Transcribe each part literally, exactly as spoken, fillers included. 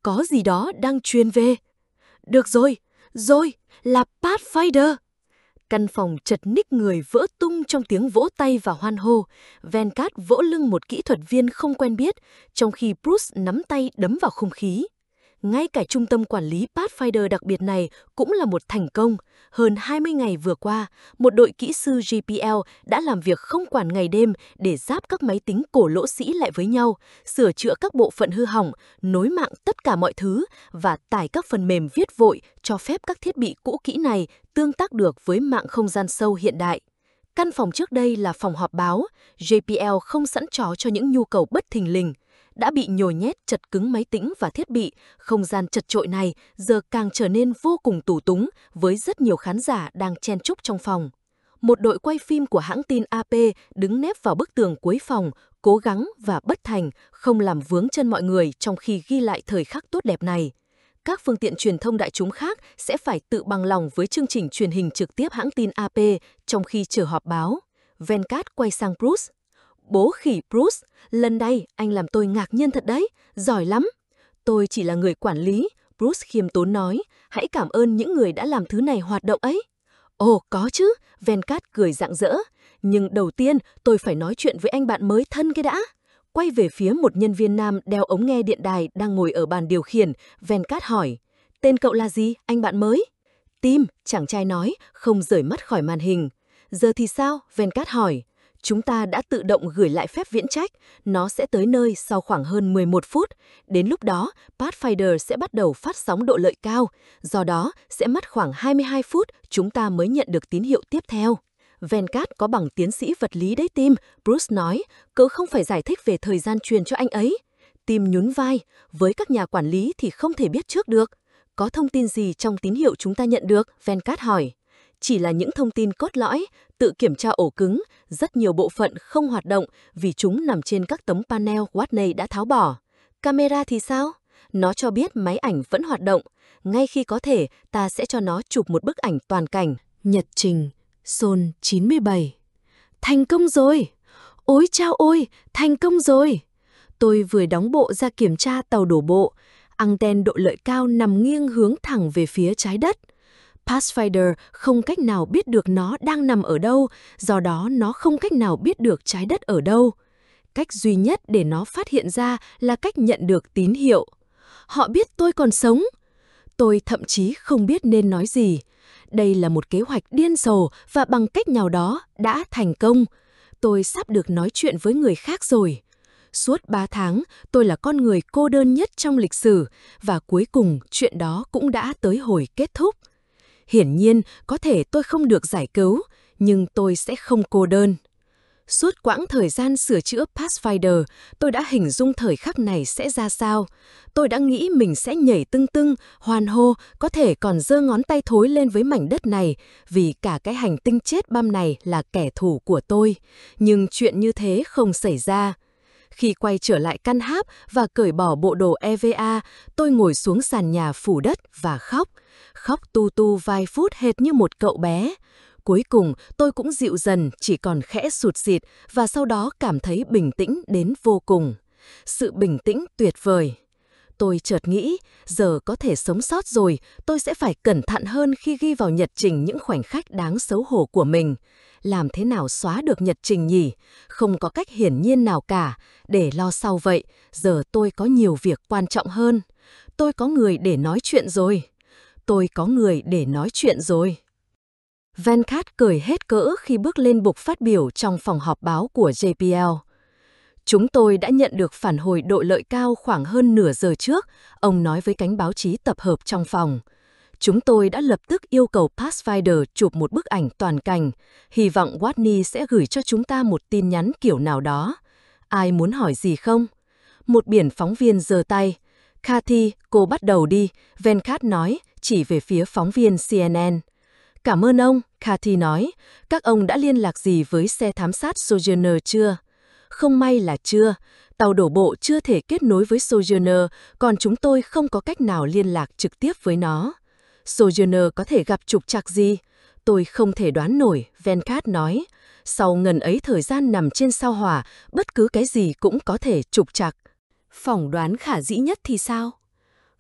có gì đó đang truyền về. Được rồi, rồi, là Pathfinder. Căn phòng chật ních người vỡ tung trong tiếng vỗ tay và hoan hô. Venkat vỗ lưng một kỹ thuật viên không quen biết, trong khi Bruce nắm tay đấm vào không khí. Ngay cả trung tâm quản lý Pathfinder đặc biệt này cũng là một thành công. Hơn hai mươi ngày vừa qua, một đội kỹ sư G P L đã làm việc không quản ngày đêm để ráp các máy tính cổ lỗ sĩ lại với nhau, sửa chữa các bộ phận hư hỏng, nối mạng tất cả mọi thứ và tải các phần mềm viết vội cho phép các thiết bị cũ kỹ này tương tác được với mạng không gian sâu hiện đại. Căn phòng trước đây là phòng họp báo, J P L không sẵn chó cho những nhu cầu bất thình lình. Đã bị nhồi nhét chật cứng máy tính và thiết bị, không gian chật chội này giờ càng trở nên vô cùng tù túng với rất nhiều khán giả đang chen chúc trong phòng. Một đội quay phim của hãng tin A P đứng nép vào bức tường cuối phòng, cố gắng và bất thành không làm vướng chân mọi người trong khi ghi lại thời khắc tốt đẹp này. Các phương tiện truyền thông đại chúng khác sẽ phải tự bằng lòng với chương trình truyền hình trực tiếp hãng tin A P trong khi chờ họp báo. Venkat quay sang Bruce. Bố khỉ Bruce, lần đây anh làm tôi ngạc nhiên thật đấy, giỏi lắm. Tôi chỉ là người quản lý, Bruce khiêm tốn nói, hãy cảm ơn những người đã làm thứ này hoạt động ấy. Ồ, có chứ, Venkat cười rạng rỡ. Nhưng đầu tiên tôi phải nói chuyện với anh bạn mới thân cái đã. Quay về phía một nhân viên nam đeo ống nghe điện đài đang ngồi ở bàn điều khiển, Venkat hỏi, tên cậu là gì, anh bạn mới? Tim, chàng trai nói, không rời mắt khỏi màn hình. Giờ thì sao? Venkat hỏi. Chúng ta đã tự động gửi lại phép viễn trách, nó sẽ tới nơi sau khoảng hơn mười một phút. Đến lúc đó, Pathfinder sẽ bắt đầu phát sóng độ lợi cao, do đó sẽ mất khoảng hai mươi hai phút chúng ta mới nhận được tín hiệu tiếp theo. Venkat có bằng tiến sĩ vật lý đấy Tim, Bruce nói, cậu không phải giải thích về thời gian truyền cho anh ấy. Tim nhún vai, với các nhà quản lý thì không thể biết trước được. Có thông tin gì trong tín hiệu chúng ta nhận được? Venkat hỏi. Chỉ là những thông tin cốt lõi, tự kiểm tra ổ cứng, rất nhiều bộ phận không hoạt động vì chúng nằm trên các tấm panel Watney đã tháo bỏ. Camera thì sao? Nó cho biết máy ảnh vẫn hoạt động. Ngay khi có thể, ta sẽ cho nó chụp một bức ảnh toàn cảnh. Nhật trình, Sol chín mươi bảy. Thành công rồi! Ôi chao ôi, thành công rồi! Tôi vừa đóng bộ ra kiểm tra tàu đổ bộ. Anten độ lợi cao nằm nghiêng hướng thẳng về phía trái đất. Pathfinder không cách nào biết được nó đang nằm ở đâu, do đó nó không cách nào biết được trái đất ở đâu. Cách duy nhất để nó phát hiện ra là cách nhận được tín hiệu. Họ biết tôi còn sống. Tôi thậm chí không biết nên nói gì. Đây là một kế hoạch điên rồ và bằng cách nào đó đã thành công. Tôi sắp được nói chuyện với người khác rồi. Suốt ba tháng, tôi là con người cô đơn nhất trong lịch sử và cuối cùng chuyện đó cũng đã tới hồi kết thúc. Hiển nhiên, có thể tôi không được giải cứu, nhưng tôi sẽ không cô đơn. Suốt quãng thời gian sửa chữa Pathfinder, tôi đã hình dung thời khắc này sẽ ra sao. Tôi đã nghĩ mình sẽ nhảy tưng tưng, hoan hô, có thể còn giơ ngón tay thối lên với mảnh đất này, vì cả cái hành tinh chết băm này là kẻ thù của tôi. Nhưng chuyện như thế không xảy ra. Khi quay trở lại căn háp và cởi bỏ bộ đồ E V A, tôi ngồi xuống sàn nhà phủ đất và khóc. Khóc tu tu vài phút hệt như một cậu bé. Cuối cùng tôi cũng dịu dần, chỉ còn khẽ sụt sịt và sau đó cảm thấy bình tĩnh đến vô cùng. Sự bình tĩnh tuyệt vời. Tôi chợt nghĩ, giờ có thể sống sót rồi, tôi sẽ phải cẩn thận hơn khi ghi vào nhật trình những khoảnh khắc đáng xấu hổ của mình. Làm thế nào xóa được nhật trình nhỉ? Không có cách hiển nhiên nào cả. Để lo sau vậy, giờ tôi có nhiều việc quan trọng hơn. Tôi có người để nói chuyện rồi. Tôi có người để nói chuyện rồi. Venkat cười hết cỡ khi bước lên bục phát biểu trong phòng họp báo của J P L. Chúng tôi đã nhận được phản hồi độ lợi cao khoảng hơn nửa giờ trước, ông nói với cánh báo chí tập hợp trong phòng. Chúng tôi đã lập tức yêu cầu Pathfinder chụp một bức ảnh toàn cảnh, hy vọng Watney sẽ gửi cho chúng ta một tin nhắn kiểu nào đó. Ai muốn hỏi gì không? Một biển phóng viên giơ tay. Kathy, cô bắt đầu đi, Venkat nói, chỉ về phía phóng viên C N N. Cảm ơn ông, Kathy nói. Các ông đã liên lạc gì với xe thám sát Sojourner chưa? Không may là chưa. Tàu đổ bộ chưa thể kết nối với Sojourner, còn chúng tôi không có cách nào liên lạc trực tiếp với nó. Sojourner có thể gặp trục trặc gì? Tôi không thể đoán nổi, Venkat nói. Sau ngần ấy thời gian nằm trên sao hỏa, bất cứ cái gì cũng có thể trục trặc. Phỏng đoán khả dĩ nhất thì sao?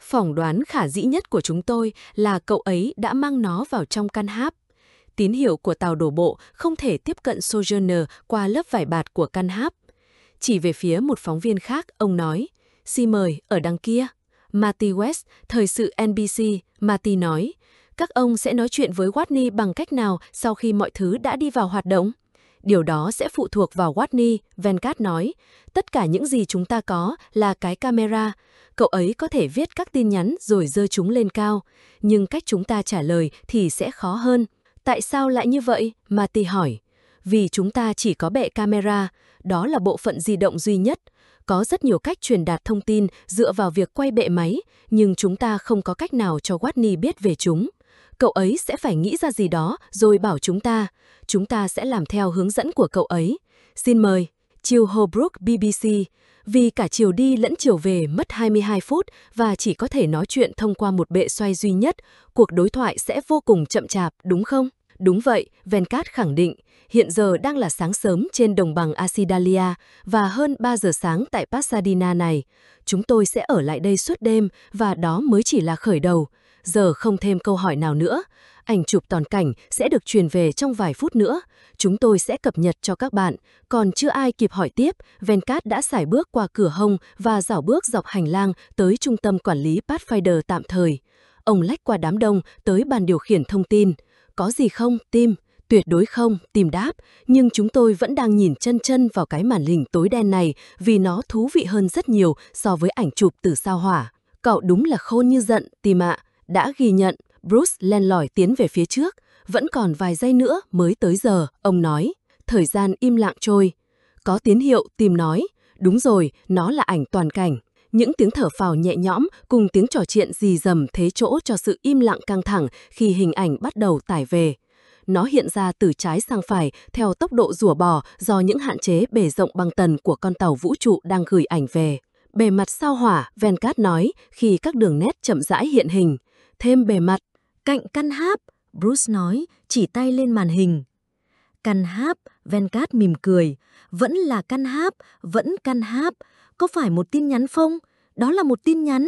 Phỏng đoán khả dĩ nhất của chúng tôi là cậu ấy đã mang nó vào trong căn háp. Tín hiệu của tàu đổ bộ không thể tiếp cận Sojourner qua lớp vải bạt của căn háp. Chỉ về phía một phóng viên khác, ông nói, xin mời, ở đằng kia. Marty West, thời sự en bê xê, Marty nói, các ông sẽ nói chuyện với Watney bằng cách nào sau khi mọi thứ đã đi vào hoạt động? Điều đó sẽ phụ thuộc vào Watney, Venkat nói. Tất cả những gì chúng ta có là cái camera. Cậu ấy có thể viết các tin nhắn rồi giơ chúng lên cao. Nhưng cách chúng ta trả lời thì sẽ khó hơn. Tại sao lại như vậy? Marty hỏi. Vì chúng ta chỉ có bệ camera. Đó là bộ phận di động duy nhất. Có rất nhiều cách truyền đạt thông tin dựa vào việc quay bệ máy, nhưng chúng ta không có cách nào cho Watney biết về chúng. Cậu ấy sẽ phải nghĩ ra gì đó rồi bảo chúng ta. Chúng ta sẽ làm theo hướng dẫn của cậu ấy. Xin mời. Chiều Holbrook bê bê xê. Vì cả chiều đi lẫn chiều về mất hai mươi hai phút và chỉ có thể nói chuyện thông qua một bệ xoay duy nhất, cuộc đối thoại sẽ vô cùng chậm chạp, đúng không? Đúng vậy, Venkat khẳng định. Hiện giờ đang là sáng sớm trên đồng bằng Asidalia và hơn ba giờ sáng tại Pasadena này. Chúng tôi sẽ ở lại đây suốt đêm và đó mới chỉ là khởi đầu. Giờ không thêm câu hỏi nào nữa. Ảnh chụp toàn cảnh sẽ được truyền về trong vài phút nữa. Chúng tôi sẽ cập nhật cho các bạn. Còn chưa ai kịp hỏi tiếp, Venkat đã sải bước qua cửa hông và dảo bước dọc hành lang tới trung tâm quản lý Pathfinder tạm thời. Ông lách qua đám đông tới bàn điều khiển thông tin. Có gì không, Tim? Tuyệt đối không, Tim đáp, nhưng chúng tôi vẫn đang nhìn chân chân vào cái màn hình tối đen này vì nó thú vị hơn rất nhiều so với ảnh chụp từ sao hỏa. Cậu đúng là khôn như giận, Tim ạ. Đã ghi nhận, Bruce len lỏi tiến về phía trước. Vẫn còn vài giây nữa mới tới giờ, ông nói. Thời gian im lặng trôi. Có tín hiệu, Tim nói. Đúng rồi, nó là ảnh toàn cảnh. Những tiếng thở phào nhẹ nhõm cùng tiếng trò chuyện rì rầm thế chỗ cho sự im lặng căng thẳng khi hình ảnh bắt đầu tải về. Nó hiện ra từ trái sang phải theo tốc độ rủa bò do những hạn chế bề rộng băng tần của con tàu vũ trụ đang gửi ảnh về. Bề mặt sao hỏa, Venkat nói, khi các đường nét chậm rãi hiện hình. Thêm bề mặt. Cạnh căn háp, Bruce nói, chỉ tay lên màn hình. Căn háp, Venkat mỉm cười. Vẫn là căn háp, vẫn căn háp. Có phải một tin nhắn không? Đó là một tin nhắn.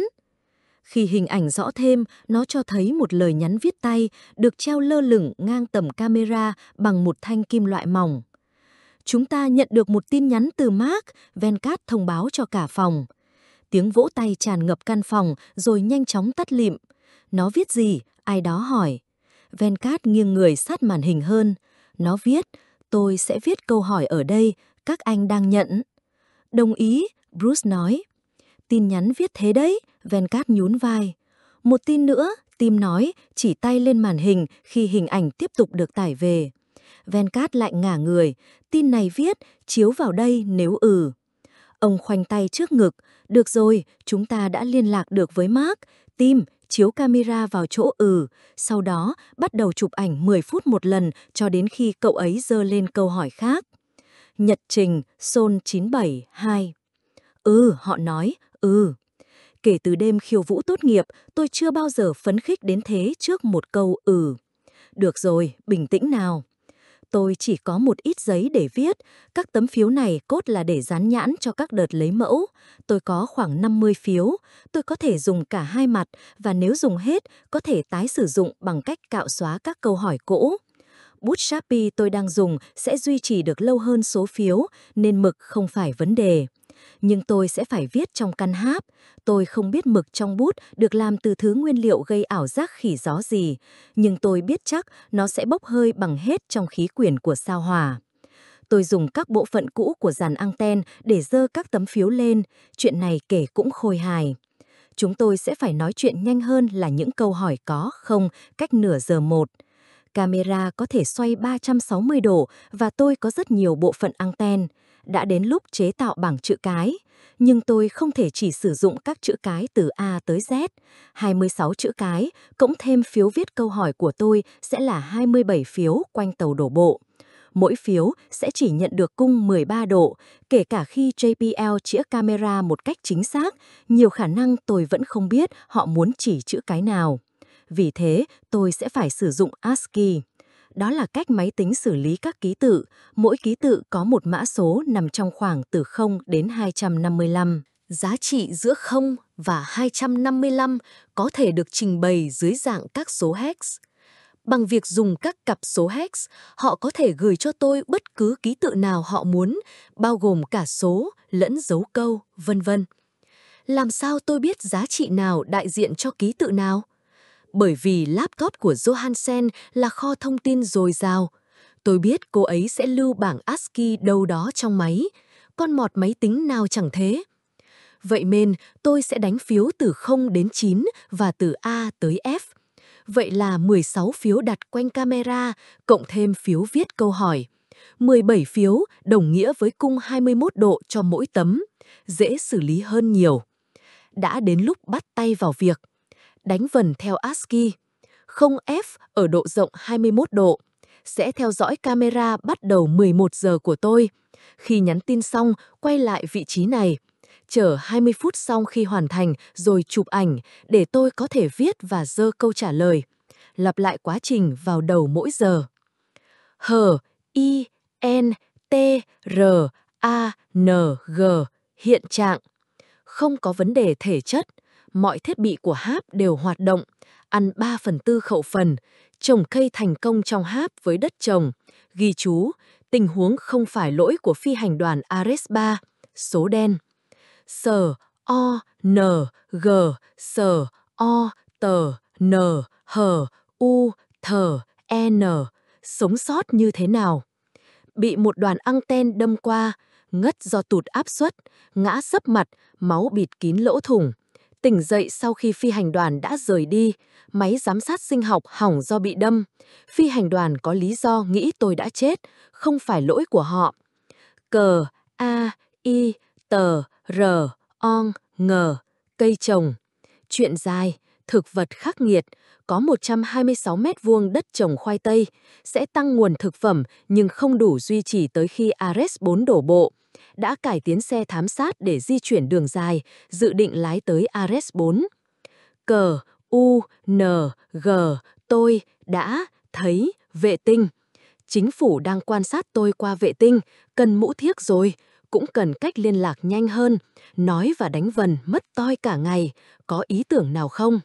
Khi hình ảnh rõ thêm, nó cho thấy một lời nhắn viết tay được treo lơ lửng ngang tầm camera bằng một thanh kim loại mỏng. Chúng ta nhận được một tin nhắn từ Mark, Venkat thông báo cho cả phòng. Tiếng vỗ tay tràn ngập căn phòng rồi nhanh chóng tắt lịm. Nó viết gì? Ai đó hỏi. Venkat nghiêng người sát màn hình hơn. Nó viết, tôi sẽ viết câu hỏi ở đây, các anh đang nhận. Đồng ý, Bruce nói. Tin nhắn viết thế đấy, Venkat nhún vai. Một tin nữa, Tim nói, chỉ tay lên màn hình khi hình ảnh tiếp tục được tải về. Venkat lại ngả người, tin này viết, chiếu vào đây nếu ừ. Ông khoanh tay trước ngực, được rồi, chúng ta đã liên lạc được với Mark. Tim, chiếu camera vào chỗ ừ, sau đó bắt đầu chụp ảnh mười phút một lần cho đến khi cậu ấy giơ lên câu hỏi khác. Nhật trình, Sol chín bảy hai. Ừ, họ nói, ừ. Kể từ đêm khiêu vũ tốt nghiệp, tôi chưa bao giờ phấn khích đến thế trước một câu ừ. Được rồi, bình tĩnh nào. Tôi chỉ có một ít giấy để viết, các tấm phiếu này cốt là để dán nhãn cho các đợt lấy mẫu. Tôi có khoảng năm mươi phiếu, tôi có thể dùng cả hai mặt và nếu dùng hết, có thể tái sử dụng bằng cách cạo xóa các câu hỏi cũ. Bút Sharpie tôi đang dùng sẽ duy trì được lâu hơn số phiếu, nên mực không phải vấn đề. Nhưng tôi sẽ phải viết trong căn háp. Tôi không biết mực trong bút được làm từ thứ nguyên liệu gây ảo giác khỉ gió gì, nhưng tôi biết chắc nó sẽ bốc hơi bằng hết trong khí quyển của sao hỏa. Tôi dùng các bộ phận cũ của dàn anten để dơ các tấm phiếu lên, chuyện này kể cũng khôi hài. Chúng tôi sẽ phải nói chuyện nhanh hơn là những câu hỏi có, không, cách nửa giờ một. Camera có thể xoay ba trăm sáu mươi độ và tôi có rất nhiều bộ phận anten. Đã đến lúc chế tạo bảng chữ cái, nhưng tôi không thể chỉ sử dụng các chữ cái từ A tới Z. hai mươi sáu chữ cái, cộng thêm phiếu viết câu hỏi của tôi sẽ là hai mươi bảy phiếu quanh tàu đổ bộ. Mỗi phiếu sẽ chỉ nhận được cung mười ba độ, kể cả khi J P L chĩa camera một cách chính xác, nhiều khả năng tôi vẫn không biết họ muốn chỉ chữ cái nào. Vì thế, tôi sẽ phải sử dụng a ét ci. Đó là cách máy tính xử lý các ký tự. Mỗi ký tự có một mã số nằm trong khoảng từ không đến hai trăm năm mươi lăm. Giá trị giữa không và hai trăm năm mươi lăm có thể được trình bày dưới dạng các số hex. Bằng việc dùng các cặp số hex, họ có thể gửi cho tôi bất cứ ký tự nào họ muốn, bao gồm cả số lẫn dấu câu, vân vân. Làm sao tôi biết giá trị nào đại diện cho ký tự nào? Bởi vì laptop của Johansen là kho thông tin dồi dào. Tôi biết cô ấy sẽ lưu bảng a ét ci i đâu đó trong máy. Con mọt máy tính nào chẳng thế. Vậy nên tôi sẽ đánh phiếu từ không đến chín và từ A tới F. Vậy là mười sáu phiếu đặt quanh camera, cộng thêm phiếu viết câu hỏi. mười bảy phiếu đồng nghĩa với cung hai mươi mốt độ cho mỗi tấm. Dễ xử lý hơn nhiều. Đã đến lúc bắt tay vào việc. Đánh vần theo a ét ci i. không F ở độ rộng hai mươi mốt độ. Sẽ theo dõi camera bắt đầu mười một giờ của tôi. Khi nhắn tin xong, quay lại vị trí này. Chờ hai mươi phút xong khi hoàn thành rồi chụp ảnh để tôi có thể viết và dơ câu trả lời. Lặp lại quá trình vào đầu mỗi giờ. H, I, N, T, R, A, N, G. Hiện trạng. Không có vấn đề thể chất. Mọi thiết bị của hát đều hoạt động. Ăn ba phần tư khẩu phần. Trồng cây thành công trong hát với đất trồng. Ghi chú. Tình huống không phải lỗi của phi hành đoàn Ares ba. Số đen. S, O, N, G, S, O, T, N, H, U, Th, E, N. Sống sót như thế nào? Bị một đoàn anten đâm qua, ngất do tụt áp suất, ngã sấp mặt, máu bịt kín lỗ thủng. Tỉnh dậy sau khi phi hành đoàn đã rời đi, máy giám sát sinh học hỏng do bị đâm. Phi hành đoàn có lý do nghĩ tôi đã chết, không phải lỗi của họ. Cờ, A, I, Tờ, R, Ong, Ngờ, cây trồng. Chuyện dài, thực vật khắc nghiệt, có một trăm hai mươi sáu mét vuông đất trồng khoai tây, sẽ tăng nguồn thực phẩm nhưng không đủ duy trì tới khi Ares bốn đổ bộ. Đã cải tiến xe thám sát để di chuyển đường dài, dự định lái tới Ares bốn. Cờ, U, N, G, tôi đã thấy vệ tinh. Chính phủ đang quan sát tôi qua vệ tinh, cần mũ thiếc rồi, cũng cần cách liên lạc nhanh hơn. Nói và đánh vần mất toi cả ngày, có ý tưởng nào không?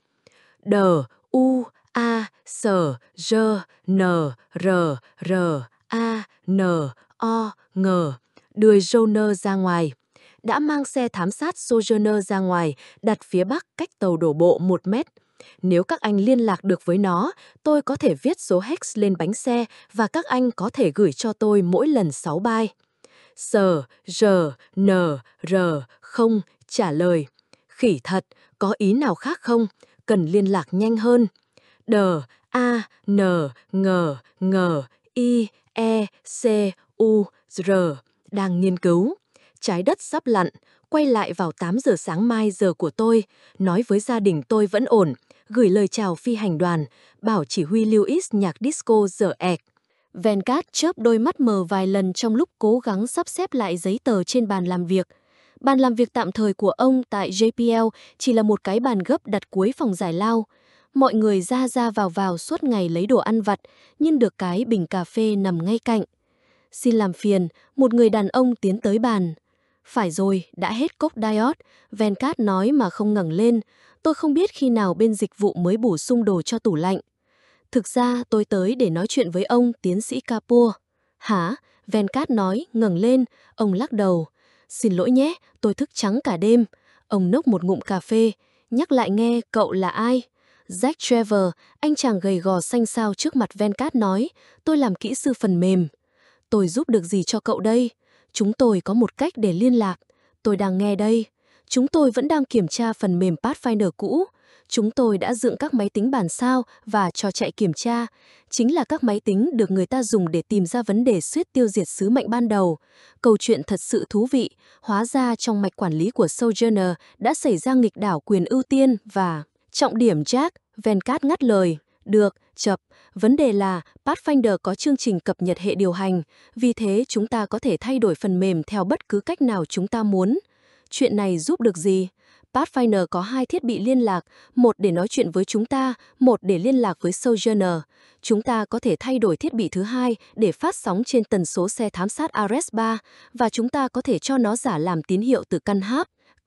Đờ, U, A, S, J, N, R, R, A, N, O, Ng. Đưa Joner ra ngoài. Đã mang xe thám sát Sojourner ra ngoài, đặt phía bắc cách tàu đổ bộ một mét. Nếu các anh liên lạc được với nó, tôi có thể viết số hex lên bánh xe và các anh có thể gửi cho tôi mỗi lần sáu byte. S, J, N, R, không, trả lời. Khỉ thật, có ý nào khác không? Cần liên lạc nhanh hơn. D, A, N, Ng, Ng, I, E, C, U, R. Đang nghiên cứu. Trái đất sắp lặn, quay lại vào tám giờ sáng mai giờ của tôi, nói với gia đình tôi vẫn ổn, gửi lời chào phi hành đoàn, bảo chỉ huy Lewis nhạc disco giờ ẹc. Venkat chớp đôi mắt mờ vài lần trong lúc cố gắng sắp xếp lại giấy tờ trên bàn làm việc. Bàn làm việc tạm thời của ông tại J P L chỉ là một cái bàn gấp đặt cuối phòng giải lao. Mọi người ra ra vào vào suốt ngày lấy đồ ăn vặt, nhưng được cái bình cà phê nằm ngay cạnh. Xin làm phiền, một người đàn ông tiến tới bàn. Phải rồi, đã hết cốc diode, Venkat nói mà không ngẩng lên. Tôi không biết khi nào bên dịch vụ mới bổ sung đồ cho tủ lạnh. Thực ra tôi tới để nói chuyện với ông, tiến sĩ Kapoor. Hả? Venkat nói, ngẩng lên, ông lắc đầu. Xin lỗi nhé, tôi thức trắng cả đêm. Ông nốc một ngụm cà phê, nhắc lại nghe cậu là ai? Jack Trevor, anh chàng gầy gò xanh xao trước mặt Venkat nói, tôi làm kỹ sư phần mềm. Tôi giúp được gì cho cậu đây? Chúng tôi có một cách để liên lạc. Tôi đang nghe đây. Chúng tôi vẫn đang kiểm tra phần mềm Pathfinder cũ. Chúng tôi đã dựng các máy tính bản sao và cho chạy kiểm tra. Chính là các máy tính được người ta dùng để tìm ra vấn đề suýt tiêu diệt sứ mệnh ban đầu. Câu chuyện thật sự thú vị. Hóa ra trong mạch quản lý của Sojourner đã xảy ra nghịch đảo quyền ưu tiên và... Trọng điểm Jack, Venkat ngắt lời. Được, chập. Vấn đề là Pathfinder có chương trình cập nhật hệ điều hành. Vì thế chúng ta có thể thay đổi phần mềm theo bất cứ cách nào chúng ta muốn. Chuyện này giúp được gì? Pathfinder có hai thiết bị liên lạc, một để nói chuyện với chúng ta, một để liên lạc với Sojourner. Chúng ta có thể thay đổi thiết bị thứ hai để phát sóng trên tần số xe thám sát Ares ba và chúng ta có thể cho nó giả làm tín hiệu từ căn hát.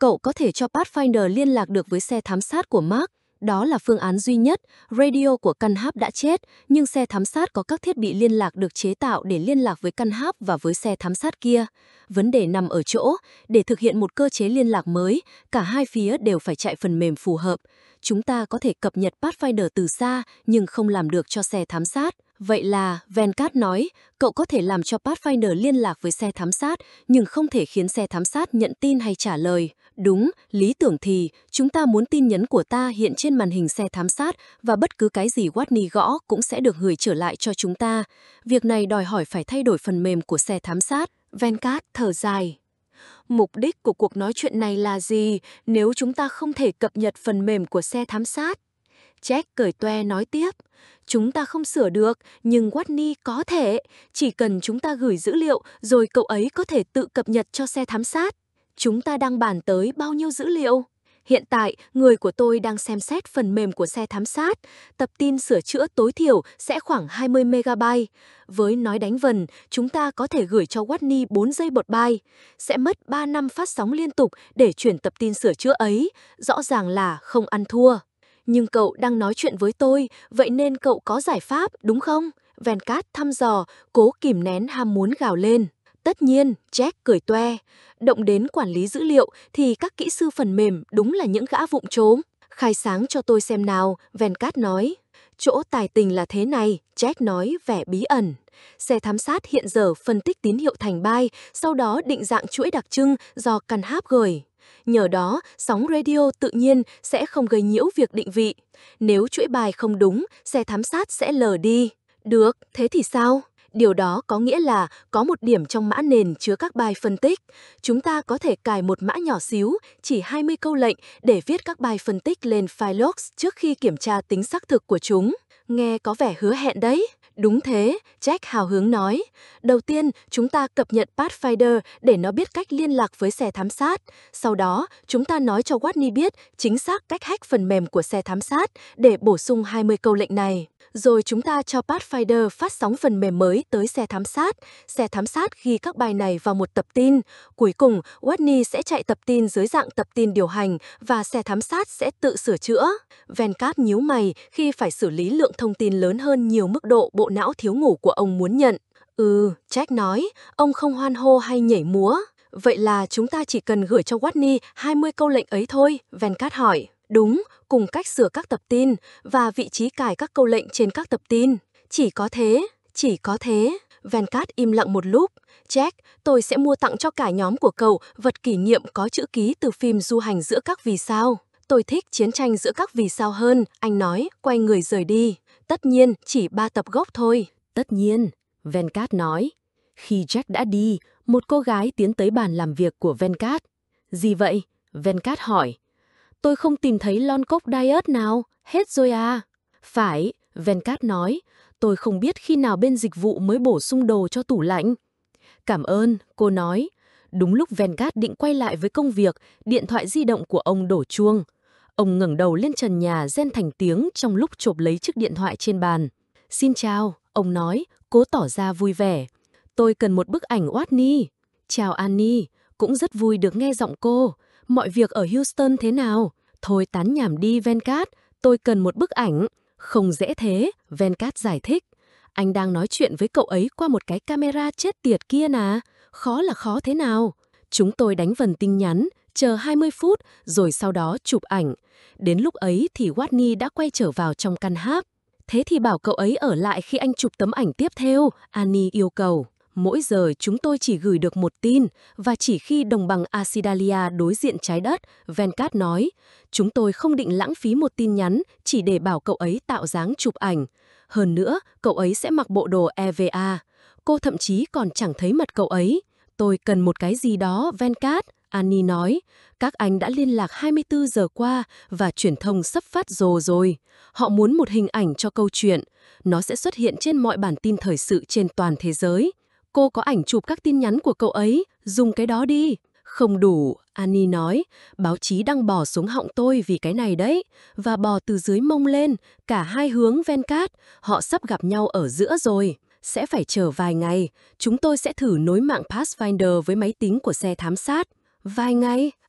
cậu có thể cho Pathfinder liên lạc được với xe thám sát của Mark. Đó là phương án duy nhất. Radio của căn háp đã chết, nhưng xe thám sát có các thiết bị liên lạc được chế tạo để liên lạc với căn háp và với xe thám sát kia. Vấn đề nằm ở chỗ, để thực hiện một cơ chế liên lạc mới, cả hai phía đều phải chạy phần mềm phù hợp. Chúng ta có thể cập nhật Pathfinder từ xa, nhưng không làm được cho xe thám sát. Vậy là, Venkat nói, cậu có thể làm cho Pathfinder liên lạc với xe thám sát, nhưng không thể khiến xe thám sát nhận tin hay trả lời. Đúng, lý tưởng thì, chúng ta muốn tin nhắn của ta hiện trên màn hình xe thám sát và bất cứ cái gì Watney gõ cũng sẽ được gửi trở lại cho chúng ta. Việc này đòi hỏi phải thay đổi phần mềm của xe thám sát. Venkat thở dài. Mục đích của cuộc nói chuyện này là gì nếu chúng ta không thể cập nhật phần mềm của xe thám sát? Jack cười toe nói tiếp. Chúng ta không sửa được, nhưng Watney có thể. Chỉ cần chúng ta gửi dữ liệu, rồi cậu ấy có thể tự cập nhật cho xe thám sát. Chúng ta đang bàn tới bao nhiêu dữ liệu? Hiện tại, người của tôi đang xem xét phần mềm của xe thám sát. Tập tin sửa chữa tối thiểu sẽ khoảng hai mươi mê-ga-bai. Với nói đánh vần, chúng ta có thể gửi cho Watney bốn giây một byte. Sẽ mất ba năm phát sóng liên tục để chuyển tập tin sửa chữa ấy. Rõ ràng là không ăn thua. Nhưng cậu đang nói chuyện với tôi, vậy nên cậu có giải pháp, đúng không? Venkat thăm dò, cố kìm nén ham muốn gào lên. Tất nhiên, Jack cười toe. Động đến quản lý dữ liệu thì các kỹ sư phần mềm đúng là những gã vụng trốm. Khai sáng cho tôi xem nào, Venkat nói. Chỗ tài tình là thế này, Jack nói vẻ bí ẩn. Xe thám sát hiện giờ phân tích tín hiệu thành byte, sau đó định dạng chuỗi đặc trưng do căn háp gửi. Nhờ đó, sóng radio tự nhiên sẽ không gây nhiễu việc định vị. Nếu chuỗi bài không đúng, xe thám sát sẽ lờ đi. Được, thế thì sao? Điều đó có nghĩa là có một điểm trong mã nền chứa các bài phân tích. Chúng ta có thể cài một mã nhỏ xíu, chỉ hai mươi câu lệnh để viết các bài phân tích lên file logs trước khi kiểm tra tính xác thực của chúng. Nghe có vẻ hứa hẹn đấy. Đúng thế, Jack hào hứng nói. Đầu tiên, chúng ta cập nhật Pathfinder để nó biết cách liên lạc với xe thám sát. Sau đó, chúng ta nói cho Watney biết chính xác cách hack phần mềm của xe thám sát để bổ sung hai mươi câu lệnh này. Rồi chúng ta cho Pathfinder phát sóng phần mềm mới tới xe thám sát. Xe thám sát ghi các bài này vào một tập tin. Cuối cùng, Watney sẽ chạy tập tin dưới dạng tập tin điều hành và xe thám sát sẽ tự sửa chữa. Venkat nhíu mày khi phải xử lý lượng thông tin lớn hơn nhiều mức độ bộ não thiếu ngủ của ông muốn nhận. Ừ, Jack nói, ông không hoan hô hay nhảy múa. Vậy là chúng ta chỉ cần gửi cho Watney hai mươi câu lệnh ấy thôi, Venkat hỏi. Đúng, cùng cách sửa các tập tin và vị trí cài các câu lệnh trên các tập tin. Chỉ có thế, chỉ có thế. Venkat im lặng một lúc. Jack, tôi sẽ mua tặng cho cả nhóm của cậu vật kỷ niệm có chữ ký từ phim Du hành giữa các vì sao. Tôi thích chiến tranh giữa các vì sao hơn, anh nói, quay người rời đi. Tất nhiên, chỉ ba tập gốc thôi. Tất nhiên, Venkat nói. Khi Jack đã đi, một cô gái tiến tới bàn làm việc của Venkat. Gì vậy? Venkat hỏi. Tôi không tìm thấy lon cốc diet nào, hết rồi à? Phải, Venkat nói, tôi không biết khi nào bên dịch vụ mới bổ sung đồ cho tủ lạnh. Cảm ơn, cô nói. Đúng lúc Venkat định quay lại với công việc, điện thoại di động của ông đổ chuông. Ông ngẩng đầu lên trần nhà rên thành tiếng trong lúc chộp lấy chiếc điện thoại trên bàn. Xin chào, ông nói, cố tỏ ra vui vẻ. Tôi cần một bức ảnh Watney. Chào Annie, cũng rất vui được nghe giọng cô. Mọi việc ở Houston thế nào? Thôi tán nhảm đi Venkat, tôi cần một bức ảnh. Không dễ thế, Venkat giải thích. Anh đang nói chuyện với cậu ấy qua một cái camera chết tiệt kia nà. Khó là khó thế nào? Chúng tôi đánh vần tin nhắn, chờ hai mươi phút, rồi sau đó chụp ảnh. Đến lúc ấy thì Watney đã quay trở vào trong căn háp. Thế thì bảo cậu ấy ở lại khi anh chụp tấm ảnh tiếp theo, Annie yêu cầu. Mỗi giờ chúng tôi chỉ gửi được một tin, và chỉ khi đồng bằng Asidalia đối diện trái đất, Venkat nói, chúng tôi không định lãng phí một tin nhắn chỉ để bảo cậu ấy tạo dáng chụp ảnh. Hơn nữa, cậu ấy sẽ mặc bộ đồ e vê a. Cô thậm chí còn chẳng thấy mặt cậu ấy. Tôi cần một cái gì đó, Venkat, Annie nói. Các anh đã liên lạc hai mươi tư giờ qua và truyền thông sắp phát rồ rồi. Họ muốn một hình ảnh cho câu chuyện. Nó sẽ xuất hiện trên mọi bản tin thời sự trên toàn thế giới. Cô có ảnh chụp các tin nhắn của cậu ấy, dùng cái đó đi. Không đủ, Annie nói, báo chí đang bò xuống họng tôi vì cái này đấy, và bò từ dưới mông lên, cả hai hướng Venkat, họ sắp gặp nhau ở giữa rồi. Sẽ phải chờ vài ngày, chúng tôi sẽ thử nối mạng Pathfinder với máy tính của xe thám sát. Vài ngày,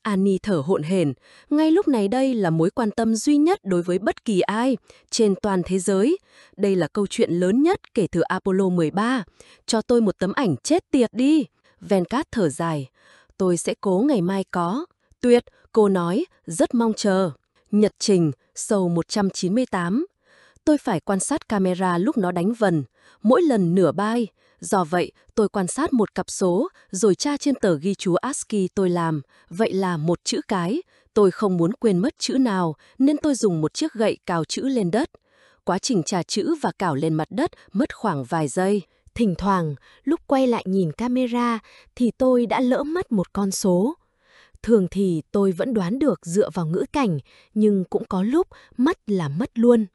Annie thở hổn hển. Ngay lúc này đây là mối quan tâm duy nhất đối với bất kỳ ai trên toàn thế giới. Đây là câu chuyện lớn nhất kể từ Apollo mười ba. Cho tôi một tấm ảnh chết tiệt đi. Venkat thở dài. Tôi sẽ cố ngày mai có. Tuyệt, cô nói, rất mong chờ. Nhật trình, sâu một trăm chín mươi tám. Tôi phải quan sát camera lúc nó đánh vần, mỗi lần nửa bay. Do vậy, tôi quan sát một cặp số, rồi tra trên tờ ghi chú a ét ci i tôi làm. Vậy là một chữ cái. Tôi không muốn quên mất chữ nào, nên tôi dùng một chiếc gậy cào chữ lên đất. Quá trình tra chữ và cào lên mặt đất mất khoảng vài giây. Thỉnh thoảng, lúc quay lại nhìn camera, thì tôi đã lỡ mất một con số. Thường thì tôi vẫn đoán được dựa vào ngữ cảnh, nhưng cũng có lúc mất là mất luôn.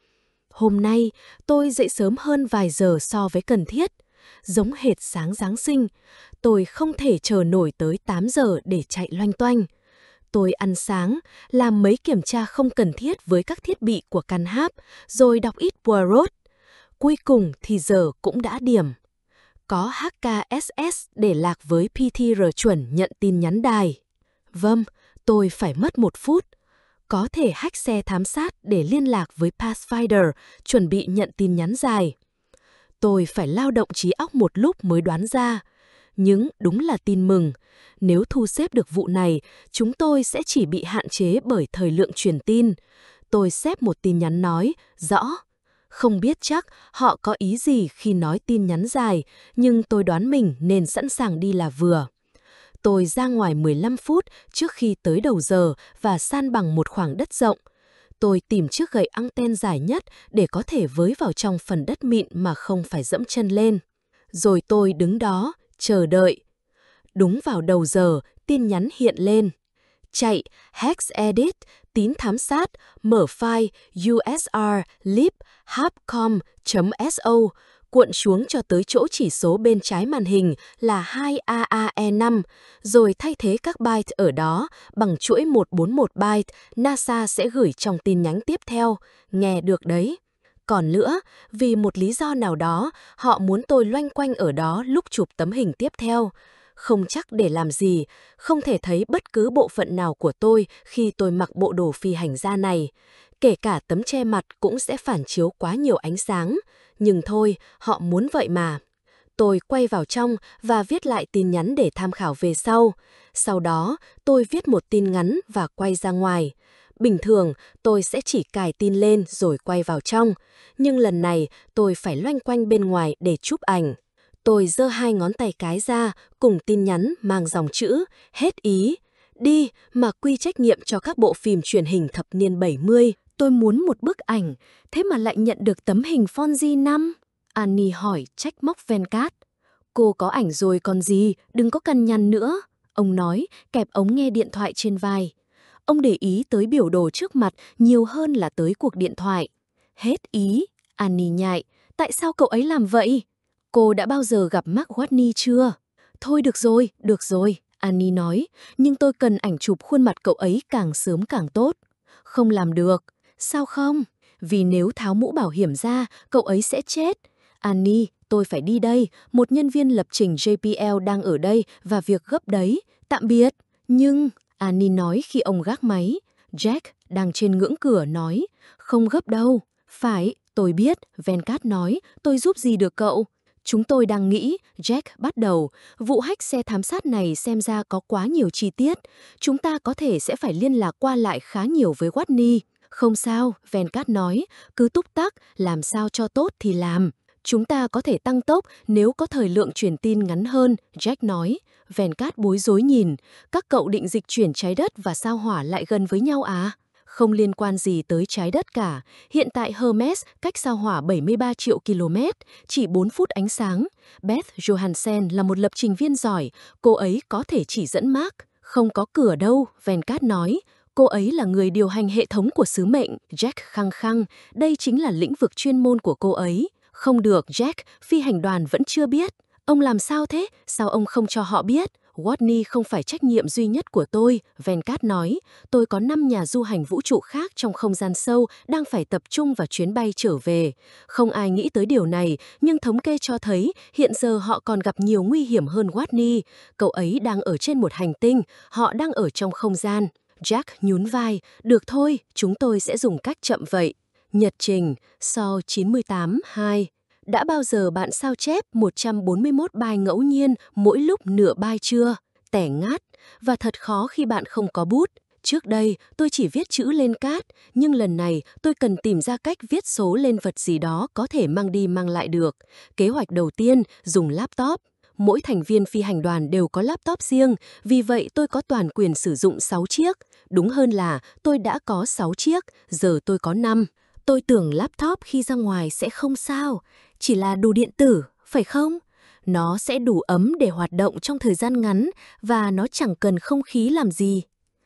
Hôm nay, tôi dậy sớm hơn vài giờ so với cần thiết. Giống hệt sáng Giáng sinh, tôi không thể chờ nổi tới tám giờ để chạy loanh toanh. Tôi ăn sáng, làm mấy kiểm tra không cần thiết với các thiết bị của căn háp, rồi đọc ít Poirot. Cuối cùng thì giờ cũng đã điểm. Có hát ca ét ét để lạc với pê tê rờ chuẩn nhận tin nhắn đài. Vâng, tôi phải mất một phút. Có thể hack xe thám sát để liên lạc với Pathfinder, chuẩn bị nhận tin nhắn dài. Tôi phải lao động trí óc một lúc mới đoán ra. Nhưng đúng là tin mừng. Nếu thu xếp được vụ này, chúng tôi sẽ chỉ bị hạn chế bởi thời lượng truyền tin. Tôi xếp một tin nhắn nói, rõ. Không biết chắc họ có ý gì khi nói tin nhắn dài, nhưng tôi đoán mình nên sẵn sàng đi là vừa. Tôi ra ngoài mười lăm phút trước khi tới đầu giờ và san bằng một khoảng đất rộng. Tôi tìm chiếc gậy anten dài nhất để có thể với vào trong phần đất mịn mà không phải dẫm chân lên. Rồi tôi đứng đó, chờ đợi. Đúng vào đầu giờ, tin nhắn hiện lên. Chạy, hex edit, tín thám sát, mở file usr lib hapcom.so, cuộn xuống cho tới chỗ chỉ số bên trái màn hình là hai A A E năm, rồi thay thế các byte ở đó bằng chuỗi một bốn một byte NASA sẽ gửi trong tin nhắn tiếp theo. Nghe được đấy. Còn nữa, vì một lý do nào đó, họ muốn tôi loanh quanh ở đó lúc chụp tấm hình tiếp theo. Không chắc để làm gì, không thể thấy bất cứ bộ phận nào của tôi khi tôi mặc bộ đồ phi hành gia này. Kể cả tấm che mặt cũng sẽ phản chiếu quá nhiều ánh sáng. Nhưng thôi, họ muốn vậy mà. Tôi quay vào trong và viết lại tin nhắn để tham khảo về sau. Sau đó, tôi viết một tin ngắn và quay ra ngoài. Bình thường, tôi sẽ chỉ cài tin lên rồi quay vào trong. Nhưng lần này, tôi phải loanh quanh bên ngoài để chụp ảnh. Tôi giơ hai ngón tay cái ra, cùng tin nhắn mang dòng chữ, hết ý. Đi mà quy trách nhiệm cho các bộ phim truyền hình thập niên bảy mươi. Tôi muốn một bức ảnh, thế mà lại nhận được tấm hình Fonzie năm. Annie hỏi trách móc Venkat. Cô có ảnh rồi còn gì, đừng có cằn nhằn nữa. Ông nói, kẹp ống nghe điện thoại trên vai. Ông để ý tới biểu đồ trước mặt nhiều hơn là tới cuộc điện thoại. Hết ý, Annie nhại. Tại sao cậu ấy làm vậy? Cô đã bao giờ gặp Mark Watney chưa? Thôi được rồi, được rồi, Annie nói. Nhưng tôi cần ảnh chụp khuôn mặt cậu ấy càng sớm càng tốt. Không làm được. Sao không? Vì nếu tháo mũ bảo hiểm ra, cậu ấy sẽ chết. Annie, tôi phải đi đây. Một nhân viên lập trình J P L đang ở đây và việc gấp đấy. Tạm biệt. Nhưng, Annie nói khi ông gác máy. Jack đang trên ngưỡng cửa nói. Không gấp đâu. Phải, tôi biết, Venkat nói. Tôi giúp gì được cậu? Chúng tôi đang nghĩ, Jack bắt đầu, vụ hack xe thám sát này xem ra có quá nhiều chi tiết. Chúng ta có thể sẽ phải liên lạc qua lại khá nhiều với Watney. Không sao, Venkat nói, cứ túc tắc, làm sao cho tốt thì làm. Chúng ta có thể tăng tốc nếu có thời lượng truyền tin ngắn hơn, Jack nói. Venkat bối rối nhìn, các cậu định dịch chuyển trái đất và sao hỏa lại gần với nhau à? Không liên quan gì tới trái đất cả. Hiện tại Hermes cách sao hỏa bảy mươi ba triệu ki lô mét, chỉ bốn phút ánh sáng. Beth Johansen là một lập trình viên giỏi, cô ấy có thể chỉ dẫn Mark. Không có cửa đâu, Venkat nói. Cô ấy là người điều hành hệ thống của sứ mệnh, Jack khăng khăng. Đây chính là lĩnh vực chuyên môn của cô ấy. Không được, Jack, phi hành đoàn vẫn chưa biết. Ông làm sao thế? Sao ông không cho họ biết? Whitney không phải trách nhiệm duy nhất của tôi, Venkat nói. Tôi có năm nhà du hành vũ trụ khác trong không gian sâu đang phải tập trung vào chuyến bay trở về. Không ai nghĩ tới điều này, nhưng thống kê cho thấy hiện giờ họ còn gặp nhiều nguy hiểm hơn Whitney. Cậu ấy đang ở trên một hành tinh, họ đang ở trong không gian. Jack nhún vai, được thôi, chúng tôi sẽ dùng cách chậm vậy. Nhật trình, sau chín mươi tám hai. Đã bao giờ bạn sao chép một trăm bốn mươi mốt bài ngẫu nhiên mỗi lúc nửa bài chưa? Tẻ ngát, và thật khó khi bạn không có bút. Trước đây, tôi chỉ viết chữ lên cát, nhưng lần này tôi cần tìm ra cách viết số lên vật gì đó có thể mang đi mang lại được. Kế hoạch đầu tiên, dùng laptop. Mỗi thành viên phi hành đoàn đều có laptop riêng, vì vậy tôi có toàn quyền sử dụng sáu chiếc. Đúng hơn là tôi đã có sáu chiếc, giờ tôi có năm. Tôi tưởng laptop khi ra ngoài sẽ không sao, chỉ là đồ điện tử, phải không? Nó sẽ đủ ấm để hoạt động trong thời gian ngắn và nó chẳng cần không khí làm gì.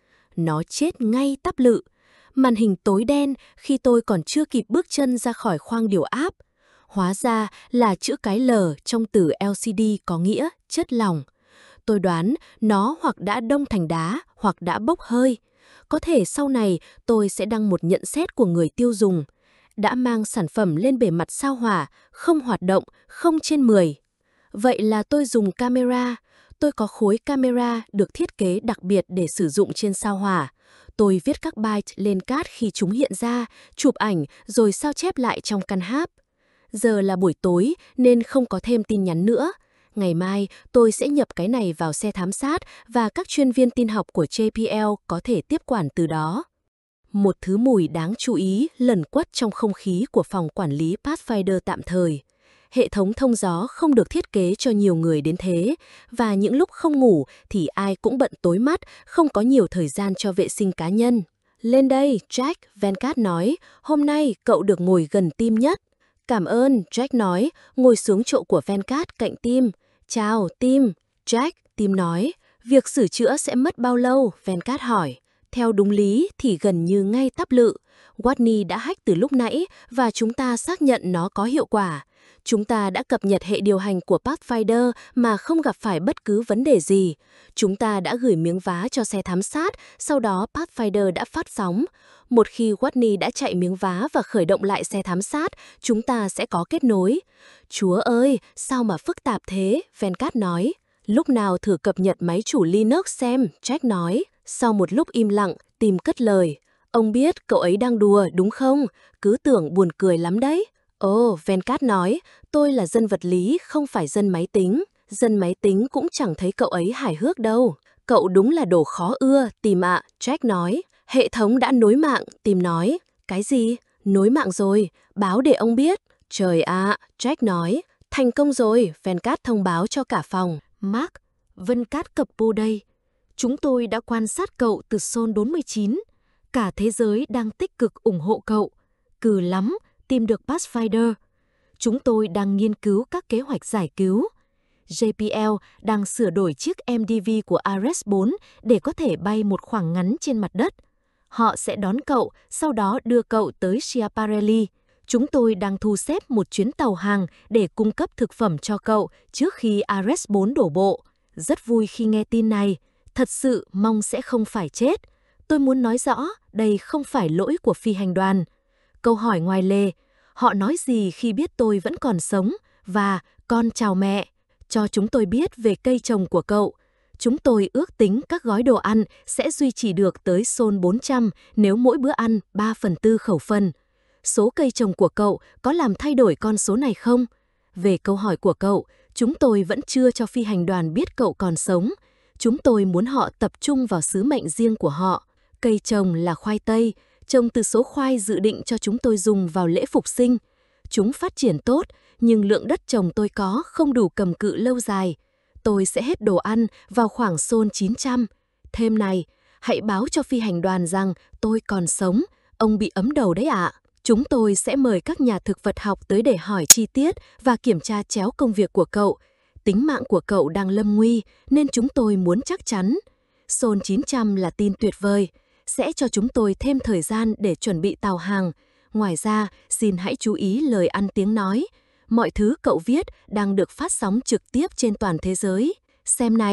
Nó chết ngay tắp lự. Màn hình tối đen khi tôi còn chưa kịp bước chân ra khỏi khoang điều áp. Hóa ra là chữ cái L trong từ L C D có nghĩa chất lỏng. Tôi đoán nó hoặc đã đông thành đá hoặc đã bốc hơi. Có thể sau này tôi sẽ đăng một nhận xét của người tiêu dùng. Đã mang sản phẩm lên bề mặt sao hỏa, không hoạt động, không trên mười. Vậy là tôi dùng camera. Tôi có khối camera được thiết kế đặc biệt để sử dụng trên sao hỏa. Tôi viết các byte lên cát khi chúng hiện ra, chụp ảnh rồi sao chép lại trong căn háp. Giờ là buổi tối nên không có thêm tin nhắn nữa. Ngày mai tôi sẽ nhập cái này vào xe thám sát và các chuyên viên tin học của J P L có thể tiếp quản từ đó. Một thứ mùi đáng chú ý lẩn quất trong không khí của phòng quản lý Pathfinder tạm thời. Hệ thống thông gió không được thiết kế cho nhiều người đến thế, và những lúc không ngủ thì ai cũng bận tối mắt, không có nhiều thời gian cho vệ sinh cá nhân. Lên đây, Jack, Venkat nói, hôm nay cậu được ngồi gần Tim nhất. Cảm ơn, Jack nói, ngồi xuống chỗ của Venkat cạnh Tim. Chào, Tim. Jack, Tim nói, việc sửa chữa sẽ mất bao lâu? Venkat hỏi. Theo đúng lý thì gần như ngay tắp lự. Whitney đã hack từ lúc nãy và chúng ta xác nhận nó có hiệu quả. Chúng ta đã cập nhật hệ điều hành của Pathfinder mà không gặp phải bất cứ vấn đề gì. Chúng ta đã gửi miếng vá cho xe thám sát, sau đó Pathfinder đã phát sóng. Một khi Whitney đã chạy miếng vá và khởi động lại xe thám sát, chúng ta sẽ có kết nối. Chúa ơi, sao mà phức tạp thế? Venkat nói. Lúc nào thử cập nhật máy chủ Linux xem, Jack nói. Sau một lúc im lặng, Tim cất lời. Ông biết cậu ấy đang đùa, đúng không? Cứ tưởng buồn cười lắm đấy. Ồ, oh, Venkat nói, tôi là dân vật lý, không phải dân máy tính. Dân máy tính cũng chẳng thấy cậu ấy hài hước đâu. Cậu đúng là đồ khó ưa, Tim ạ, Jack nói. Hệ thống đã nối mạng, Tim nói. Cái gì? Nối mạng rồi, báo để ông biết. Trời ạ, Jack nói. Thành công rồi, Venkat thông báo cho cả phòng. Mark, Venkat Kapoor đây. Chúng tôi đã quan sát cậu từ Sol bốn mươi chín. Cả thế giới đang tích cực ủng hộ cậu. Cừ lắm, tìm được Pathfinder. Chúng tôi đang nghiên cứu các kế hoạch giải cứu. J P L đang sửa đổi chiếc M D V của Ares bốn để có thể bay một khoảng ngắn trên mặt đất. Họ sẽ đón cậu, sau đó đưa cậu tới Schiaparelli. Chúng tôi đang thu xếp một chuyến tàu hàng để cung cấp thực phẩm cho cậu trước khi Ares bốn đổ bộ. Rất vui khi nghe tin này. Thật sự mong sẽ không phải chết. Tôi muốn nói rõ, đây không phải lỗi của phi hành đoàn. Câu hỏi ngoài lề, họ nói gì khi biết tôi vẫn còn sống? Và con chào mẹ, cho chúng tôi biết về cây trồng của cậu. Chúng tôi ước tính các gói đồ ăn sẽ duy trì được tới Sol bốn trăm nếu mỗi bữa ăn ba phần tư khẩu phần. Số cây trồng của cậu có làm thay đổi con số này không? Về câu hỏi của cậu, chúng tôi vẫn chưa cho phi hành đoàn biết cậu còn sống. Chúng tôi muốn họ tập trung vào sứ mệnh riêng của họ. Cây trồng là khoai tây, trồng từ số khoai dự định cho chúng tôi dùng vào lễ phục sinh. Chúng phát triển tốt, nhưng lượng đất trồng tôi có không đủ cầm cự lâu dài. Tôi sẽ hết đồ ăn vào khoảng Sol chín trăm. Thêm này, hãy báo cho phi hành đoàn rằng tôi còn sống, ông bị ấm đầu đấy ạ. Chúng tôi sẽ mời các nhà thực vật học tới để hỏi chi tiết và kiểm tra chéo công việc của cậu. Tính mạng của cậu đang lâm nguy nên chúng tôi muốn chắc chắn. Sol chín trăm là tin tuyệt vời, sẽ cho chúng tôi thêm thời gian để chuẩn bị tàu hàng. Ngoài ra, xin hãy chú ý lời ăn tiếng nói. Mọi thứ cậu viết đang được phát sóng trực tiếp trên toàn thế giới. Xem này,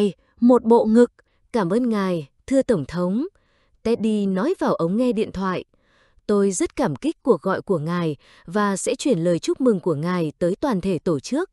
Một bộ ngực. Cảm ơn ngài, thưa Tổng thống. Teddy nói vào ống nghe điện thoại. Tôi rất cảm kích cuộc gọi của ngài và sẽ chuyển lời chúc mừng của ngài tới toàn thể tổ chức.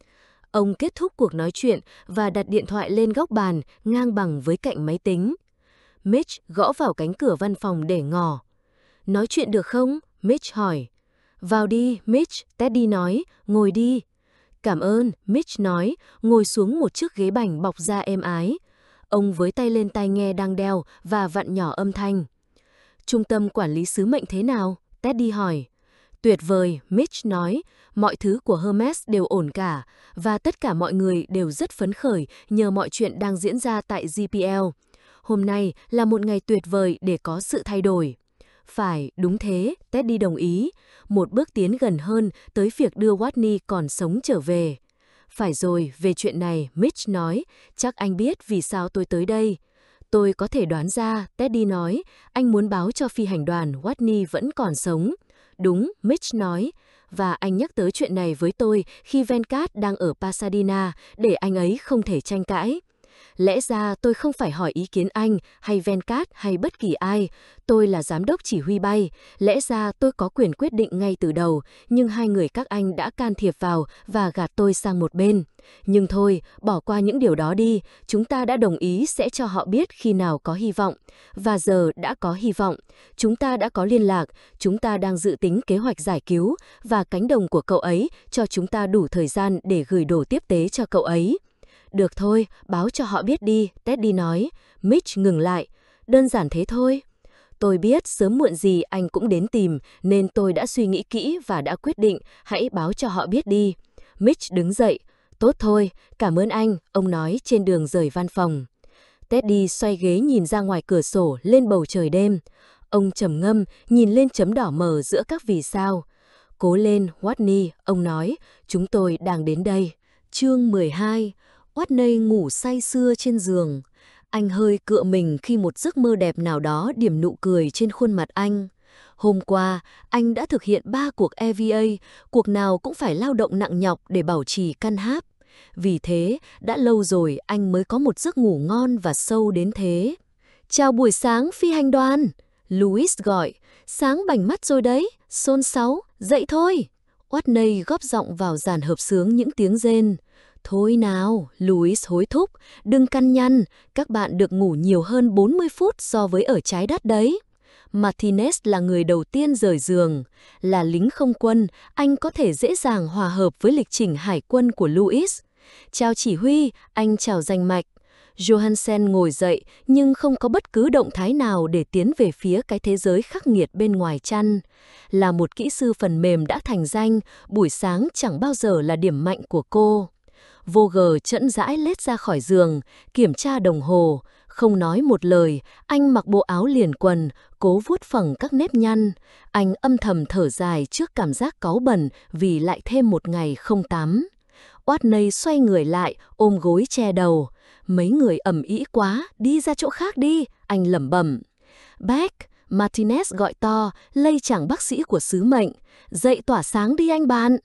Ông kết thúc cuộc nói chuyện và đặt điện thoại lên góc bàn ngang bằng với cạnh máy tính. Mitch gõ vào cánh cửa văn phòng để ngỏ. Nói chuyện được không? Mitch hỏi. Vào đi, Mitch, Teddy nói, ngồi đi. Cảm ơn, Mitch nói, ngồi xuống một chiếc ghế bành bọc da êm ái. Ông với tay lên tai nghe đang đeo và vặn nhỏ âm thanh. Trung tâm quản lý sứ mệnh thế nào? Teddy hỏi. Tuyệt vời, Mitch nói, mọi thứ của Hermes đều ổn cả, và tất cả mọi người đều rất phấn khởi nhờ mọi chuyện đang diễn ra tại giê pê lờ. Hôm nay là một ngày tuyệt vời để có sự thay đổi. Phải, đúng thế, Teddy đồng ý, một bước tiến gần hơn tới việc đưa Whitney còn sống trở về. Phải rồi, về chuyện này, Mitch nói, chắc anh biết vì sao tôi tới đây. Tôi có thể đoán ra, Teddy nói, anh muốn báo cho phi hành đoàn Whitney vẫn còn sống. Đúng, Mitch nói, và anh nhắc tới chuyện này với tôi khi Venkat đang ở Pasadena để anh ấy không thể tranh cãi. Lẽ ra tôi không phải hỏi ý kiến anh hay Venkat hay bất kỳ ai. Tôi là giám đốc chỉ huy bay. Lẽ ra tôi có quyền quyết định ngay từ đầu, nhưng hai người các anh đã can thiệp vào và gạt tôi sang một bên. Nhưng thôi, bỏ qua những điều đó đi. Chúng ta đã đồng ý sẽ cho họ biết khi nào có hy vọng. Và giờ đã có hy vọng. Chúng ta đã có liên lạc. Chúng ta đang dự tính kế hoạch giải cứu. Và cánh đồng của cậu ấy cho chúng ta đủ thời gian để gửi đồ tiếp tế cho cậu ấy. Được thôi, báo cho họ biết đi, Teddy nói. Mitch ngừng lại. Đơn giản thế thôi. Tôi biết sớm muộn gì anh cũng đến tìm, nên tôi đã suy nghĩ kỹ và đã quyết định hãy báo cho họ biết đi. Mitch đứng dậy. Tốt thôi, cảm ơn anh, ông nói trên đường rời văn phòng. Teddy xoay ghế nhìn ra ngoài cửa sổ lên bầu trời đêm. Ông trầm ngâm, nhìn lên chấm đỏ mờ giữa các vì sao. Cố lên, Whitney, ông nói, chúng tôi đang đến đây. Chương mười hai. Whitney ngủ say sưa trên giường. Anh hơi cựa mình khi một giấc mơ đẹp nào đó điểm nụ cười trên khuôn mặt anh. Hôm qua, anh đã thực hiện ba cuộc e vê a, cuộc nào cũng phải lao động nặng nhọc để bảo trì căn háp. Vì thế, đã lâu rồi anh mới có một giấc ngủ ngon và sâu đến thế. Chào buổi sáng phi hành đoàn. Louis gọi. Sáng bảnh mắt rồi đấy. Xôn xáo, dậy thôi. Whitney góp giọng vào dàn hợp xướng những tiếng rên. Thôi nào, Louis hối thúc, đừng căn nhăn, các bạn được ngủ nhiều hơn bốn mươi phút so với ở trái đất đấy. Martinez là người đầu tiên rời giường. Là lính không quân, anh có thể dễ dàng hòa hợp với lịch trình hải quân của Louis. Chào chỉ huy, anh chào danh mạch. Johansen ngồi dậy nhưng không có bất cứ động thái nào để tiến về phía cái thế giới khắc nghiệt bên ngoài chăn. Là một kỹ sư phần mềm đã thành danh, buổi sáng chẳng bao giờ là điểm mạnh của cô. Vogel chẫn rãi lết ra khỏi giường, kiểm tra đồng hồ. Không nói một lời, anh mặc bộ áo liền quần, cố vuốt phẳng các nếp nhăn. Anh âm thầm thở dài trước cảm giác cáu bẩn vì lại thêm một ngày không tắm. Whitney xoay người lại, ôm gối che đầu. Mấy người ầm ĩ quá, đi ra chỗ khác đi, anh lẩm bẩm. Beck, Martinez gọi to, lây chàng bác sĩ của sứ mệnh. Dậy tỏa sáng đi anh bạn.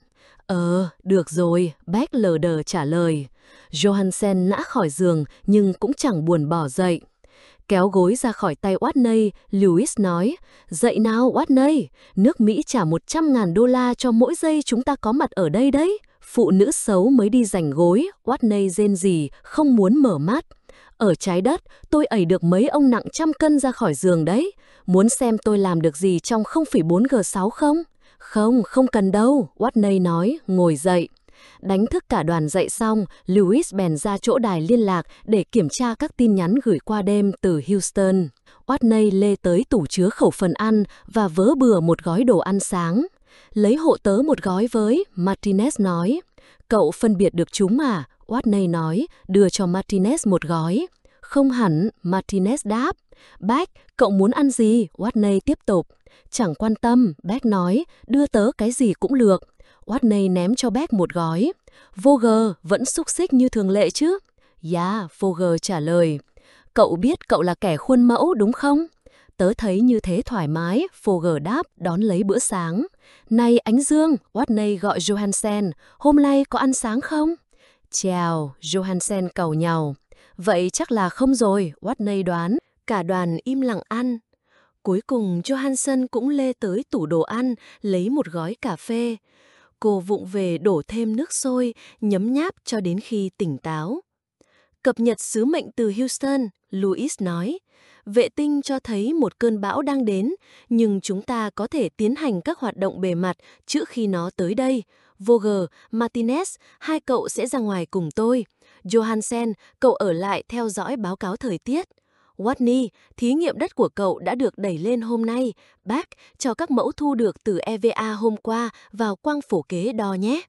Ờ, được rồi, Beck lờ đờ trả lời. Johansen nã khỏi giường nhưng cũng chẳng buồn bỏ dậy. Kéo gối ra khỏi tay Whitney, Louis nói, dậy nào Whitney, nước Mỹ trả một trăm ngàn đô la cho mỗi giây chúng ta có mặt ở đây đấy. Phụ nữ xấu mới đi giành gối, Whitney rên rỉ, không muốn mở mắt. Ở trái đất, tôi ẩy được mấy ông nặng trăm cân ra khỏi giường đấy. Muốn xem tôi làm được gì trong không phẩy bốn G sáu không? Không, không cần đâu, Whitney nói, ngồi dậy. Đánh thức cả đoàn dậy xong, Louis bèn ra chỗ đài liên lạc để kiểm tra các tin nhắn gửi qua đêm từ Houston. Whitney lê tới tủ chứa khẩu phần ăn và vớ bừa một gói đồ ăn sáng. Lấy hộ tớ một gói với, Martinez nói. Cậu phân biệt được chúng à? Whitney nói, đưa cho Martinez một gói. Không hẳn, Martinez đáp. Beck, cậu muốn ăn gì? Whitney tiếp tục. Chẳng quan tâm, Beck nói, đưa tớ cái gì cũng được. Whitney ném cho Beck một gói. Vogel vẫn xúc xích như thường lệ chứ? Dạ, yeah, Vogel trả lời. Cậu biết cậu là kẻ khuôn mẫu đúng không? Tớ thấy như thế thoải mái, Vogel đáp, đón lấy bữa sáng. Này Ánh Dương, Whitney gọi Johansen, hôm nay có ăn sáng không? Chào, Johansen cầu nhàu. Vậy chắc là không rồi, Watney đoán. Cả đoàn im lặng ăn. Cuối cùng Johansson cũng lê tới tủ đồ ăn, lấy một gói cà phê. Cô vụng về đổ thêm nước sôi, nhấm nháp cho đến khi tỉnh táo. Cập nhật sứ mệnh từ Houston, Louis nói. Vệ tinh cho thấy một cơn bão đang đến, nhưng chúng ta có thể tiến hành các hoạt động bề mặt trước khi nó tới đây. Vogel, Martinez, hai cậu sẽ ra ngoài cùng tôi. Johansen, cậu ở lại theo dõi báo cáo thời tiết. Watney, thí nghiệm đất của cậu đã được đẩy lên hôm nay. Bác, cho các mẫu thu được từ e vê a hôm qua vào quang phổ kế đo nhé.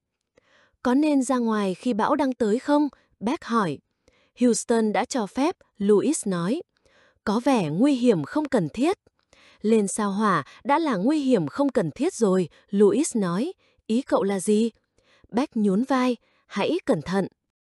Có nên ra ngoài khi bão đang tới không? Bác hỏi. Houston đã cho phép, Louis nói. Có vẻ nguy hiểm không cần thiết. Lên sao hỏa đã là nguy hiểm không cần thiết rồi, Louis nói. Ý cậu là gì? Bác nhún vai, hãy cẩn thận.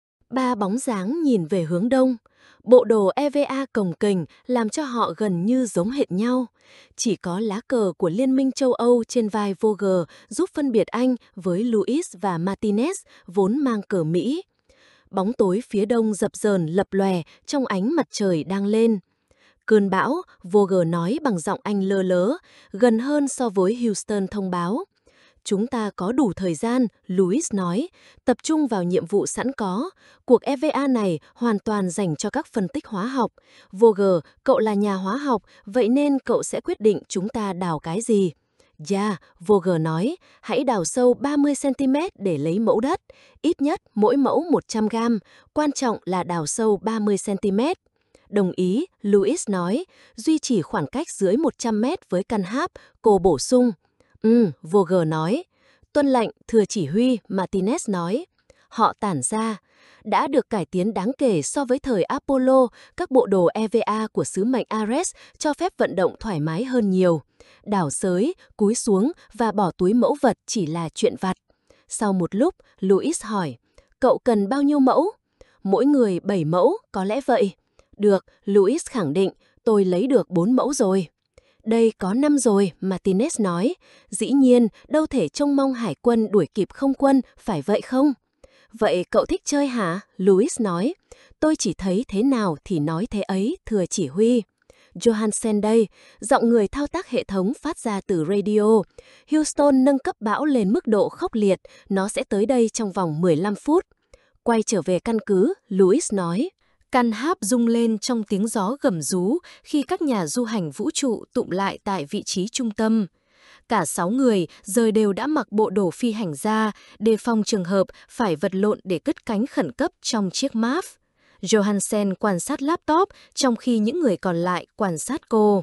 Ba bóng dáng nhìn về hướng đông. Bộ đồ e vê a cồng kềnh làm cho họ gần như giống hệt nhau. Chỉ có lá cờ của Liên minh châu Âu trên vai Vogel giúp phân biệt anh với Louis và Martinez vốn mang cờ Mỹ. Bóng tối phía đông dập dờn lập lòe trong ánh mặt trời đang lên. Cơn bão, Vogel nói bằng giọng Anh lơ lớ, gần hơn so với Houston thông báo. Chúng ta có đủ thời gian, Louis nói, tập trung vào nhiệm vụ sẵn có. Cuộc e vê a này hoàn toàn dành cho các phân tích hóa học. Vogel, cậu là nhà hóa học, vậy nên cậu sẽ quyết định chúng ta đào cái gì. Dạ, yeah, Vogel nói, hãy đào sâu ba mươi xăng-ti-mét để lấy mẫu đất. Ít nhất mỗi mẫu một trăm gam, quan trọng là đào sâu ba mươi xăng-ti-mét. Đồng ý, Louis nói, duy trì khoảng cách dưới một trăm mét với căn háp, cô bổ sung. Ừ, Vogel nói. Tuân lệnh, thưa chỉ huy, Martinez nói. Họ tản ra. Đã được cải tiến đáng kể so với thời Apollo, các bộ đồ e vê a của sứ mệnh Ares cho phép vận động thoải mái hơn nhiều. Đảo xới, cúi xuống và bỏ túi mẫu vật chỉ là chuyện vặt. Sau một lúc, Louis hỏi, cậu cần bao nhiêu mẫu? Mỗi người bảy mẫu, có lẽ vậy. Được, Louis khẳng định, tôi lấy được bốn mẫu rồi. Đây có năm rồi, Martinez nói. Dĩ nhiên, đâu thể trông mong hải quân đuổi kịp không quân, phải vậy không? Vậy cậu thích chơi hả? Louis nói. Tôi chỉ thấy thế nào thì nói thế ấy, thưa chỉ huy. Johansen đây, giọng người thao tác hệ thống phát ra từ radio. Houston nâng cấp bão lên mức độ khốc liệt, nó sẽ tới đây trong vòng mười lăm phút. Quay trở về căn cứ, Louis nói. Căn háp rung lên trong tiếng gió gầm rú khi các nhà du hành vũ trụ tụm lại tại vị trí trung tâm. Cả sáu người giờ đều đã mặc bộ đồ phi hành gia, đề phòng trường hợp phải vật lộn để cất cánh khẩn cấp trong chiếc máp. Johansen quan sát laptop trong khi những người còn lại quan sát cô.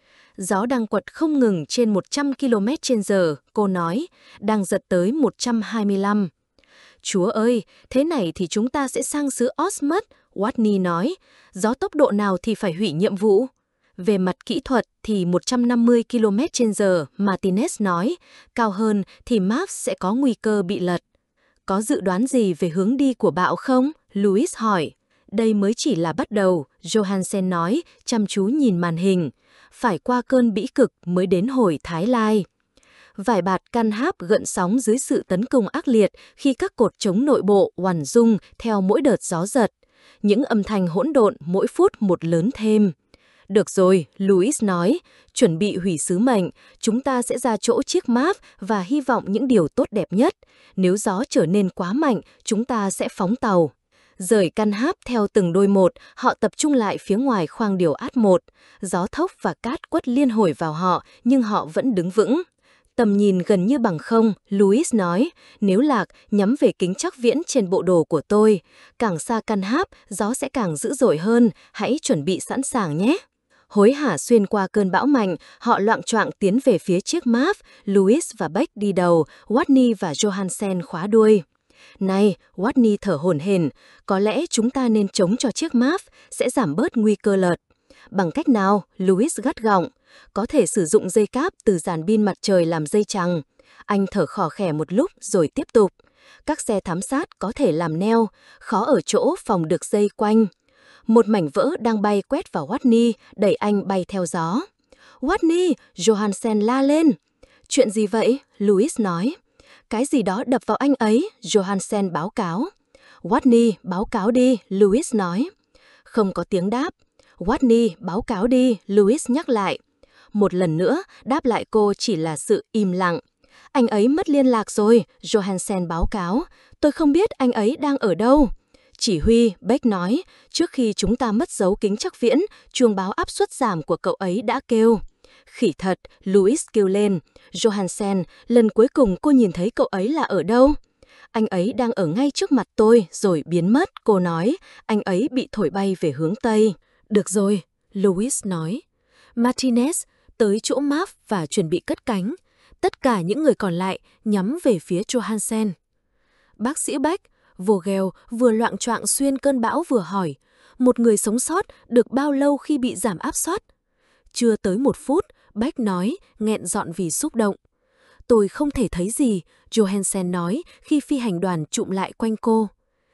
Gió đang quật không ngừng trên một trăm ki lô mét trên giờ, cô nói, đang giật tới một trăm hai mươi lăm. Chúa ơi, thế này thì chúng ta sẽ sang xứ Oz mất, Watney nói. Gió tốc độ nào thì phải hủy nhiệm vụ? Về mặt kỹ thuật thì một trăm năm mươi ki lô mét trên giờ, Martinez nói. Cao hơn thì map sẽ có nguy cơ bị lật. Có dự đoán gì về hướng đi của bão không? Louis hỏi. Đây mới chỉ là bắt đầu, Johansen nói, chăm chú nhìn màn hình. Phải qua cơn bĩ cực mới đến hồi Thái Lai. Vải bạt căn háp gợn sóng dưới sự tấn công ác liệt khi các cột chống nội bộ oằn rung theo mỗi đợt gió giật. Những âm thanh hỗn độn mỗi phút một lớn thêm. Được rồi, Louis nói, chuẩn bị hủy sứ mệnh, chúng ta sẽ ra chỗ chiếc máp và hy vọng những điều tốt đẹp nhất. Nếu gió trở nên quá mạnh, chúng ta sẽ phóng tàu. Rời căn háp theo từng đôi một, họ tập trung lại phía ngoài khoang điều át một. Gió thốc và cát quất liên hồi vào họ, nhưng họ vẫn đứng vững. Tầm nhìn gần như bằng không, Louis nói, nếu lạc, nhắm về kính trắc viễn trên bộ đồ của tôi. Càng xa căn háp, gió sẽ càng dữ dội hơn, hãy chuẩn bị sẵn sàng nhé. Hối hả xuyên qua cơn bão mạnh, họ loạng choạng tiến về phía chiếc máp, Louis và Beck đi đầu, Watney và Johansen khóa đuôi. Này, Watney thở hổn hển, có lẽ chúng ta nên chống cho chiếc máp, sẽ giảm bớt nguy cơ lật. Bằng cách nào? Louis gắt gỏng. Có thể sử dụng dây cáp từ dàn pin mặt trời làm dây chằng. Anh thở khò khè một lúc rồi tiếp tục. Các xe thám sát có thể làm neo, khó ở chỗ phòng được dây quanh. Một mảnh vỡ đang bay quét vào Watney, đẩy anh bay theo gió. Watney, Johansen la lên. Chuyện gì vậy? Louis nói. Cái gì đó đập vào anh ấy, Johansen báo cáo. Watney, báo cáo đi, Louis nói. Không có tiếng đáp. Whitney, báo cáo đi, Louis nhắc lại. Một lần nữa, đáp lại cô chỉ là sự im lặng. Anh ấy mất liên lạc rồi, Johansen báo cáo. Tôi không biết anh ấy đang ở đâu. Chỉ huy, Beck nói, trước khi chúng ta mất dấu kính trắc viễn, chuông báo áp suất giảm của cậu ấy đã kêu. Khỉ thật, Louis kêu lên. Johansen, lần cuối cùng cô nhìn thấy cậu ấy là ở đâu? Anh ấy đang ở ngay trước mặt tôi, rồi biến mất, cô nói. Anh ấy bị thổi bay về hướng Tây. Được rồi, Louis nói. Martinez tới chỗ Marv và chuẩn bị cất cánh. Tất cả những người còn lại nhắm về phía Johansen. Bác sĩ Beck, Vogel vừa loạng choạng xuyên cơn bão vừa hỏi, một người sống sót được bao lâu khi bị giảm áp suất? Chưa tới một phút, Beck nói, nghẹn giọng vì xúc động. Tôi không thể thấy gì, Johansen nói khi phi hành đoàn chụm lại quanh cô.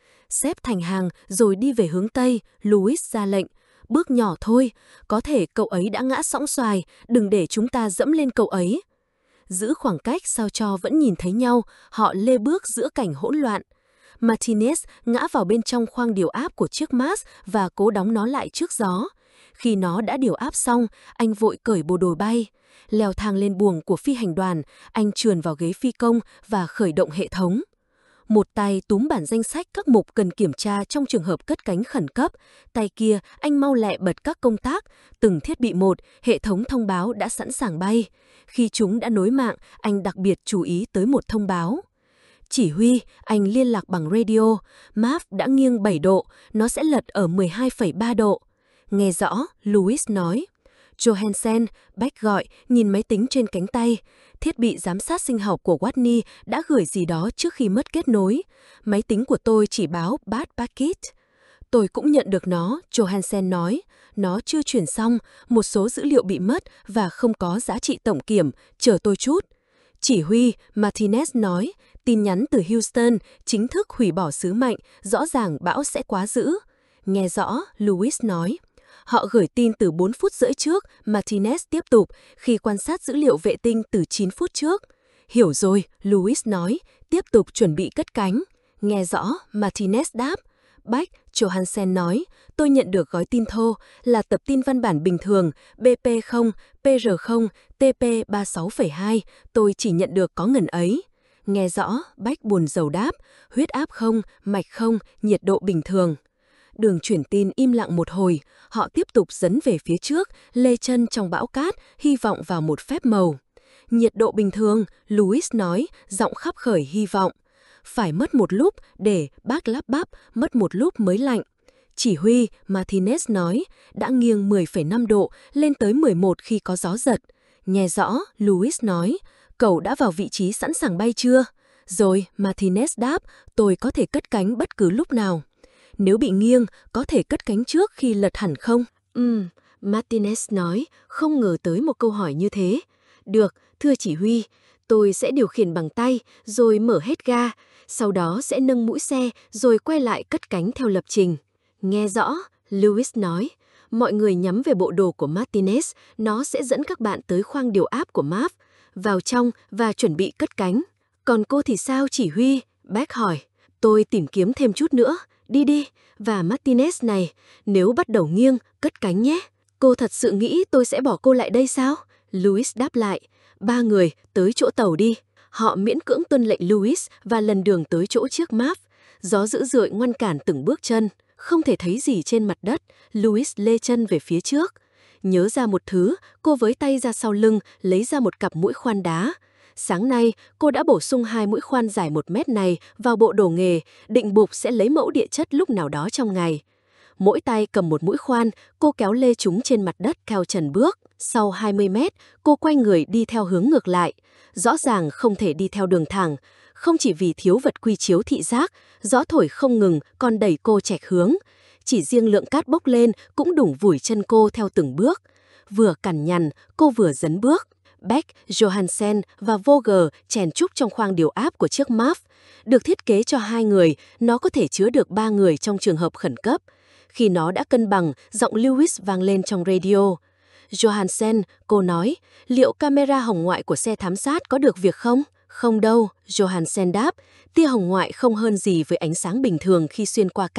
Xếp thành hàng rồi đi về hướng Tây, Louis ra lệnh. Bước nhỏ thôi, có thể cậu ấy đã ngã sõng xoài, đừng để chúng ta dẫm lên cậu ấy. Giữ khoảng cách sao cho vẫn nhìn thấy nhau, họ lê bước giữa cảnh hỗn loạn. Martinez ngã vào bên trong khoang điều áp của chiếc Mars và cố đóng nó lại trước gió. Khi nó đã điều áp xong, anh vội cởi bộ đồ bay. Leo thang lên buồng của phi hành đoàn, anh trườn vào ghế phi công và khởi động hệ thống. Một tay túm bản danh sách các mục cần kiểm tra trong trường hợp cất cánh khẩn cấp. Tay kia, anh mau lẹ bật các công tác. Từng thiết bị một, hệ thống thông báo đã sẵn sàng bay. Khi chúng đã nối mạng, anh đặc biệt chú ý tới một thông báo. Chỉ huy, anh liên lạc bằng radio. Marv đã nghiêng bảy độ, nó sẽ lật ở mười hai phẩy ba độ. Nghe rõ, Louis nói. Johansen, Beck gọi, nhìn máy tính trên cánh tay. Thiết bị giám sát sinh học của Whitney đã gửi gì đó trước khi mất kết nối. Máy tính của tôi chỉ báo bad packet. Tôi cũng nhận được nó, Johansen nói. Nó chưa chuyển xong, một số dữ liệu bị mất và không có giá trị tổng kiểm, chờ tôi chút. Chỉ huy, Martinez nói, tin nhắn từ Houston, chính thức hủy bỏ sứ mệnh, rõ ràng bão sẽ quá dữ. Nghe rõ, Louis nói. Họ gửi tin từ bốn phút rưỡi trước, Martinez tiếp tục, khi quan sát dữ liệu vệ tinh từ chín phút trước. Hiểu rồi, Louis nói, tiếp tục chuẩn bị cất cánh. Nghe rõ, Martinez đáp. Beck, Johansen nói, tôi nhận được gói tin thô là tập tin văn bản bình thường, B P không, P R không, T P ba mươi sáu phẩy hai, tôi chỉ nhận được có ngần ấy. Nghe rõ, Beck buồn rầu đáp, huyết áp không, mạch không, nhiệt độ bình thường. Đường chuyển tin im lặng một hồi, họ tiếp tục dấn về phía trước, lê chân trong bão cát, hy vọng vào một phép màu. Nhiệt độ bình thường, Louis nói, giọng khắp khởi hy vọng. Phải mất một lúc để bác lắp bắp, mất một lúc mới lạnh. Chỉ huy, Martinez nói, đã nghiêng mười phẩy năm độ, lên tới mười một khi có gió giật. Nghe rõ, Louis nói, cậu đã vào vị trí sẵn sàng bay chưa? Rồi, Martinez đáp, tôi có thể cất cánh bất cứ lúc nào. Nếu bị nghiêng, có thể cất cánh trước khi lật hẳn không? Ừm, Martinez nói, không ngờ tới một câu hỏi như thế. Được, thưa chỉ huy, tôi sẽ điều khiển bằng tay, rồi mở hết ga, sau đó sẽ nâng mũi xe, rồi quay lại cất cánh theo lập trình. Nghe rõ, Louis nói, mọi người nhắm về bộ đồ của Martinez, nó sẽ dẫn các bạn tới khoang điều áp của Marv, vào trong và chuẩn bị cất cánh. Còn cô thì sao chỉ huy? Beck hỏi, tôi tìm kiếm thêm chút nữa. Đi đi, và Martinez này, nếu bắt đầu nghiêng, cất cánh nhé. Cô thật sự nghĩ tôi sẽ bỏ cô lại đây sao? Louis đáp lại, ba người, tới chỗ tàu đi. Họ miễn cưỡng tuân lệnh Louis và lần đường tới chỗ chiếc Marv. Gió dữ dội ngăn cản từng bước chân, không thể thấy gì trên mặt đất. Louis lê chân về phía trước. Nhớ ra một thứ, cô với tay ra sau lưng, lấy ra một cặp mũi khoan đá. Sáng nay, cô đã bổ sung hai mũi khoan dài một mét này vào bộ đồ nghề, định buộc sẽ lấy mẫu địa chất lúc nào đó trong ngày. Mỗi tay cầm một mũi khoan, cô kéo lê chúng trên mặt đất theo trần bước. Sau hai mươi mét, cô quay người đi theo hướng ngược lại. Rõ ràng không thể đi theo đường thẳng, không chỉ vì thiếu vật quy chiếu thị giác, gió thổi không ngừng còn đẩy cô chệch hướng. Chỉ riêng lượng cát bốc lên cũng đủng vùi chân cô theo từng bước. Vừa cằn nhằn, cô vừa dấn bước. Beck, Johansen và Vogel chèn chúc trong khoang điều áp của chiếc Marv. Được thiết kế cho hai người, nó có thể chứa được ba người trong trường hợp khẩn cấp. Khi nó đã cân bằng, giọng Louis vang lên trong radio. Johansen, cô nói, liệu camera hồng ngoại của xe thám sát có được việc không? Không đâu, Johansen đáp, tia hồng ngoại không hơn gì với ánh sáng bình thường khi xuyên qua cát.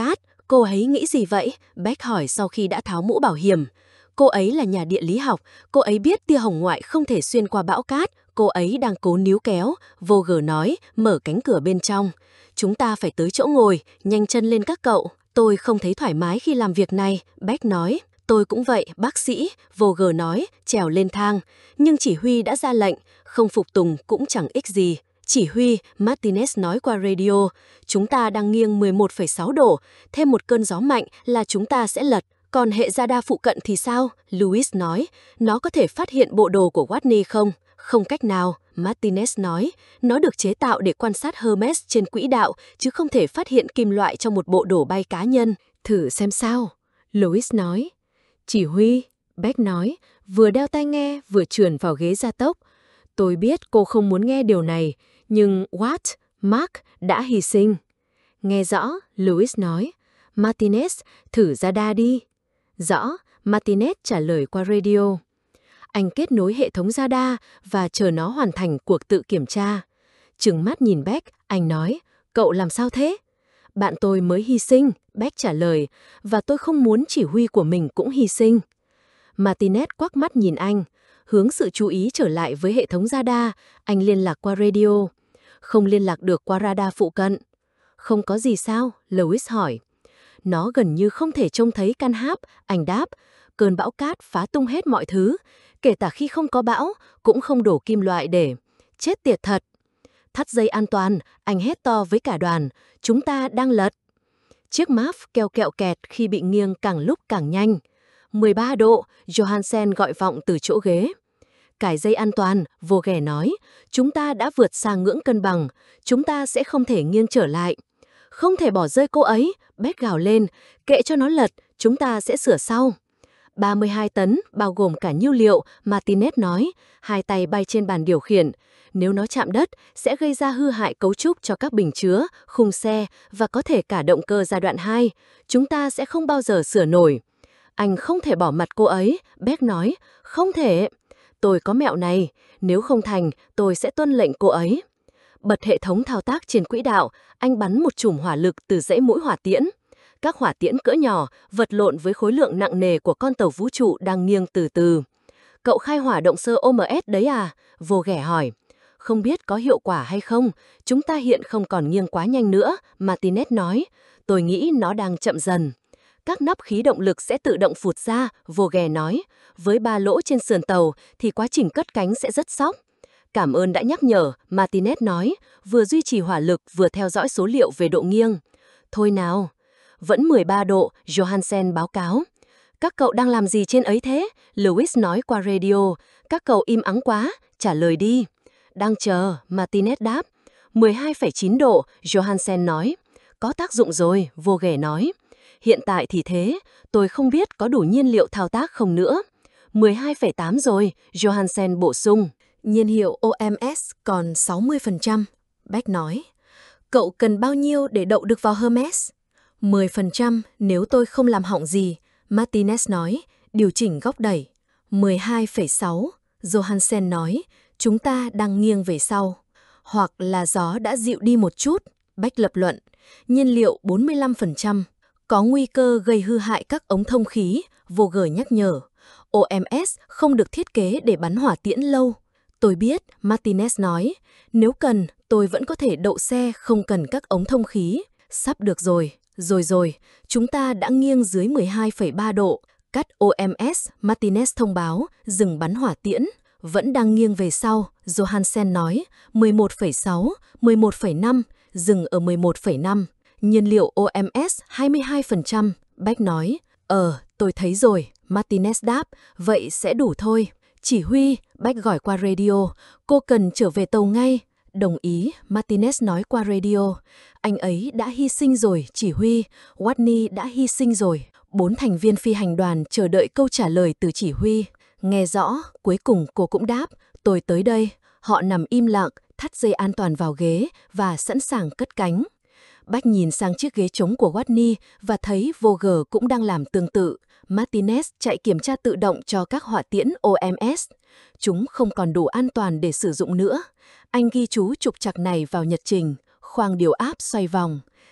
Cô ấy nghĩ gì vậy? Beck hỏi sau khi đã tháo mũ bảo hiểm. Cô ấy là nhà địa lý học, cô ấy biết tia hồng ngoại không thể xuyên qua bão cát, cô ấy đang cố níu kéo, Vogel nói, mở cánh cửa bên trong. Chúng ta phải tới chỗ ngồi, nhanh chân lên các cậu. Tôi không thấy thoải mái khi làm việc này, Beck nói. Tôi cũng vậy, bác sĩ, Vogel nói, trèo lên thang. Nhưng chỉ huy đã ra lệnh, không phục tùng cũng chẳng ích gì. Chỉ huy, Martinez nói qua radio, chúng ta đang nghiêng mười một phẩy sáu độ, thêm một cơn gió mạnh là chúng ta sẽ lật. Còn hệ radar phụ cận thì sao? Louis nói, nó có thể phát hiện bộ đồ của Watney không? Không cách nào, Martinez nói, nó được chế tạo để quan sát Hermes trên quỹ đạo, chứ không thể phát hiện kim loại trong một bộ đồ bay cá nhân. Thử xem sao, Louis nói. Chỉ huy, Beck nói, vừa đeo tai nghe vừa trườn vào ghế gia tốc. Tôi biết cô không muốn nghe điều này, nhưng Watt, Mark đã hy sinh. Nghe rõ, Louis nói. Martinez, thử radar đi. Rõ, Martinez trả lời qua radio. Anh kết nối hệ thống radar và chờ nó hoàn thành cuộc tự kiểm tra. Trừng mắt nhìn Beck, anh nói, cậu làm sao thế? Bạn tôi mới hy sinh, Beck trả lời, và tôi không muốn chỉ huy của mình cũng hy sinh. Martinez quắc mắt nhìn anh, hướng sự chú ý trở lại với hệ thống radar, anh liên lạc qua radio. Không liên lạc được qua radar phụ cận. Không có gì sao? Louis hỏi. Nó gần như không thể trông thấy căn háp, anh đáp. Cơn bão cát phá tung hết mọi thứ, kể cả khi không có bão, cũng không đổ kim loại để... Chết tiệt thật! Thắt dây an toàn, anh hét to với cả đoàn. Chúng ta đang lật. Chiếc máp keo kẹo kẹt khi bị nghiêng càng lúc càng nhanh. mười ba độ, Johansen gọi vọng từ chỗ ghế. Cài dây an toàn, Vogel nói. Chúng ta đã vượt xa ngưỡng cân bằng. Chúng ta sẽ không thể nghiêng trở lại. Không thể bỏ rơi cô ấy, Beck gào lên. Kệ cho nó lật, chúng ta sẽ sửa sau. ba mươi hai tấn, bao gồm cả nhiêu liệu, Martinez nói. Hai tay bay trên bàn điều khiển. Nếu nó chạm đất, sẽ gây ra hư hại cấu trúc cho các bình chứa, khung xe và có thể cả động cơ giai đoạn hai. Chúng ta sẽ không bao giờ sửa nổi. Anh không thể bỏ mặt cô ấy, Beck nói. Không thể. Tôi có mẹo này. Nếu không thành, tôi sẽ tuân lệnh cô ấy. Bật hệ thống thao tác trên quỹ đạo, anh bắn một chùm hỏa lực từ rễ mũi hỏa tiễn. Các hỏa tiễn cỡ nhỏ vật lộn với khối lượng nặng nề của con tàu vũ trụ đang nghiêng từ từ. Cậu khai hỏa động cơ o em ét đấy à? Vogel hỏi. Không biết có hiệu quả hay không, chúng ta hiện không còn nghiêng quá nhanh nữa, Martinez nói. Tôi nghĩ nó đang chậm dần. Các nắp khí động lực sẽ tự động phụt ra, Vogel nói. Với ba lỗ trên sườn tàu thì quá trình cất cánh sẽ rất sóc. Cảm ơn đã nhắc nhở, Martinez nói, vừa duy trì hỏa lực vừa theo dõi số liệu về độ nghiêng. Thôi nào. Vẫn mười ba độ, Johansen báo cáo. Các cậu đang làm gì trên ấy thế? Louis nói qua radio. Các cậu im ắng quá, trả lời đi. Đang chờ, Martinez đáp. mười hai phẩy chín độ, Johansen nói. Có tác dụng rồi, Vogel nói. Hiện tại thì thế, tôi không biết có đủ nhiên liệu thao tác không nữa. mười hai phẩy tám rồi, Johansen bổ sung. Nhiên hiệu o em ét còn sáu mươi phần trăm, Beck nói. Cậu cần bao nhiêu để đậu được vào Hermes? mười phần trăm nếu tôi không làm hỏng gì, Martinez nói, điều chỉnh góc đẩy. mười hai phẩy sáu, Johansen nói, chúng ta đang nghiêng về sau. Hoặc là gió đã dịu đi một chút, Beck lập luận. Nhiên liệu bốn mươi lăm phần trăm, có nguy cơ gây hư hại các ống thông khí, Vogel nhắc nhở. o em ét không được thiết kế để bắn hỏa tiễn lâu. Tôi biết, Martinez nói, nếu cần, tôi vẫn có thể đậu xe không cần các ống thông khí. Sắp được rồi, rồi rồi, chúng ta đã nghiêng dưới mười hai phẩy ba độ. Cắt o em ét, Martinez thông báo, dừng bắn hỏa tiễn. Vẫn đang nghiêng về sau, Johansen nói, mười một phẩy sáu, mười một phẩy năm, dừng ở mười một phẩy năm. Nhiên liệu o em ét hai mươi hai phần trăm, Beck nói. Ờ, tôi thấy rồi, Martinez đáp, vậy sẽ đủ thôi. Chỉ huy, Beck gọi qua radio, cô cần trở về tàu ngay. Đồng ý, Martinez nói qua radio. Anh ấy đã hy sinh rồi, chỉ huy, Watney đã hy sinh rồi. Bốn thành viên phi hành đoàn chờ đợi câu trả lời từ chỉ huy. Nghe rõ, cuối cùng cô cũng đáp, tôi tới đây. Họ nằm im lặng, thắt dây an toàn vào ghế và sẵn sàng cất cánh. Beck nhìn sang chiếc ghế trống của Watney và thấy Vogel cũng đang làm tương tự. Martinez chạy kiểm tra tự động cho các hỏa tiễn o em ét. Chúng không còn đủ an toàn để sử dụng nữa. Anh ghi chú trục trặc này vào nhật trình. Khoang điều áp xoay vòng.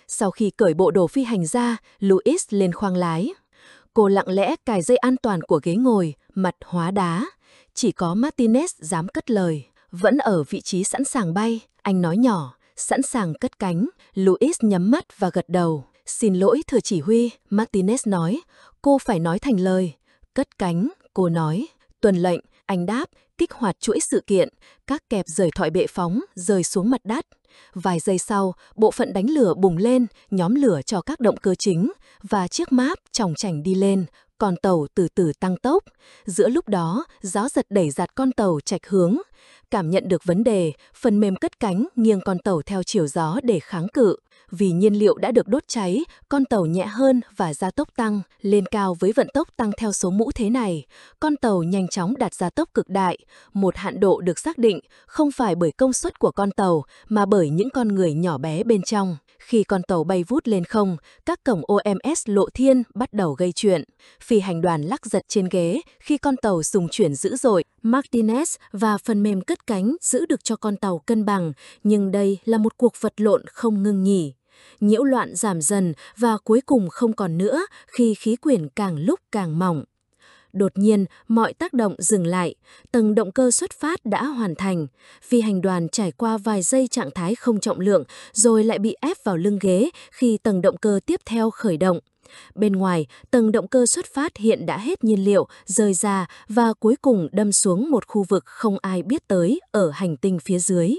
Sau khi cởi bộ đồ phi hành ra, Louis lên khoang lái. Cô lặng lẽ cài dây an toàn của ghế ngồi, mặt hóa đá. Chỉ có Martinez dám cất lời. Vẫn ở vị trí sẵn sàng bay, anh nói nhỏ, sẵn sàng cất cánh. Louis nhắm mắt và gật đầu. Xin lỗi thưa chỉ huy, Martinez nói. Cô phải nói thành lời. Cất cánh, cô nói. Tuân lệnh, anh đáp, kích hoạt chuỗi sự kiện. Các kẹp rời thoại bệ phóng, rơi xuống mặt đất. Vài giây sau, bộ phận đánh lửa bùng lên, nhóm lửa cho các động cơ chính, và chiếc máp chòng chành đi lên. Con tàu từ từ tăng tốc. Giữa lúc đó, gió giật đẩy giạt con tàu chệch hướng. Cảm nhận được vấn đề, phần mềm cất cánh nghiêng con tàu theo chiều gió để kháng cự. Vì nhiên liệu đã được đốt cháy, con tàu nhẹ hơn và gia tốc tăng, lên cao với vận tốc tăng theo số mũ thế này. Con tàu nhanh chóng đạt gia tốc cực đại. Một hạn độ được xác định, không phải bởi công suất của con tàu, mà bởi những con người nhỏ bé bên trong. Khi con tàu bay vút lên không, các cổng O M S lộ thiên bắt đầu gây chuyện. Phi hành đoàn lắc giật trên ghế khi con tàu xung chuyển dữ dội. Martinez và phần mềm cất cánh giữ được cho con tàu cân bằng, nhưng đây là một cuộc vật lộn không ngừng nghỉ. Nhiễu loạn giảm dần và cuối cùng không còn nữa khi khí quyển càng lúc càng mỏng. Đột nhiên, mọi tác động dừng lại, tầng động cơ xuất phát đã hoàn thành. Phi hành đoàn trải qua vài giây trạng thái không trọng lượng rồi lại bị ép vào lưng ghế khi tầng động cơ tiếp theo khởi động. Bên ngoài, tầng động cơ xuất phát hiện đã hết nhiên liệu, rời ra và cuối cùng đâm xuống một khu vực không ai biết tới ở hành tinh phía dưới.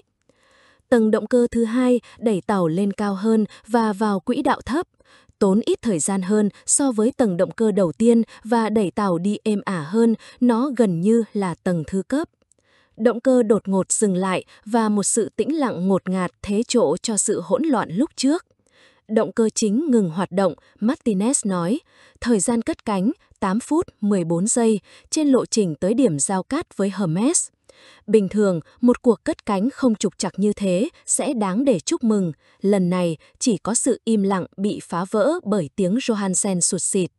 Tầng động cơ thứ hai đẩy tàu lên cao hơn và vào quỹ đạo thấp, tốn ít thời gian hơn so với tầng động cơ đầu tiên và đẩy tàu đi êm ả hơn, nó gần như là tầng thứ cấp. Động cơ đột ngột dừng lại và một sự tĩnh lặng ngột ngạt thế chỗ cho sự hỗn loạn lúc trước. Động cơ chính ngừng hoạt động, Martinez nói, thời gian cất cánh tám phút mười bốn giây trên lộ trình tới điểm giao cát với Hermes. Bình thường, một cuộc cất cánh không trục trặc như thế sẽ đáng để chúc mừng. Lần này, chỉ có sự im lặng bị phá vỡ bởi tiếng Johansen sụt sịt.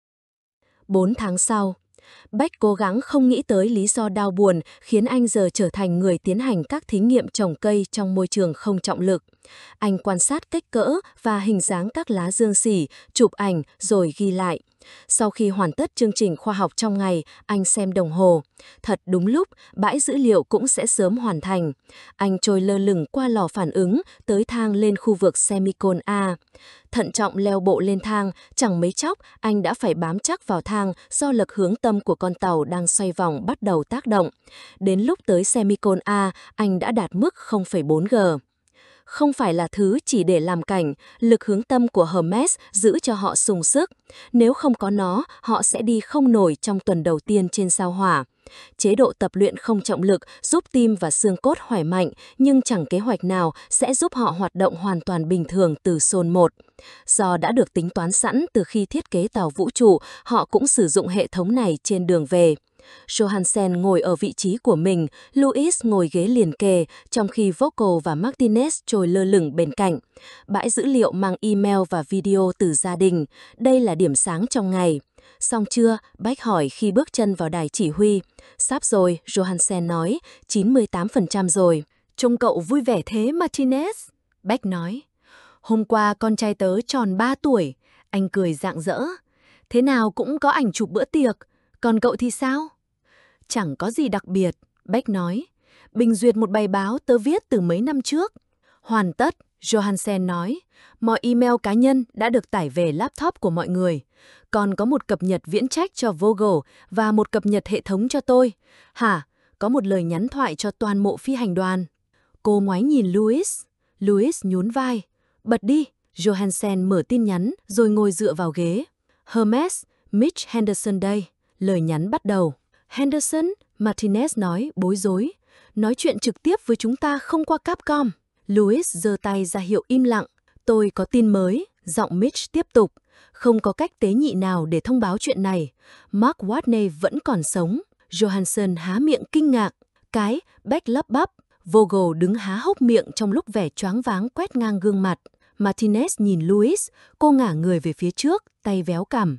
Bốn tháng sau, Beck cố gắng không nghĩ tới lý do đau buồn khiến anh giờ trở thành người tiến hành các thí nghiệm trồng cây trong môi trường không trọng lực. Anh quan sát kích cỡ và hình dáng các lá dương xỉ, chụp ảnh rồi ghi lại. Sau khi hoàn tất chương trình khoa học trong ngày, anh xem đồng hồ. Thật đúng lúc, bãi dữ liệu cũng sẽ sớm hoàn thành. Anh trôi lơ lửng qua lò phản ứng, tới thang lên khu vực Semicon A. Thận trọng leo bộ lên thang, chẳng mấy chốc anh đã phải bám chắc vào thang do lực hướng tâm của con tàu đang xoay vòng bắt đầu tác động. Đến lúc tới Semicon A, anh đã đạt mức không phẩy bốn G. Không phải là thứ chỉ để làm cảnh, lực hướng tâm của Hermes giữ cho họ sung sức. Nếu không có nó, họ sẽ đi không nổi trong tuần đầu tiên trên sao Hỏa. Chế độ tập luyện không trọng lực giúp tim và xương cốt khỏe mạnh, nhưng chẳng kế hoạch nào sẽ giúp họ hoạt động hoàn toàn bình thường từ Sol một. Do đã được tính toán sẵn từ khi thiết kế tàu vũ trụ, họ cũng sử dụng hệ thống này trên đường về. Johansen ngồi ở vị trí của mình, Louis ngồi ghế liền kề, trong khi Vogel và Martinez trôi lơ lửng bên cạnh. Bãi dữ liệu mang email và video từ gia đình. Đây là điểm sáng trong ngày. Xong chưa? Beck hỏi khi bước chân vào đài chỉ huy. Sắp rồi, Johansen nói, chín mươi tám phần trăm rồi. Trông cậu vui vẻ thế, Martinez. Beck nói. Hôm qua con trai tớ tròn ba tuổi. Anh cười rạng rỡ. Thế nào cũng có ảnh chụp bữa tiệc. Còn cậu thì sao? Chẳng có gì đặc biệt, Beck nói. Bình duyệt một bài báo tớ viết từ mấy năm trước. Hoàn tất, Johansen nói. Mọi email cá nhân đã được tải về laptop của mọi người. Còn có một cập nhật viễn trách cho Vogel và một cập nhật hệ thống cho tôi. Hả? Có một lời nhắn thoại cho toàn bộ phi hành đoàn. Cô ngoái nhìn Louis. Louis nhún vai. Bật đi. Johansen mở tin nhắn rồi ngồi dựa vào ghế. Hermes, Mitch Henderson đây. Lời nhắn bắt đầu. Henderson, Martinez nói bối rối. Nói chuyện trực tiếp với chúng ta không qua Capcom. Louis giơ tay ra hiệu im lặng. Tôi có tin mới. Giọng Mitch tiếp tục. Không có cách tế nhị nào để thông báo chuyện này. Mark Watney vẫn còn sống. Johansen há miệng kinh ngạc. Cái, Beck lắp bắp. Vogel đứng há hốc miệng trong lúc vẻ choáng váng quét ngang gương mặt. Martinez nhìn Louis. Cô ngả người về phía trước, tay véo cằm.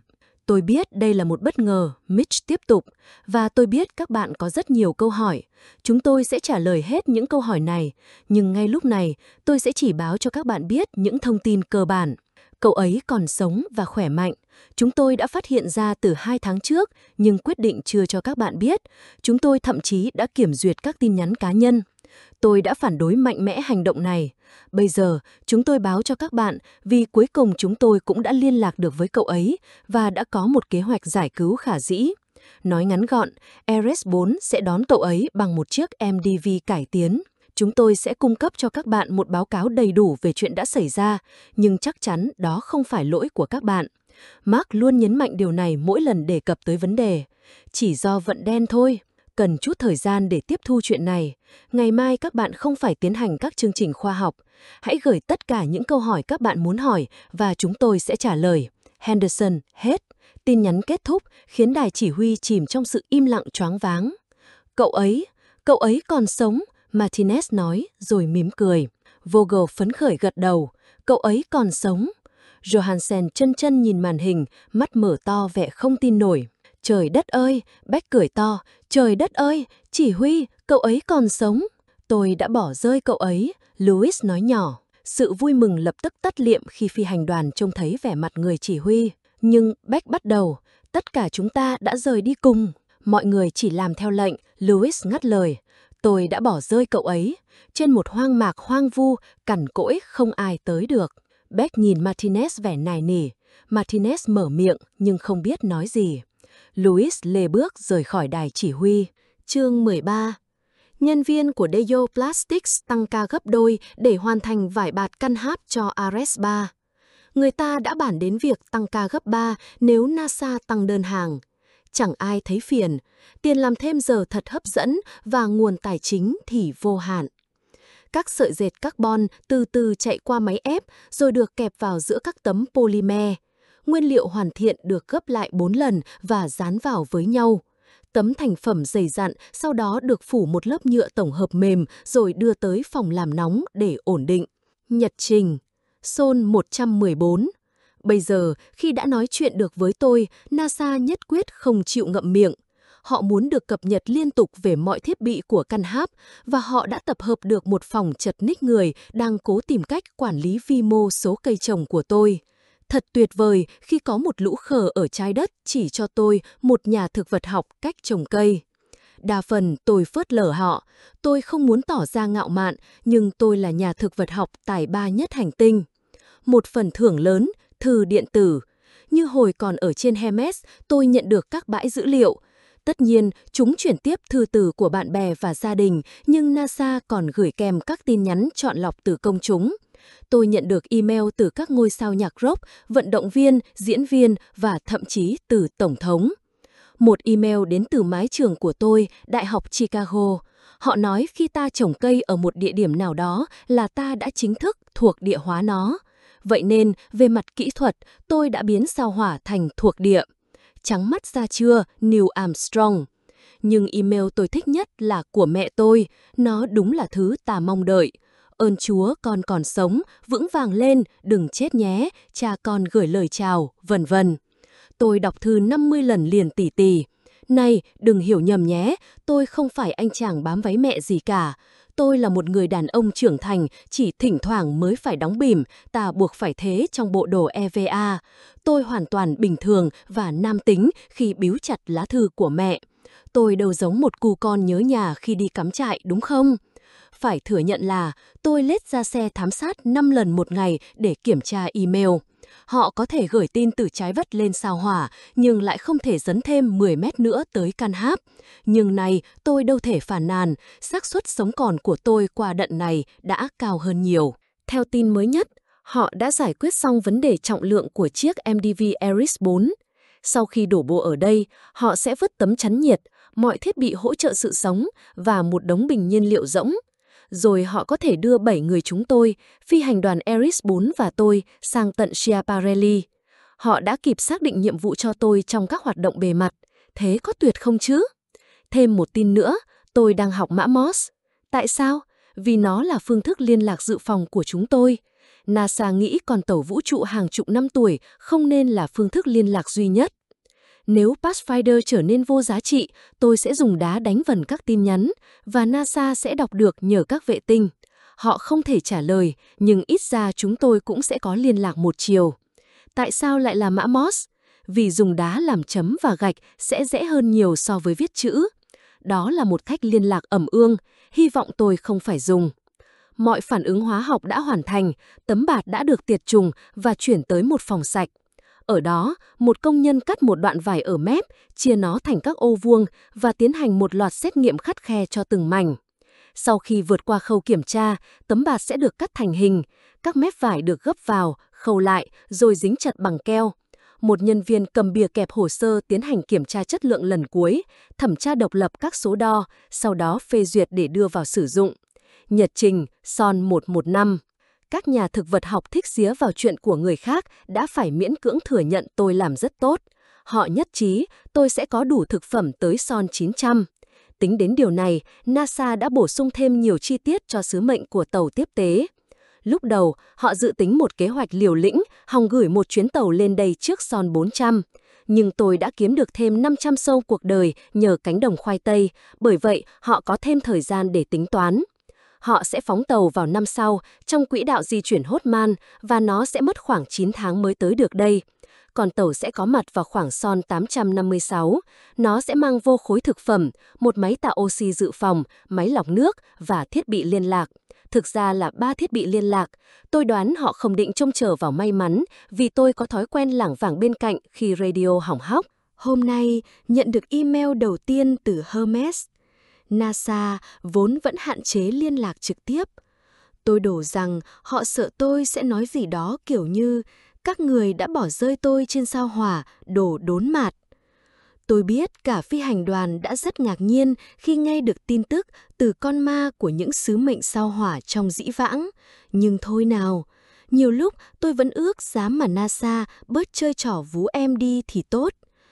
Tôi biết đây là một bất ngờ, Mitch tiếp tục, và tôi biết các bạn có rất nhiều câu hỏi. Chúng tôi sẽ trả lời hết những câu hỏi này, nhưng ngay lúc này, tôi sẽ chỉ báo cho các bạn biết những thông tin cơ bản. Cậu ấy còn sống và khỏe mạnh. Chúng tôi đã phát hiện ra từ hai tháng trước, nhưng quyết định chưa cho các bạn biết. Chúng tôi thậm chí đã kiểm duyệt các tin nhắn cá nhân. Tôi đã phản đối mạnh mẽ hành động này. Bây giờ, chúng tôi báo cho các bạn vì cuối cùng chúng tôi cũng đã liên lạc được với cậu ấy và đã có một kế hoạch giải cứu khả dĩ. Nói ngắn gọn, Ares bốn sẽ đón cậu ấy bằng một chiếc em đê vê cải tiến. Chúng tôi sẽ cung cấp cho các bạn một báo cáo đầy đủ về chuyện đã xảy ra, nhưng chắc chắn đó không phải lỗi của các bạn. Mark luôn nhấn mạnh điều này mỗi lần đề cập tới vấn đề. Chỉ do vận đen thôi. Cần chút thời gian để tiếp thu chuyện này. Ngày mai các bạn không phải tiến hành các chương trình khoa học. Hãy gửi tất cả những câu hỏi các bạn muốn hỏi và chúng tôi sẽ trả lời. Henderson, hết. Tin nhắn kết thúc khiến đài chỉ huy chìm trong sự im lặng choáng váng. Cậu ấy, cậu ấy còn sống, Martinez nói rồi mỉm cười. Vogel phấn khởi gật đầu. Cậu ấy còn sống. Johansen chân chân nhìn màn hình, mắt mở to vẻ không tin nổi. Trời đất ơi, Beck cười to, trời đất ơi, chỉ huy, cậu ấy còn sống. Tôi đã bỏ rơi cậu ấy, Louis nói nhỏ. Sự vui mừng lập tức tắt liệm khi phi hành đoàn trông thấy vẻ mặt người chỉ huy. Nhưng Beck bắt đầu, tất cả chúng ta đã rời đi cùng. Mọi người chỉ làm theo lệnh, Louis ngắt lời. Tôi đã bỏ rơi cậu ấy, trên một hoang mạc hoang vu, cằn cỗi không ai tới được. Beck nhìn Martinez vẻ nài nỉ. Martinez mở miệng nhưng không biết nói gì. Louis lê bước rời khỏi đài chỉ huy. Chương mười ba. Nhân viên của Deyo Plastics tăng ca gấp đôi để hoàn thành vải bạt căn háp cho Ares ba. Người ta đã bàn đến việc tăng ca gấp ba nếu NASA tăng đơn hàng. Chẳng ai thấy phiền, tiền làm thêm giờ thật hấp dẫn và nguồn tài chính thì vô hạn. Các sợi dệt carbon từ từ chạy qua máy ép rồi được kẹp vào giữa các tấm polymer. Nguyên liệu hoàn thiện được gấp lại bốn lần và dán vào với nhau. Tấm thành phẩm dày dặn sau đó được phủ một lớp nhựa tổng hợp mềm rồi đưa tới phòng làm nóng để ổn định. Nhật trình. Sol một trăm mười bốn. Bây giờ, khi đã nói chuyện được với tôi, NASA nhất quyết không chịu ngậm miệng. Họ muốn được cập nhật liên tục về mọi thiết bị của căn háp và họ đã tập hợp được một phòng chật ních người đang cố tìm cách quản lý vi mô số cây trồng của tôi. Thật tuyệt vời khi có một lũ khờ ở trái đất chỉ cho tôi, một nhà thực vật học, cách trồng cây. Đa phần tôi phớt lờ họ. Tôi không muốn tỏ ra ngạo mạn, nhưng tôi là nhà thực vật học tài ba nhất hành tinh. Một phần thưởng lớn, thư điện tử. Như hồi còn ở trên Hermes, tôi nhận được các bãi dữ liệu. Tất nhiên, chúng chuyển tiếp thư từ của bạn bè và gia đình, nhưng NASA còn gửi kèm các tin nhắn chọn lọc từ công chúng. Tôi nhận được email từ các ngôi sao nhạc rock, vận động viên, diễn viên và thậm chí từ Tổng thống. Một email đến từ mái trường của tôi, Đại học Chicago. Họ nói khi ta trồng cây ở một địa điểm nào đó là ta đã chính thức thuộc địa hóa nó. Vậy nên, về mặt kỹ thuật, tôi đã biến sao hỏa thành thuộc địa. Trắng mắt ra chưa, Neil Armstrong. Nhưng email tôi thích nhất là của mẹ tôi. Nó đúng là thứ ta mong đợi. Ơn Chúa con còn sống, vững vàng lên, đừng chết nhé, cha con gửi lời chào, vân vân. Tôi đọc thư năm mươi lần liền tỉ tỉ. Này, đừng hiểu nhầm nhé, tôi không phải anh chàng bám váy mẹ gì cả. Tôi là một người đàn ông trưởng thành, chỉ thỉnh thoảng mới phải đóng bỉm, ta buộc phải thế trong bộ đồ e vê a. Tôi hoàn toàn bình thường và nam tính khi biếu chặt lá thư của mẹ. Tôi đâu giống một cu con nhớ nhà khi đi cắm trại, đúng không? Phải thừa nhận là tôi lết ra xe thám sát năm lần một ngày để kiểm tra email. Họ có thể gửi tin từ trái đất lên sao hỏa, nhưng lại không thể dấn thêm mười mét nữa tới căn háp. Nhưng nay tôi đâu thể phàn nàn, xác suất sống còn của tôi qua đận này đã cao hơn nhiều. Theo tin mới nhất, họ đã giải quyết xong vấn đề trọng lượng của chiếc em đê vê Ares bốn. Sau khi đổ bộ ở đây, họ sẽ vứt tấm chắn nhiệt, mọi thiết bị hỗ trợ sự sống và một đống bình nhiên liệu rỗng. Rồi họ có thể đưa bảy người chúng tôi, phi hành đoàn Ares bốn và tôi, sang tận Schiaparelli. Họ đã kịp xác định nhiệm vụ cho tôi trong các hoạt động bề mặt. Thế có tuyệt không chứ? Thêm một tin nữa, tôi đang học mã Morse. Tại sao? Vì nó là phương thức liên lạc dự phòng của chúng tôi. NASA nghĩ con tàu vũ trụ hàng chục năm tuổi không nên là phương thức liên lạc duy nhất. Nếu Pathfinder trở nên vô giá trị, tôi sẽ dùng đá đánh vần các tin nhắn, và NASA sẽ đọc được nhờ các vệ tinh. Họ không thể trả lời, nhưng ít ra chúng tôi cũng sẽ có liên lạc một chiều. Tại sao lại là mã Morse? Vì dùng đá làm chấm và gạch sẽ dễ hơn nhiều so với viết chữ. Đó là một cách liên lạc ẩm ương, hy vọng tôi không phải dùng. Mọi phản ứng hóa học đã hoàn thành, tấm bạt đã được tiệt trùng và chuyển tới một phòng sạch. Ở đó, một công nhân cắt một đoạn vải ở mép, chia nó thành các ô vuông và tiến hành một loạt xét nghiệm khắt khe cho từng mảnh. Sau khi vượt qua khâu kiểm tra, tấm bạt sẽ được cắt thành hình. Các mép vải được gấp vào, khâu lại, rồi dính chặt bằng keo. Một nhân viên cầm bìa kẹp hồ sơ tiến hành kiểm tra chất lượng lần cuối, thẩm tra độc lập các số đo, sau đó phê duyệt để đưa vào sử dụng. Nhật trình, Son một một năm. Các nhà thực vật học thích xía vào chuyện của người khác đã phải miễn cưỡng thừa nhận tôi làm rất tốt. Họ nhất trí tôi sẽ có đủ thực phẩm tới Son chín trăm. Tính đến điều này, NASA đã bổ sung thêm nhiều chi tiết cho sứ mệnh của tàu tiếp tế. Lúc đầu, họ dự tính một kế hoạch liều lĩnh, hòng gửi một chuyến tàu lên đây trước Son bốn trăm. Nhưng tôi đã kiếm được thêm năm trăm sâu cuộc đời nhờ cánh đồng khoai tây, bởi vậy họ có thêm thời gian để tính toán. Họ sẽ phóng tàu vào năm sau, trong quỹ đạo di chuyển hốt man, và nó sẽ mất khoảng chín tháng mới tới được đây. Còn tàu sẽ có mặt vào khoảng Son tám trăm năm mươi sáu. Nó sẽ mang vô khối thực phẩm, một máy tạo oxy dự phòng, máy lọc nước và thiết bị liên lạc. Thực ra là ba thiết bị liên lạc. Tôi đoán họ không định trông chờ vào may mắn vì tôi có thói quen lảng vảng bên cạnh khi radio hỏng hóc. Hôm nay, nhận được email đầu tiên từ Hermes. NASA vốn vẫn hạn chế liên lạc trực tiếp. Tôi đổ rằng họ sợ tôi sẽ nói gì đó kiểu như các người đã bỏ rơi tôi trên sao Hỏa, đồ đốn mạt. Tôi biết cả phi hành đoàn đã rất ngạc nhiên khi nghe được tin tức từ con ma của những sứ mệnh sao Hỏa trong dĩ vãng. Nhưng thôi nào, nhiều lúc tôi vẫn ước dám mà NASA bớt chơi trò vú em đi thì tốt.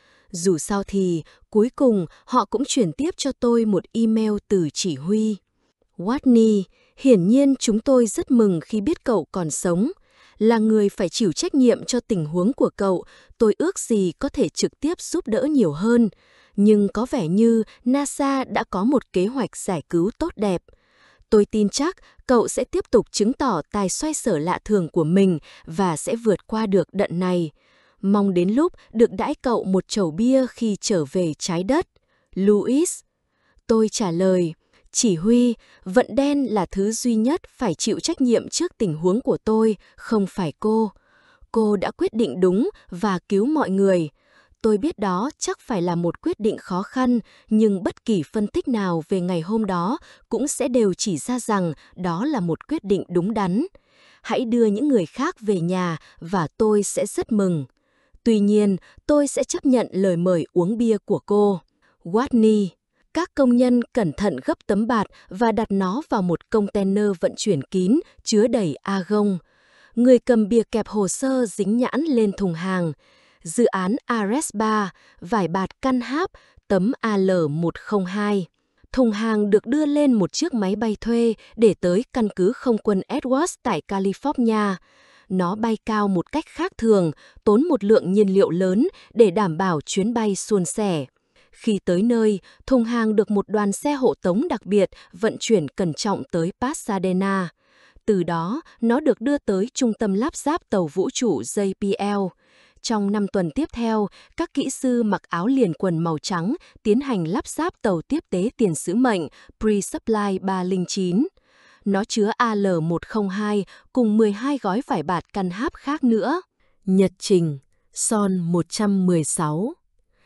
Dù sao thì, cuối cùng họ cũng chuyển tiếp cho tôi một email từ chỉ huy. Whitney, hiển nhiên chúng tôi rất mừng khi biết cậu còn sống. Là người phải chịu trách nhiệm cho tình huống của cậu, tôi ước gì có thể trực tiếp giúp đỡ nhiều hơn. Nhưng có vẻ như NASA đã có một kế hoạch giải cứu tốt đẹp. Tôi tin chắc cậu sẽ tiếp tục chứng tỏ tài xoay sở lạ thường của mình và sẽ vượt qua được đận này. Mong đến lúc được đãi cậu một chầu bia khi trở về trái đất. Louis. Tôi trả lời, chỉ huy, vận đen là thứ duy nhất phải chịu trách nhiệm trước tình huống của tôi, không phải cô. Cô đã quyết định đúng và cứu mọi người. Tôi biết đó chắc phải là một quyết định khó khăn, nhưng bất kỳ phân tích nào về ngày hôm đó cũng sẽ đều chỉ ra rằng đó là một quyết định đúng đắn. Hãy đưa những người khác về nhà và tôi sẽ rất mừng. Tuy nhiên, tôi sẽ chấp nhận lời mời uống bia của cô. Whitney. Các công nhân cẩn thận gấp tấm bạt và đặt nó vào một container vận chuyển kín chứa đầy argon. Người cầm bìa kẹp hồ sơ dính nhãn lên thùng hàng. Dự án Ares ba, vải bạt căn háp, tấm A L một không hai. Thùng hàng được đưa lên một chiếc máy bay thuê để tới căn cứ không quân Edwards tại California. Nó bay cao một cách khác thường, tốn một lượng nhiên liệu lớn để đảm bảo chuyến bay suôn sẻ. Khi tới nơi, thùng hàng được một đoàn xe hộ tống đặc biệt vận chuyển cẩn trọng tới Pasadena. Từ đó, nó được đưa tới trung tâm lắp ráp tàu vũ trụ J P L. Trong năm tuần tiếp theo, các kỹ sư mặc áo liền quần màu trắng tiến hành lắp ráp tàu tiếp tế tiền sứ mệnh Pre-Supply ba không chín. Nó chứa A L một không hai cùng mười hai gói vải bạt căn háp khác nữa. Nhật trình, Son một trăm mười sáu.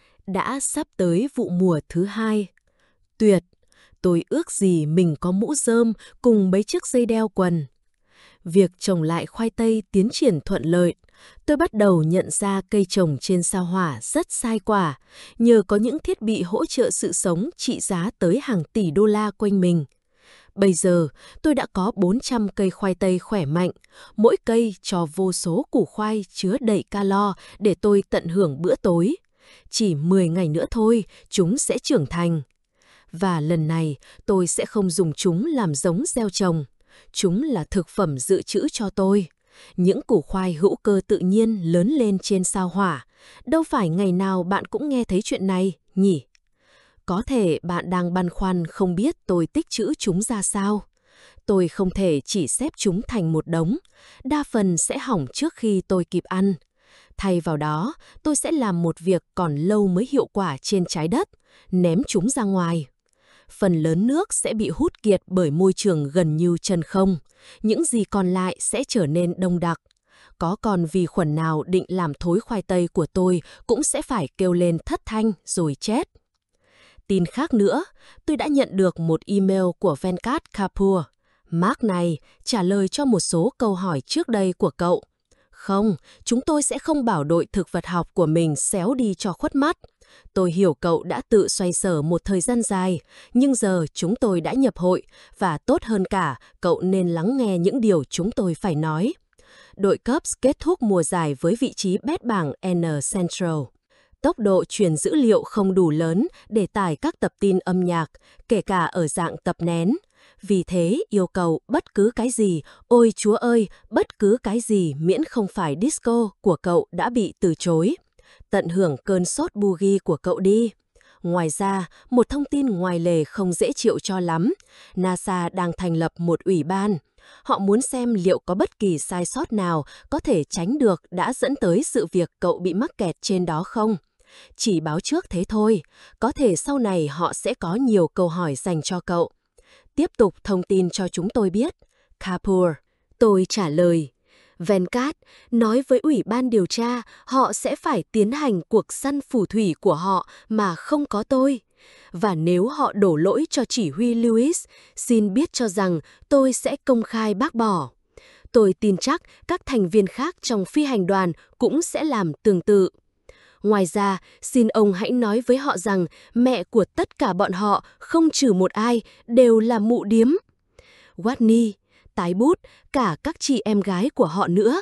Đã sắp tới vụ mùa thứ hai. Tuyệt, tôi ước gì mình có mũ rơm cùng mấy chiếc dây đeo quần. Việc trồng lại khoai tây tiến triển thuận lợi. Tôi bắt đầu nhận ra cây trồng trên sao Hỏa rất sai quả, nhờ có những thiết bị hỗ trợ sự sống trị giá tới hàng tỷ đô la quanh mình. Bây giờ, tôi đã có bốn trăm cây khoai tây khỏe mạnh, mỗi cây cho vô số củ khoai chứa đầy calo để tôi tận hưởng bữa tối. Chỉ mười ngày nữa thôi, chúng sẽ trưởng thành. Và lần này, tôi sẽ không dùng chúng làm giống gieo trồng. Chúng là thực phẩm dự trữ cho tôi. những củ khoai hữu cơ tự nhiên lớn lên trên sao Hỏa. Đâu phải ngày nào bạn cũng nghe thấy chuyện này, nhỉ? Có thể bạn đang băn khoăn không biết tôi tích trữ chúng ra sao. Tôi không thể chỉ xếp chúng thành một đống, đa phần sẽ hỏng trước khi tôi kịp ăn. Thay vào đó, tôi sẽ làm một việc còn lâu mới hiệu quả trên trái đất, ném chúng ra ngoài. Phần lớn nước sẽ bị hút kiệt bởi môi trường gần như chân không. Những gì còn lại sẽ trở nên đông đặc. Có còn vi khuẩn nào định làm thối khoai tây của tôi cũng sẽ phải kêu lên thất thanh rồi chết. Tin khác nữa, tôi đã nhận được một email của Venkat Kapoor. Mark này trả lời cho một số câu hỏi trước đây của cậu. Không, chúng tôi sẽ không bảo đội thực vật học của mình xéo đi cho khuất mắt. Tôi hiểu cậu đã tự xoay sở một thời gian dài, nhưng giờ chúng tôi đã nhập hội, và tốt hơn cả, cậu nên lắng nghe những điều chúng tôi phải nói. Đội Cubs kết thúc mùa giải với vị trí bét bảng N Central. Tốc độ truyền dữ liệu không đủ lớn để tải các tập tin âm nhạc, kể cả ở dạng tập nén. Vì thế, yêu cầu bất cứ cái gì, ôi chúa ơi, bất cứ cái gì miễn không phải disco của cậu đã bị từ chối. Tận hưởng cơn sốt boogie của cậu đi. Ngoài ra, một thông tin ngoài lề không dễ chịu cho lắm. NASA đang thành lập một ủy ban. Họ muốn xem liệu có bất kỳ sai sót nào có thể tránh được đã dẫn tới sự việc cậu bị mắc kẹt trên đó không. Chỉ báo trước thế thôi, có thể sau này họ sẽ có nhiều câu hỏi dành cho cậu. Tiếp tục thông tin cho chúng tôi biết. Kapoor. Tôi trả lời. Venkat nói với ủy ban điều tra họ sẽ phải tiến hành cuộc săn phù thủy của họ mà không có tôi. Và nếu họ đổ lỗi cho chỉ huy Lewis, xin biết cho rằng tôi sẽ công khai bác bỏ. Tôi tin chắc các thành viên khác trong phi hành đoàn cũng sẽ làm tương tự. Ngoài ra, xin ông hãy nói với họ rằng mẹ của tất cả bọn họ, không trừ một ai, đều là mụ điếm. Watney, tái bút, cả các chị em gái của họ nữa.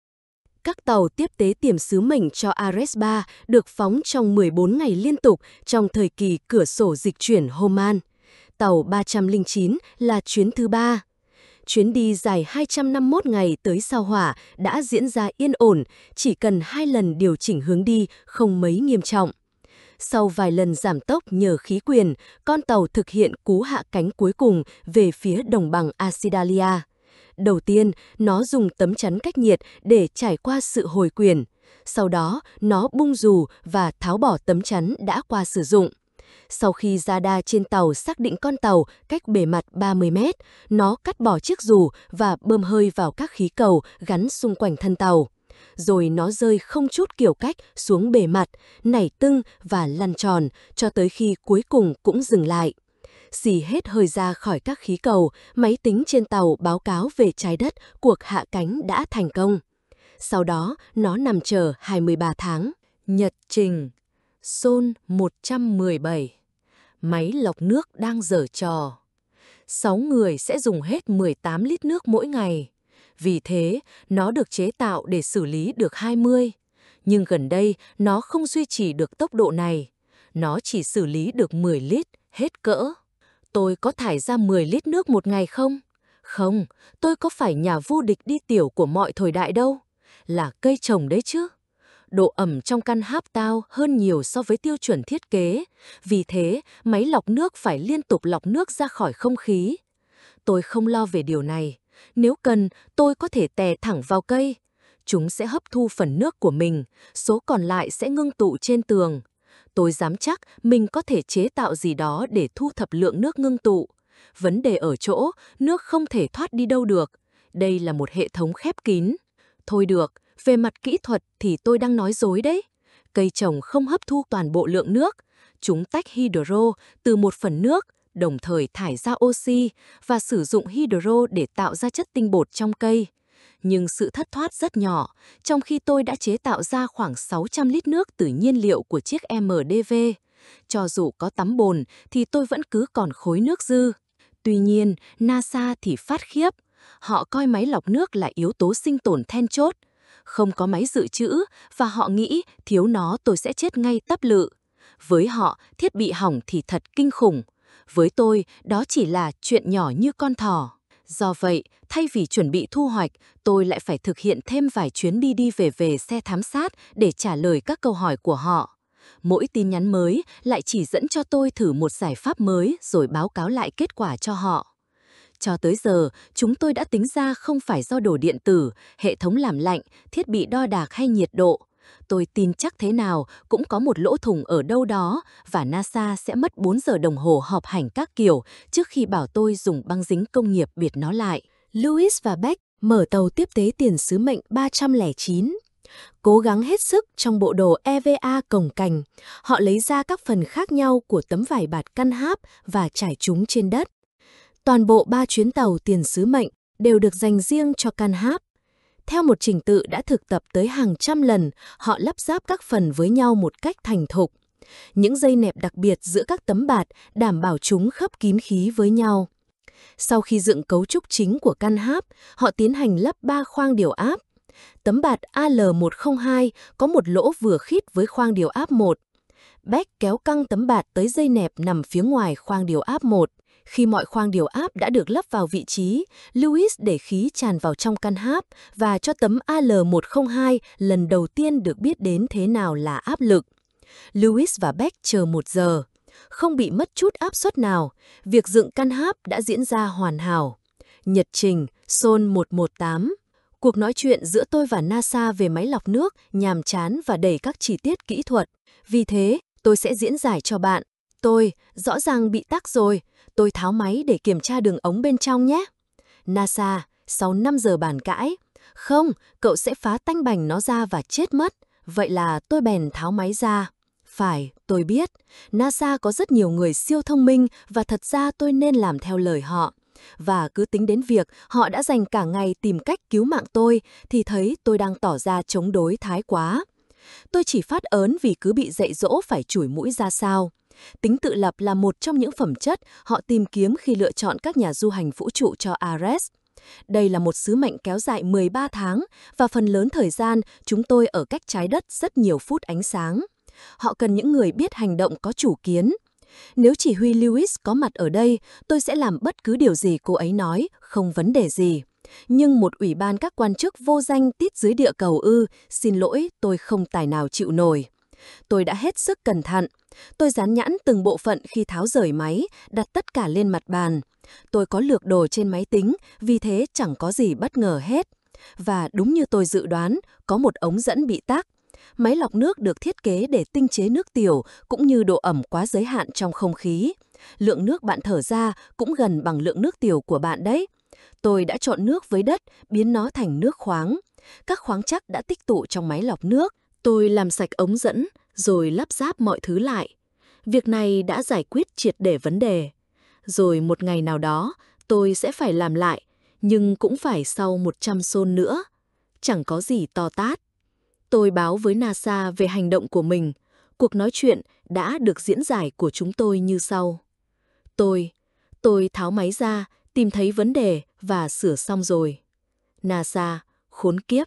Các tàu tiếp tế tiềm sứ mệnh cho Ares ba được phóng trong mười bốn ngày liên tục trong thời kỳ cửa sổ dịch chuyển Homan. Tàu ba trăm lẻ chín là chuyến thứ ba. Chuyến đi dài hai trăm năm mươi mốt ngày tới sao Hỏa đã diễn ra yên ổn, chỉ cần hai lần điều chỉnh hướng đi không mấy nghiêm trọng. Sau vài lần giảm tốc nhờ khí quyền, con tàu thực hiện cú hạ cánh cuối cùng về phía đồng bằng Asidalia. Đầu tiên, nó dùng tấm chắn cách nhiệt để trải qua sự hồi quyền. Sau đó, nó bung dù và tháo bỏ tấm chắn đã qua sử dụng. Sau khi radar trên tàu xác định con tàu cách bề mặt ba mươi mét, nó cắt bỏ chiếc dù và bơm hơi vào các khí cầu gắn xung quanh thân tàu. Rồi nó rơi không chút kiểu cách xuống bề mặt, nảy tưng và lăn tròn cho tới khi cuối cùng cũng dừng lại. Xì hết hơi ra khỏi các khí cầu, máy tính trên tàu báo cáo về trái đất cuộc hạ cánh đã thành công. Sau đó, nó nằm chờ hai mươi ba tháng. Nhật trình Sol một trăm mười bảy. Máy lọc nước đang giở trò. sáu người sẽ dùng hết mười tám lít nước mỗi ngày. Vì thế, nó được chế tạo để xử lý được hai mươi. Nhưng gần đây, nó không duy trì được tốc độ này. Nó chỉ xử lý được mười lít, hết cỡ. Tôi có thải ra mười lít nước một ngày không? Không, tôi có phải nhà vô địch đi tiểu của mọi thời đại đâu. Là cây trồng đấy chứ. Độ ẩm trong căn háp tao hơn nhiều so với tiêu chuẩn thiết kế. Vì thế, máy lọc nước phải liên tục lọc nước ra khỏi không khí. Tôi không lo về điều này. Nếu cần, tôi có thể tè thẳng vào cây. Chúng sẽ hấp thu phần nước của mình, số còn lại sẽ ngưng tụ trên tường. Tôi dám chắc mình có thể chế tạo gì đó để thu thập lượng nước ngưng tụ. Vấn đề ở chỗ, nước không thể thoát đi đâu được. Đây là một hệ thống khép kín. Thôi được, về mặt kỹ thuật thì tôi đang nói dối đấy. Cây trồng không hấp thu toàn bộ lượng nước. Chúng tách hydro từ một phần nước, đồng thời thải ra oxy và sử dụng hydro để tạo ra chất tinh bột trong cây. Nhưng sự thất thoát rất nhỏ, trong khi tôi đã chế tạo ra khoảng sáu trăm lít nước từ nhiên liệu của chiếc em đê vê. Cho dù có tắm bồn thì tôi vẫn cứ còn khối nước dư. Tuy nhiên, NASA thì phát khiếp. Họ coi máy lọc nước là yếu tố sinh tồn then chốt. Không có máy dự trữ và họ nghĩ thiếu nó tôi sẽ chết ngay tắp lự. Với họ, thiết bị hỏng thì thật kinh khủng. Với tôi, đó chỉ là chuyện nhỏ như con thỏ. Do vậy, thay vì chuẩn bị thu hoạch, tôi lại phải thực hiện thêm vài chuyến đi đi về về xe thám sát để trả lời các câu hỏi của họ. Mỗi tin nhắn mới lại chỉ dẫn cho tôi thử một giải pháp mới rồi báo cáo lại kết quả cho họ. Cho tới giờ, chúng tôi đã tính ra không phải do đồ điện tử, hệ thống làm lạnh, thiết bị đo đạc hay nhiệt độ. Tôi tin chắc thế nào cũng có một lỗ thủng ở đâu đó và NASA sẽ mất bốn giờ đồng hồ họp hành các kiểu trước khi bảo tôi dùng băng dính công nghiệp bịt nó lại. Lewis và Beck mở tàu tiếp tế tiền sứ mệnh ba không chín. Cố gắng hết sức trong bộ đồ e vê a cồng cành, họ lấy ra các phần khác nhau của tấm vải bạt căn háp và trải chúng trên đất. Toàn bộ ba chuyến tàu tiền sứ mệnh đều được dành riêng cho căn háp. Theo một trình tự đã thực tập tới hàng trăm lần, họ lắp ráp các phần với nhau một cách thành thục. Những dây nẹp đặc biệt giữa các tấm bạt đảm bảo chúng khớp kín khí với nhau. Sau khi dựng cấu trúc chính của căn háp, họ tiến hành lắp ba khoang điều áp. Tấm bạt A L một không hai có một lỗ vừa khít với khoang điều áp một. Beck kéo căng tấm bạt tới dây nẹp nằm phía ngoài khoang điều áp một. Khi mọi khoang điều áp đã được lắp vào vị trí, Lewis để khí tràn vào trong căn háp và cho tấm A L một không hai lần đầu tiên được biết đến thế nào là áp lực. Lewis và Beck chờ một giờ. Không bị mất chút áp suất nào, việc dựng căn háp đã diễn ra hoàn hảo. Nhật trình, Sol một một tám. Cuộc nói chuyện giữa tôi và NASA về máy lọc nước nhàm chán và đầy các chi tiết kỹ thuật. Vì thế, tôi sẽ diễn giải cho bạn. Tôi, rõ ràng bị tắc rồi. Tôi tháo máy để kiểm tra đường ống bên trong nhé. NASA, sau năm giờ bàn cãi. Không, cậu sẽ phá tanh bành nó ra và chết mất. Vậy là tôi bèn tháo máy ra. Phải, tôi biết. NASA có rất nhiều người siêu thông minh và thật ra tôi nên làm theo lời họ. Và cứ tính đến việc họ đã dành cả ngày tìm cách cứu mạng tôi thì thấy tôi đang tỏ ra chống đối thái quá. Tôi chỉ phát ớn vì cứ bị dạy dỗ phải chủi mũi ra sao. Tính tự lập là một trong những phẩm chất họ tìm kiếm khi lựa chọn các nhà du hành vũ trụ cho Ares. Đây là một sứ mệnh kéo dài mười ba tháng và phần lớn thời gian chúng tôi ở cách trái đất rất nhiều phút ánh sáng. Họ cần những người biết hành động có chủ kiến. Nếu chỉ huy Lewis có mặt ở đây, tôi sẽ làm bất cứ điều gì cô ấy nói, không vấn đề gì. Nhưng một ủy ban các quan chức vô danh tít dưới địa cầu ư, xin lỗi, tôi không tài nào chịu nổi. Tôi đã hết sức cẩn thận. Tôi dán nhãn từng bộ phận khi tháo rời máy, đặt tất cả lên mặt bàn. Tôi có lược đồ trên máy tính, vì thế chẳng có gì bất ngờ hết. Và đúng như tôi dự đoán, có một ống dẫn bị tắc. Máy lọc nước được thiết kế để tinh chế nước tiểu cũng như độ ẩm quá giới hạn trong không khí. Lượng nước bạn thở ra cũng gần bằng lượng nước tiểu của bạn đấy. Tôi đã trộn nước với đất, biến nó thành nước khoáng. Các khoáng chất đã tích tụ trong máy lọc nước. Tôi làm sạch ống dẫn, rồi lắp ráp mọi thứ lại. Việc này đã giải quyết triệt để vấn đề. Rồi một ngày nào đó, tôi sẽ phải làm lại, nhưng cũng phải sau một trăm Sol nữa. Chẳng có gì to tát. Tôi báo với NASA về hành động của mình. Cuộc nói chuyện đã được diễn giải của chúng tôi như sau. Tôi, tôi tháo máy ra, tìm thấy vấn đề và sửa xong rồi. NASA, khốn kiếp.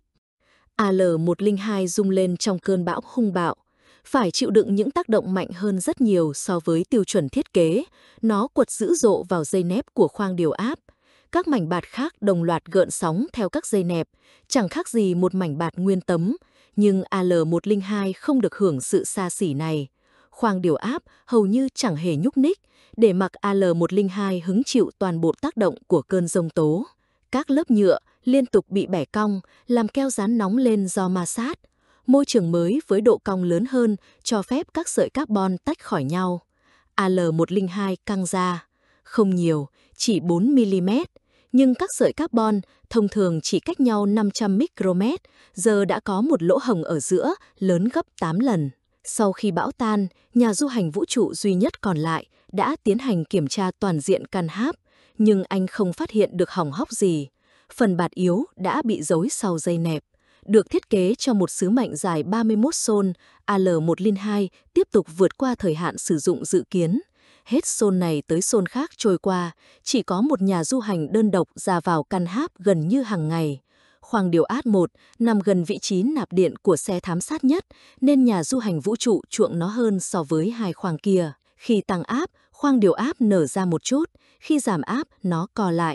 A L một không hai rung lên trong cơn bão hung bạo. Phải chịu đựng những tác động mạnh hơn rất nhiều so với tiêu chuẩn thiết kế. Nó quật dữ dội vào dây nép của khoang điều áp. Các mảnh bạt khác đồng loạt gợn sóng theo các dây nẹp, chẳng khác gì một mảnh bạt nguyên tấm. Nhưng A L một không hai không được hưởng sự xa xỉ này. Khoang điều áp hầu như chẳng hề nhúc nhích, để mặc A L một không hai hứng chịu toàn bộ tác động của cơn giông tố. Các lớp nhựa liên tục bị bẻ cong, làm keo dán nóng lên do ma sát. Môi trường mới với độ cong lớn hơn cho phép các sợi carbon tách khỏi nhau. A L một không hai căng ra. Không nhiều, chỉ bốn mi-li-mét. Nhưng các sợi carbon thông thường chỉ cách nhau năm trăm micromet, giờ đã có một lỗ hổng ở giữa lớn gấp tám lần. Sau khi bão tan, nhà du hành vũ trụ duy nhất còn lại đã tiến hành kiểm tra toàn diện căn háp, nhưng anh không phát hiện được hỏng hóc gì. Phần bạt yếu đã bị giấu sau dây nẹp. Được thiết kế cho một sứ mệnh dài ba mươi mốt Sol, A L một không hai tiếp tục vượt qua thời hạn sử dụng dự kiến. Hết Sol này tới Sol khác trôi qua, chỉ có một nhà du hành đơn độc ra vào căn háp gần như hàng ngày. Khoang điều áp một nằm gần vị trí nạp điện của xe thám sát nhất, nên nhà du hành vũ trụ chuộng nó hơn so với hai khoang kia. Khi tăng áp, khoang điều áp nở ra một chút, khi giảm áp, nó co lại.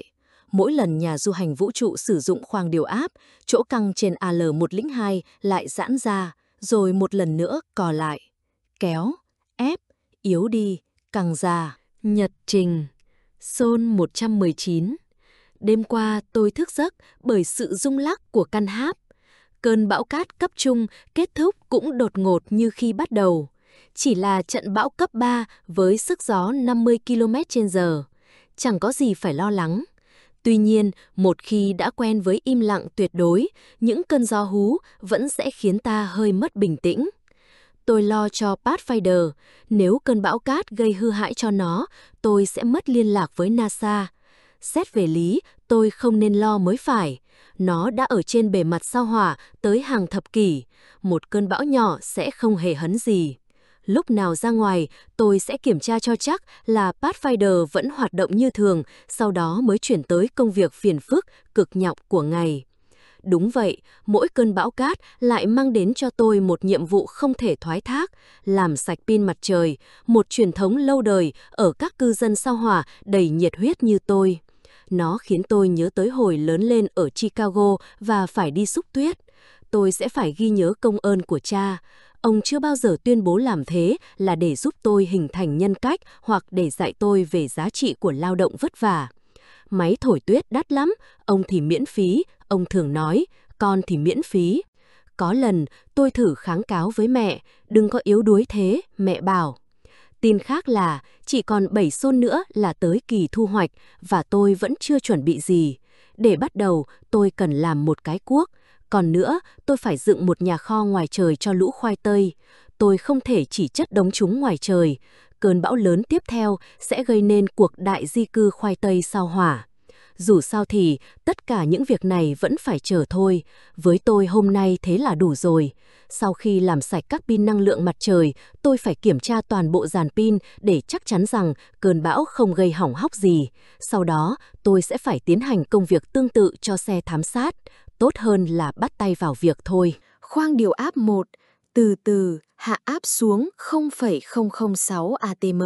Mỗi lần nhà du hành vũ trụ sử dụng khoang điều áp, chỗ căng trên A L một không hai lại giãn ra, rồi một lần nữa co lại. Kéo, ép, yếu đi, căng ra. Nhật trình. Sol một trăm mười chín. Đêm qua tôi thức giấc bởi sự rung lắc của căn háp. Cơn bão cát cấp trung kết thúc cũng đột ngột như khi bắt đầu. Chỉ là trận bão cấp ba với sức gió năm mươi ki lô mét trên giờ. Chẳng có gì phải lo lắng. Tuy nhiên, một khi đã quen với im lặng tuyệt đối, những cơn gió hú vẫn sẽ khiến ta hơi mất bình tĩnh. Tôi lo cho Pathfinder, nếu cơn bão cát gây hư hại cho nó, tôi sẽ mất liên lạc với NASA. Xét về lý, tôi không nên lo mới phải. Nó đã ở trên bề mặt sao Hỏa tới hàng thập kỷ, một cơn bão nhỏ sẽ không hề hấn gì. Lúc nào ra ngoài, tôi sẽ kiểm tra cho chắc là Pathfinder vẫn hoạt động như thường, sau đó mới chuyển tới công việc phiền phức, cực nhọc của ngày. Đúng vậy, mỗi cơn bão cát lại mang đến cho tôi một nhiệm vụ không thể thoái thác, làm sạch pin mặt trời, một truyền thống lâu đời ở các cư dân sao Hỏa đầy nhiệt huyết như tôi. Nó khiến tôi nhớ tới hồi lớn lên ở Chicago và phải đi xúc tuyết. Tôi sẽ phải ghi nhớ công ơn của cha. Ông chưa bao giờ tuyên bố làm thế là để giúp tôi hình thành nhân cách hoặc để dạy tôi về giá trị của lao động vất vả. Máy thổi tuyết đắt lắm, ông thì miễn phí, ông thường nói, con thì miễn phí. Có lần tôi thử kháng cáo với mẹ, đừng có yếu đuối thế, mẹ bảo. Tin khác là chỉ còn bảy xôn nữa là tới kỳ thu hoạch và tôi vẫn chưa chuẩn bị gì. Để bắt đầu, tôi cần làm một cái cuốc. Còn nữa, tôi phải dựng một nhà kho ngoài trời cho lũ khoai tây. Tôi không thể chỉ chất đống chúng ngoài trời. Cơn bão lớn tiếp theo sẽ gây nên cuộc đại di cư khoai tây sao Hỏa. Dù sao thì, tất cả những việc này vẫn phải chờ thôi. Với tôi hôm nay thế là đủ rồi. Sau khi làm sạch các pin năng lượng mặt trời, tôi phải kiểm tra toàn bộ dàn pin để chắc chắn rằng cơn bão không gây hỏng hóc gì. Sau đó, tôi sẽ phải tiến hành công việc tương tự cho xe thám sát. Tốt hơn là bắt tay vào việc thôi. Khoang điều áp một, từ từ hạ áp xuống không phẩy không không sáu atm.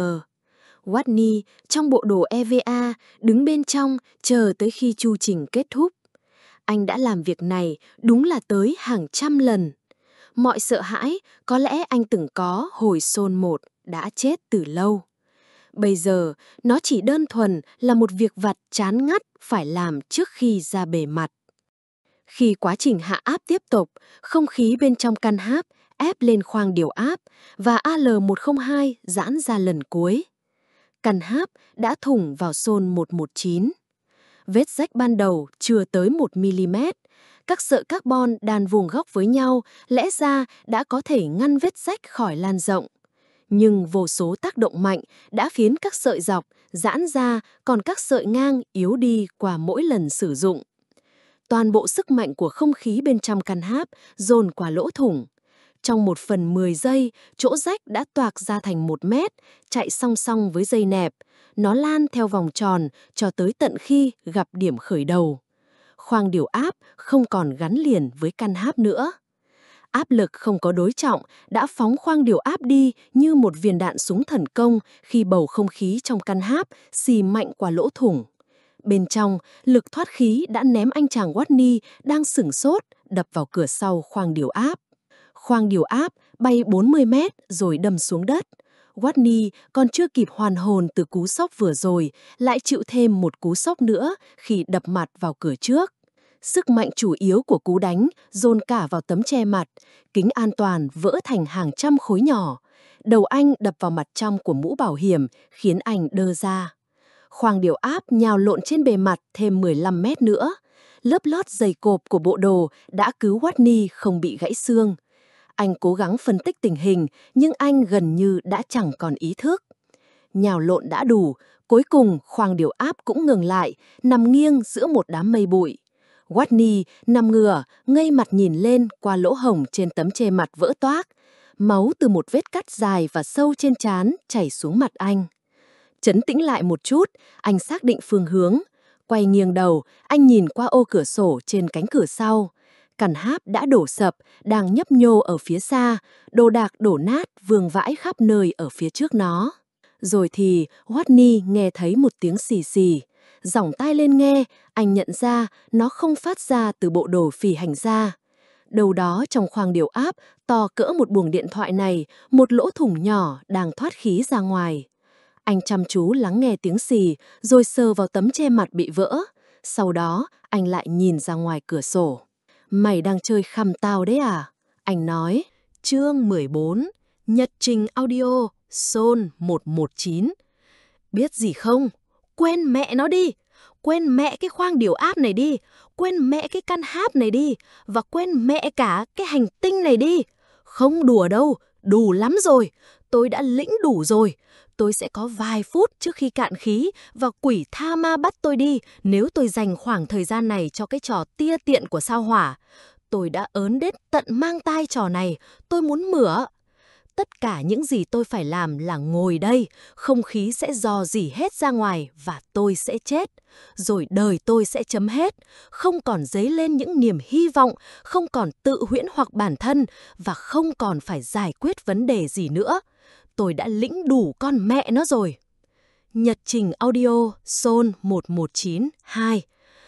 Watney trong bộ đồ e vê a đứng bên trong chờ tới khi chu trình kết thúc. Anh đã làm việc này đúng là tới hàng trăm lần. Mọi sợ hãi có lẽ anh từng có hồi Sol một đã chết từ lâu. Bây giờ nó chỉ đơn thuần là một việc vặt chán ngắt phải làm trước khi ra bề mặt. Khi quá trình hạ áp tiếp tục, không khí bên trong căn háp ép lên khoang điều áp và A L một không hai giãn ra lần cuối. Căn háp đã thủng vào Sol một một chín. Vết rách ban đầu chưa tới một mi-li-mét. Các sợi carbon đan vuông góc với nhau lẽ ra đã có thể ngăn vết rách khỏi lan rộng. Nhưng vô số tác động mạnh đã khiến các sợi dọc giãn ra, còn các sợi ngang yếu đi qua mỗi lần sử dụng. Toàn bộ sức mạnh của không khí bên trong căn háp dồn qua lỗ thủng. Trong một phần mười giây, chỗ rách đã toạc ra thành một mét, chạy song song với dây nẹp. Nó lan theo vòng tròn cho tới tận khi gặp điểm khởi đầu. Khoang điều áp không còn gắn liền với căn háp nữa. Áp lực không có đối trọng đã phóng khoang điều áp đi như một viên đạn súng thần công khi bầu không khí trong căn háp xì mạnh qua lỗ thủng. Bên trong, lực thoát khí đã ném anh chàng Watney đang sửng sốt đập vào cửa sau khoang điều áp. Khoang điều áp bay bốn mươi mét rồi đâm xuống đất. Watney còn chưa kịp hoàn hồn từ cú sốc vừa rồi, lại chịu thêm một cú sốc nữa khi đập mặt vào cửa trước. Sức mạnh chủ yếu của cú đánh dồn cả vào tấm che mặt, kính an toàn vỡ thành hàng trăm khối nhỏ. Đầu anh đập vào mặt trong của mũ bảo hiểm khiến anh đơ ra. Khoang điều áp nhào lộn trên bề mặt thêm mười lăm mét nữa. Lớp lót dày cộp của bộ đồ đã cứu Watney không bị gãy xương. Anh cố gắng phân tích tình hình, nhưng anh gần như đã chẳng còn ý thức. Nhào lộn đã đủ, cuối cùng khoang điều áp cũng ngừng lại, nằm nghiêng giữa một đám mây bụi. Watney nằm ngửa, ngây mặt nhìn lên qua lỗ hổng trên tấm che mặt vỡ toác. Máu từ một vết cắt dài và sâu trên trán chảy xuống mặt anh. Trấn tĩnh lại một chút, anh xác định phương hướng. Quay nghiêng đầu, anh nhìn qua ô cửa sổ trên cánh cửa sau. Căn háp đã đổ sập, đang nhấp nhô ở phía xa, đồ đạc đổ nát vương vãi khắp nơi ở phía trước nó. Rồi thì Watney nghe thấy một tiếng xì xì. Giỏng tai lên nghe, anh nhận ra nó không phát ra từ bộ đồ phỉ hành gia. Đâu đó trong khoang điều áp, to cỡ một buồng điện thoại này, một lỗ thủng nhỏ đang thoát khí ra ngoài. Anh chăm chú lắng nghe tiếng xì, rồi sờ vào tấm che mặt bị vỡ. Sau đó, anh lại nhìn ra ngoài cửa sổ. Mày đang chơi khăm tao đấy à? Anh nói. Chương mười bốn, Nhật trình audio, Sol một một chín. Biết gì không? Quên mẹ nó đi! Quên mẹ cái khoang điều áp này đi! Quên mẹ cái căn háp này đi! Và quên mẹ cả cái hành tinh này đi! Không đùa đâu, đủ lắm rồi! Tôi đã lĩnh đủ rồi! Tôi sẽ có vài phút trước khi cạn khí và quỷ tha ma bắt tôi đi nếu tôi dành khoảng thời gian này cho cái trò tia tiện của sao hỏa. Tôi đã ớn đến tận mang tai trò này, tôi muốn mửa. Tất cả những gì tôi phải làm là ngồi đây, không khí sẽ rò rỉ hết ra ngoài và tôi sẽ chết. Rồi đời tôi sẽ chấm hết, không còn dấy lên những niềm hy vọng, không còn tự huyễn hoặc bản thân và không còn phải giải quyết vấn đề gì nữa. Tôi đã lĩnh đủ con mẹ nó rồi. Nhật trình audio Sol một một chín hai.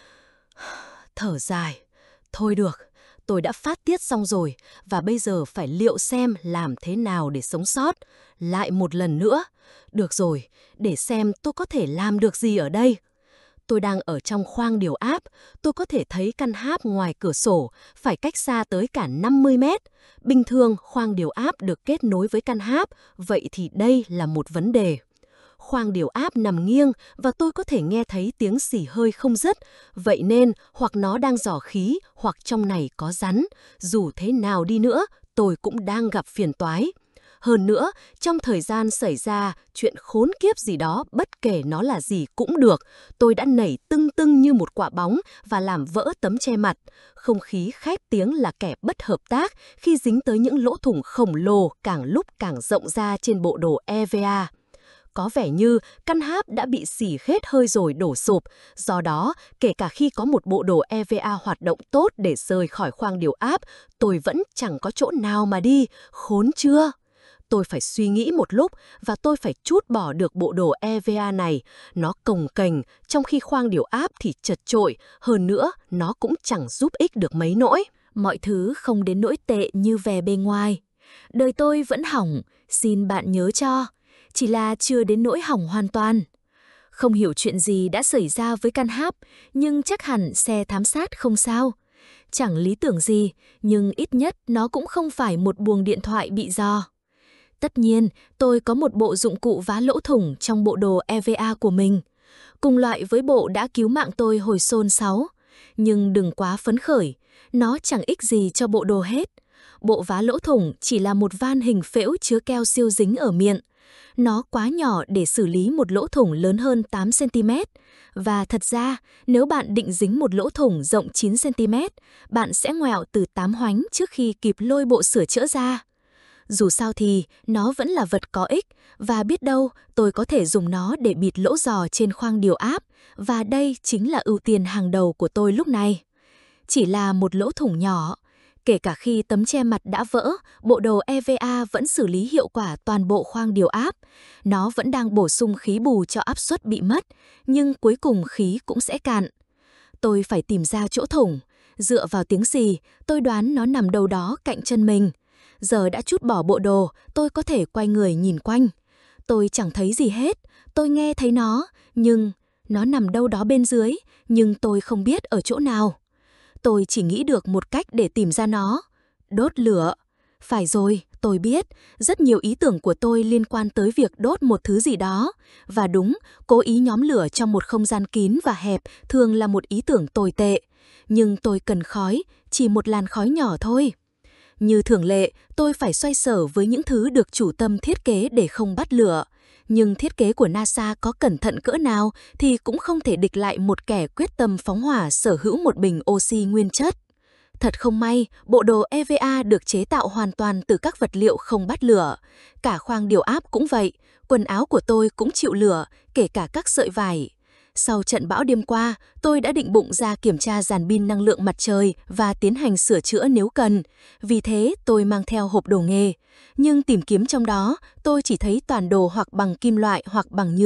Thở dài. Thôi được, tôi đã phát tiết xong rồi và bây giờ phải liệu xem làm thế nào để sống sót. Lại một lần nữa. Được rồi, để xem tôi có thể làm được gì ở đây. Tôi đang ở trong khoang điều áp, tôi có thể thấy căn háp ngoài cửa sổ, phải cách xa tới cả năm mươi mét. Bình thường, khoang điều áp được kết nối với căn háp, vậy thì đây là một vấn đề. Khoang điều áp nằm nghiêng và tôi có thể nghe thấy tiếng xì hơi không dứt, vậy nên hoặc nó đang rò khí hoặc trong này có rắn. Dù thế nào đi nữa, tôi cũng đang gặp phiền toái. Hơn nữa, trong thời gian xảy ra chuyện khốn kiếp gì đó, bất kể nó là gì cũng được, tôi đã nảy tưng tưng như một quả bóng và làm vỡ tấm che mặt. Không khí khét tiếng là kẻ bất hợp tác khi dính tới những lỗ thủng khổng lồ càng lúc càng rộng ra trên bộ đồ e vê a. Có vẻ như căn háp đã bị xỉ khét hơi rồi đổ sụp, do đó kể cả khi có một bộ đồ e vê a hoạt động tốt để rời khỏi khoang điều áp, tôi vẫn chẳng có chỗ nào mà đi, khốn chưa? Tôi phải suy nghĩ một lúc và tôi phải trút bỏ được bộ đồ e vê a này. Nó cồng kềnh, trong khi khoang điều áp thì chật chội, hơn nữa nó cũng chẳng giúp ích được mấy nỗi. Mọi thứ không đến nỗi tệ như vẻ bề ngoài. Đời tôi vẫn hỏng, xin bạn nhớ cho. Chỉ là chưa đến nỗi hỏng hoàn toàn. Không hiểu chuyện gì đã xảy ra với căn háp, nhưng chắc hẳn xe thám sát không sao. Chẳng lý tưởng gì, nhưng ít nhất nó cũng không phải một buồng điện thoại bị rò. Tất nhiên, tôi có một bộ dụng cụ vá lỗ thủng trong bộ đồ e vê a của mình. Cùng loại với bộ đã cứu mạng tôi hồi Sol sáu. Nhưng đừng quá phấn khởi, nó chẳng ích gì cho bộ đồ hết. Bộ vá lỗ thủng chỉ là một van hình phễu chứa keo siêu dính ở miệng. Nó quá nhỏ để xử lý một lỗ thủng lớn hơn tám xăng ti mét. Và thật ra, nếu bạn định dính một lỗ thủng rộng chín xăng ti mét, bạn sẽ ngoẹo từ tám hoánh trước khi kịp lôi bộ sửa chữa ra. Dù sao thì, nó vẫn là vật có ích, và biết đâu tôi có thể dùng nó để bịt lỗ giò trên khoang điều áp, và đây chính là ưu tiên hàng đầu của tôi lúc này. Chỉ là một lỗ thủng nhỏ. Kể cả khi tấm che mặt đã vỡ, bộ đồ e vê a vẫn xử lý hiệu quả toàn bộ khoang điều áp. Nó vẫn đang bổ sung khí bù cho áp suất bị mất, nhưng cuối cùng khí cũng sẽ cạn. Tôi phải tìm ra chỗ thủng. Dựa vào tiếng xì, tôi đoán nó nằm đâu đó cạnh chân mình. Giờ đã trút bỏ bộ đồ, tôi có thể quay người nhìn quanh. Tôi chẳng thấy gì hết, tôi nghe thấy nó, nhưng nó nằm đâu đó bên dưới, nhưng tôi không biết ở chỗ nào. Tôi chỉ nghĩ được một cách để tìm ra nó. Đốt lửa. Phải rồi, tôi biết, rất nhiều ý tưởng của tôi liên quan tới việc đốt một thứ gì đó. Và đúng, cố ý nhóm lửa trong một không gian kín và hẹp thường là một ý tưởng tồi tệ. Nhưng tôi cần khói, chỉ một làn khói nhỏ thôi. Như thường lệ, tôi phải xoay sở với những thứ được chủ tâm thiết kế để không bắt lửa. Nhưng thiết kế của NASA có cẩn thận cỡ nào thì cũng không thể địch lại một kẻ quyết tâm phóng hỏa sở hữu một bình oxy nguyên chất. Thật không may, bộ đồ e vê a được chế tạo hoàn toàn từ các vật liệu không bắt lửa. Cả khoang điều áp cũng vậy, quần áo của tôi cũng chịu lửa, kể cả các sợi vải. Sau trận bão đêm qua, tôi đã định bụng ra kiểm tra dàn pin năng lượng mặt trời và tiến hành sửa chữa nếu cần. Vì thế, tôi mang theo hộp đồ nghề. Nhưng tìm kiếm trong đó, tôi chỉ thấy toàn đồ hoặc bằng kim loại hoặc bằng nhựa.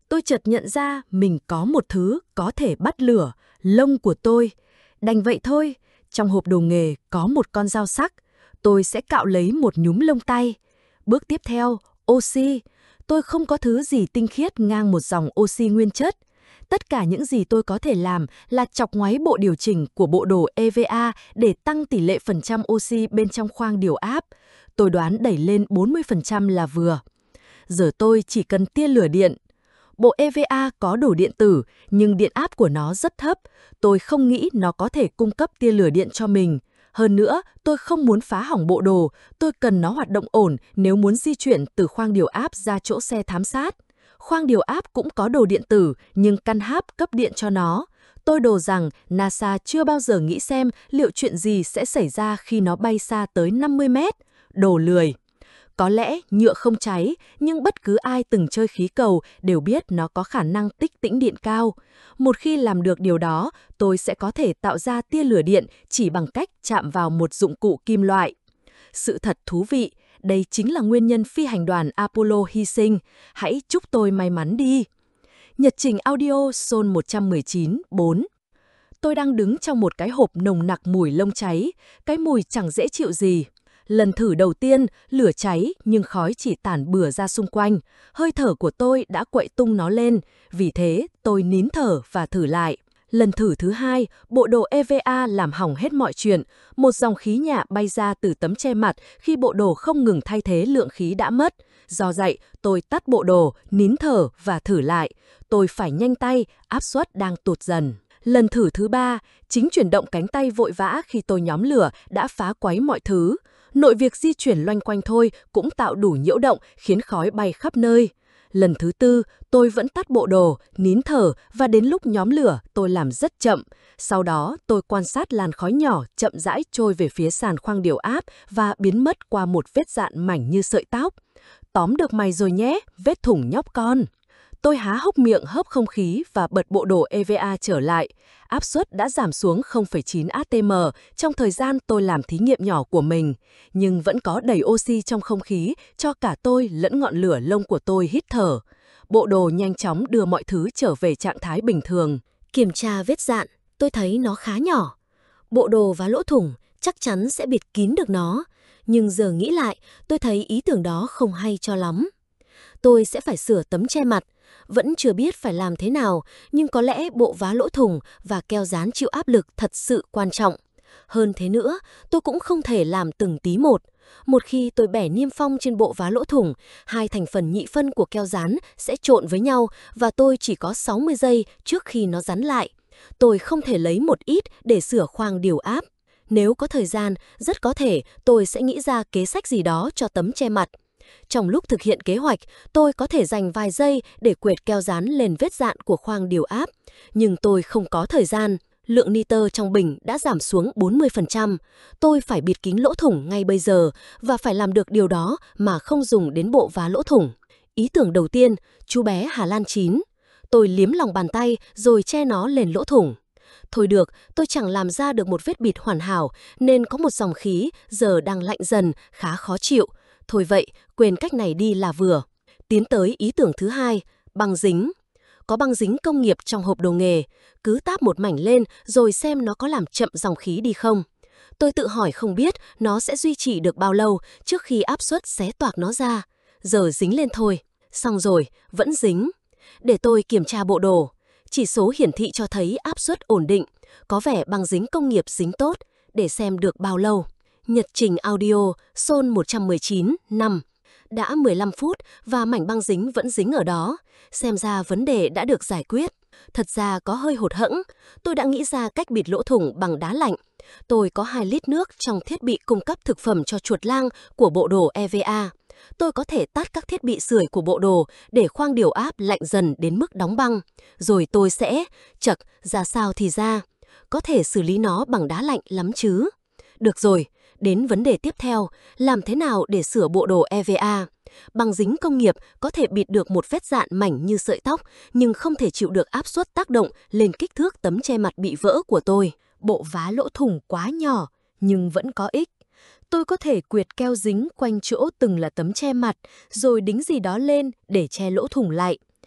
Tôi chợt nhận ra mình có một thứ có thể bắt lửa, lông của tôi. Đành vậy thôi, trong hộp đồ nghề có một con dao sắc. Tôi sẽ cạo lấy một nhúm lông tay. Bước tiếp theo, oxy. Tôi không có thứ gì tinh khiết ngang một dòng oxy nguyên chất. Tất cả những gì tôi có thể làm là chọc ngoáy bộ điều chỉnh của bộ đồ e vê a để tăng tỷ lệ phần trăm oxy bên trong khoang điều áp. Tôi đoán đẩy lên bốn mươi phần trăm là vừa. Giờ tôi chỉ cần tia lửa điện. Bộ e vê a có đồ điện tử, nhưng điện áp của nó rất thấp. Tôi không nghĩ nó có thể cung cấp tia lửa điện cho mình. Hơn nữa, tôi không muốn phá hỏng bộ đồ. Tôi cần nó hoạt động ổn nếu muốn di chuyển từ khoang điều áp ra chỗ xe thám sát. Khoang điều áp cũng có đồ điện tử, nhưng căn háp cấp điện cho nó. Tôi đồ rằng NASA chưa bao giờ nghĩ xem liệu chuyện gì sẽ xảy ra khi nó bay xa tới năm mươi mét. Đồ lười. Có lẽ nhựa không cháy, nhưng bất cứ ai từng chơi khí cầu đều biết nó có khả năng tích tĩnh điện cao. Một khi làm được điều đó, tôi sẽ có thể tạo ra tia lửa điện chỉ bằng cách chạm vào một dụng cụ kim loại. Sự thật thú vị, đây chính là nguyên nhân phi hành đoàn Apollo hy sinh. Hãy chúc tôi may mắn đi. Nhật trình audio Sol một trăm mười chín bốn. Tôi đang đứng trong một cái hộp nồng nặc mùi lông cháy, cái mùi chẳng dễ chịu gì. Lần thử đầu tiên, lửa cháy nhưng khói chỉ tản bừa ra xung quanh. Hơi thở của tôi đã quậy tung nó lên, vì thế tôi nín thở và thử lại. Lần thử thứ hai, bộ đồ e vê a làm hỏng hết mọi chuyện. Một dòng khí nhạ bay ra từ tấm che mặt khi bộ đồ không ngừng thay thế lượng khí đã mất. Do vậy, tôi tắt bộ đồ, nín thở và thử lại. Tôi phải nhanh tay, áp suất đang tụt dần. Lần thử thứ ba, chính chuyển động cánh tay vội vã khi tôi nhóm lửa đã phá quấy mọi thứ. Nội việc di chuyển loanh quanh thôi cũng tạo đủ nhiễu động khiến khói bay khắp nơi. Lần thứ tư, tôi vẫn tắt bộ đồ, nín thở và đến lúc nhóm lửa tôi làm rất chậm. Sau đó tôi quan sát làn khói nhỏ chậm rãi trôi về phía sàn khoang điều áp và biến mất qua một vết dạn mảnh như sợi tóc. Tóm được mày rồi nhé, vết thủng nhóc con. Tôi há hốc miệng hớp không khí và bật bộ đồ e vê a trở lại. Áp suất đã giảm xuống không phẩy chín a tê em trong thời gian tôi làm thí nghiệm nhỏ của mình. Nhưng vẫn có đầy oxy trong không khí cho cả tôi lẫn ngọn lửa lông của tôi hít thở. Bộ đồ nhanh chóng đưa mọi thứ trở về trạng thái bình thường. Kiểm tra vết dạn, tôi thấy nó khá nhỏ. Bộ đồ và lỗ thủng chắc chắn sẽ bịt kín được nó. Nhưng giờ nghĩ lại, tôi thấy ý tưởng đó không hay cho lắm. Tôi sẽ phải sửa tấm che mặt. Vẫn chưa biết phải làm thế nào, nhưng có lẽ bộ vá lỗ thủng và keo dán chịu áp lực thật sự quan trọng. Hơn thế nữa, tôi cũng không thể làm từng tí một. Một khi tôi bẻ niêm phong trên bộ vá lỗ thủng, hai thành phần nhị phân của keo dán sẽ trộn với nhau và tôi chỉ có sáu mươi giây trước khi nó dán lại. Tôi không thể lấy một ít để sửa khoang điều áp. Nếu có thời gian, rất có thể tôi sẽ nghĩ ra kế sách gì đó cho tấm che mặt. Trong lúc thực hiện kế hoạch, tôi có thể dành vài giây để quệt keo dán lên vết dạn của khoang điều áp. Nhưng tôi không có thời gian. Lượng nitơ trong bình đã giảm xuống bốn mươi phần trăm. Tôi phải bịt kín lỗ thủng ngay bây giờ và phải làm được điều đó mà không dùng đến bộ vá lỗ thủng. Ý tưởng đầu tiên, chú bé Hà Lan chín. Tôi liếm lòng bàn tay rồi che nó lên lỗ thủng. Thôi được, tôi chẳng làm ra được một vết bịt hoàn hảo nên có một dòng khí giờ đang lạnh dần, khá khó chịu. Thôi vậy, quên cách này đi là vừa. Tiến tới ý tưởng thứ hai, băng dính. Có băng dính công nghiệp trong hộp đồ nghề, cứ táp một mảnh lên rồi xem nó có làm chậm dòng khí đi không. Tôi tự hỏi không biết nó sẽ duy trì được bao lâu trước khi áp suất xé toạc nó ra. Giờ dính lên thôi. Xong rồi, vẫn dính. Để tôi kiểm tra bộ đồ. Chỉ số hiển thị cho thấy áp suất ổn định. Có vẻ băng dính công nghiệp dính tốt. Để xem được bao lâu. Nhật trình audio Sol một trăm mười chín năm. Đã mười lăm phút và mảnh băng dính vẫn dính ở đó. Xem ra vấn đề đã được giải quyết. Thật ra có hơi hụt hẫng. Tôi đã nghĩ ra cách bịt lỗ thủng bằng đá lạnh. Tôi có hai lít nước trong thiết bị cung cấp thực phẩm cho chuột lang của bộ đồ e vê a. Tôi có thể tắt các thiết bị sưởi của bộ đồ để khoang điều áp lạnh dần đến mức đóng băng. Rồi tôi sẽ, chậc, ra sao thì ra. Có thể xử lý nó bằng đá lạnh lắm chứ. Được rồi, đến vấn đề tiếp theo, làm thế nào để sửa bộ đồ e vê a? Băng dính công nghiệp có thể bịt được một vết dạn mảnh như sợi tóc, nhưng không thể chịu được áp suất tác động lên kích thước tấm che mặt bị vỡ của tôi. Bộ vá lỗ thủng quá nhỏ, nhưng vẫn có ích. Tôi có thể quệt keo dính quanh chỗ từng là tấm che mặt, rồi đính gì đó lên để che lỗ thủng lại.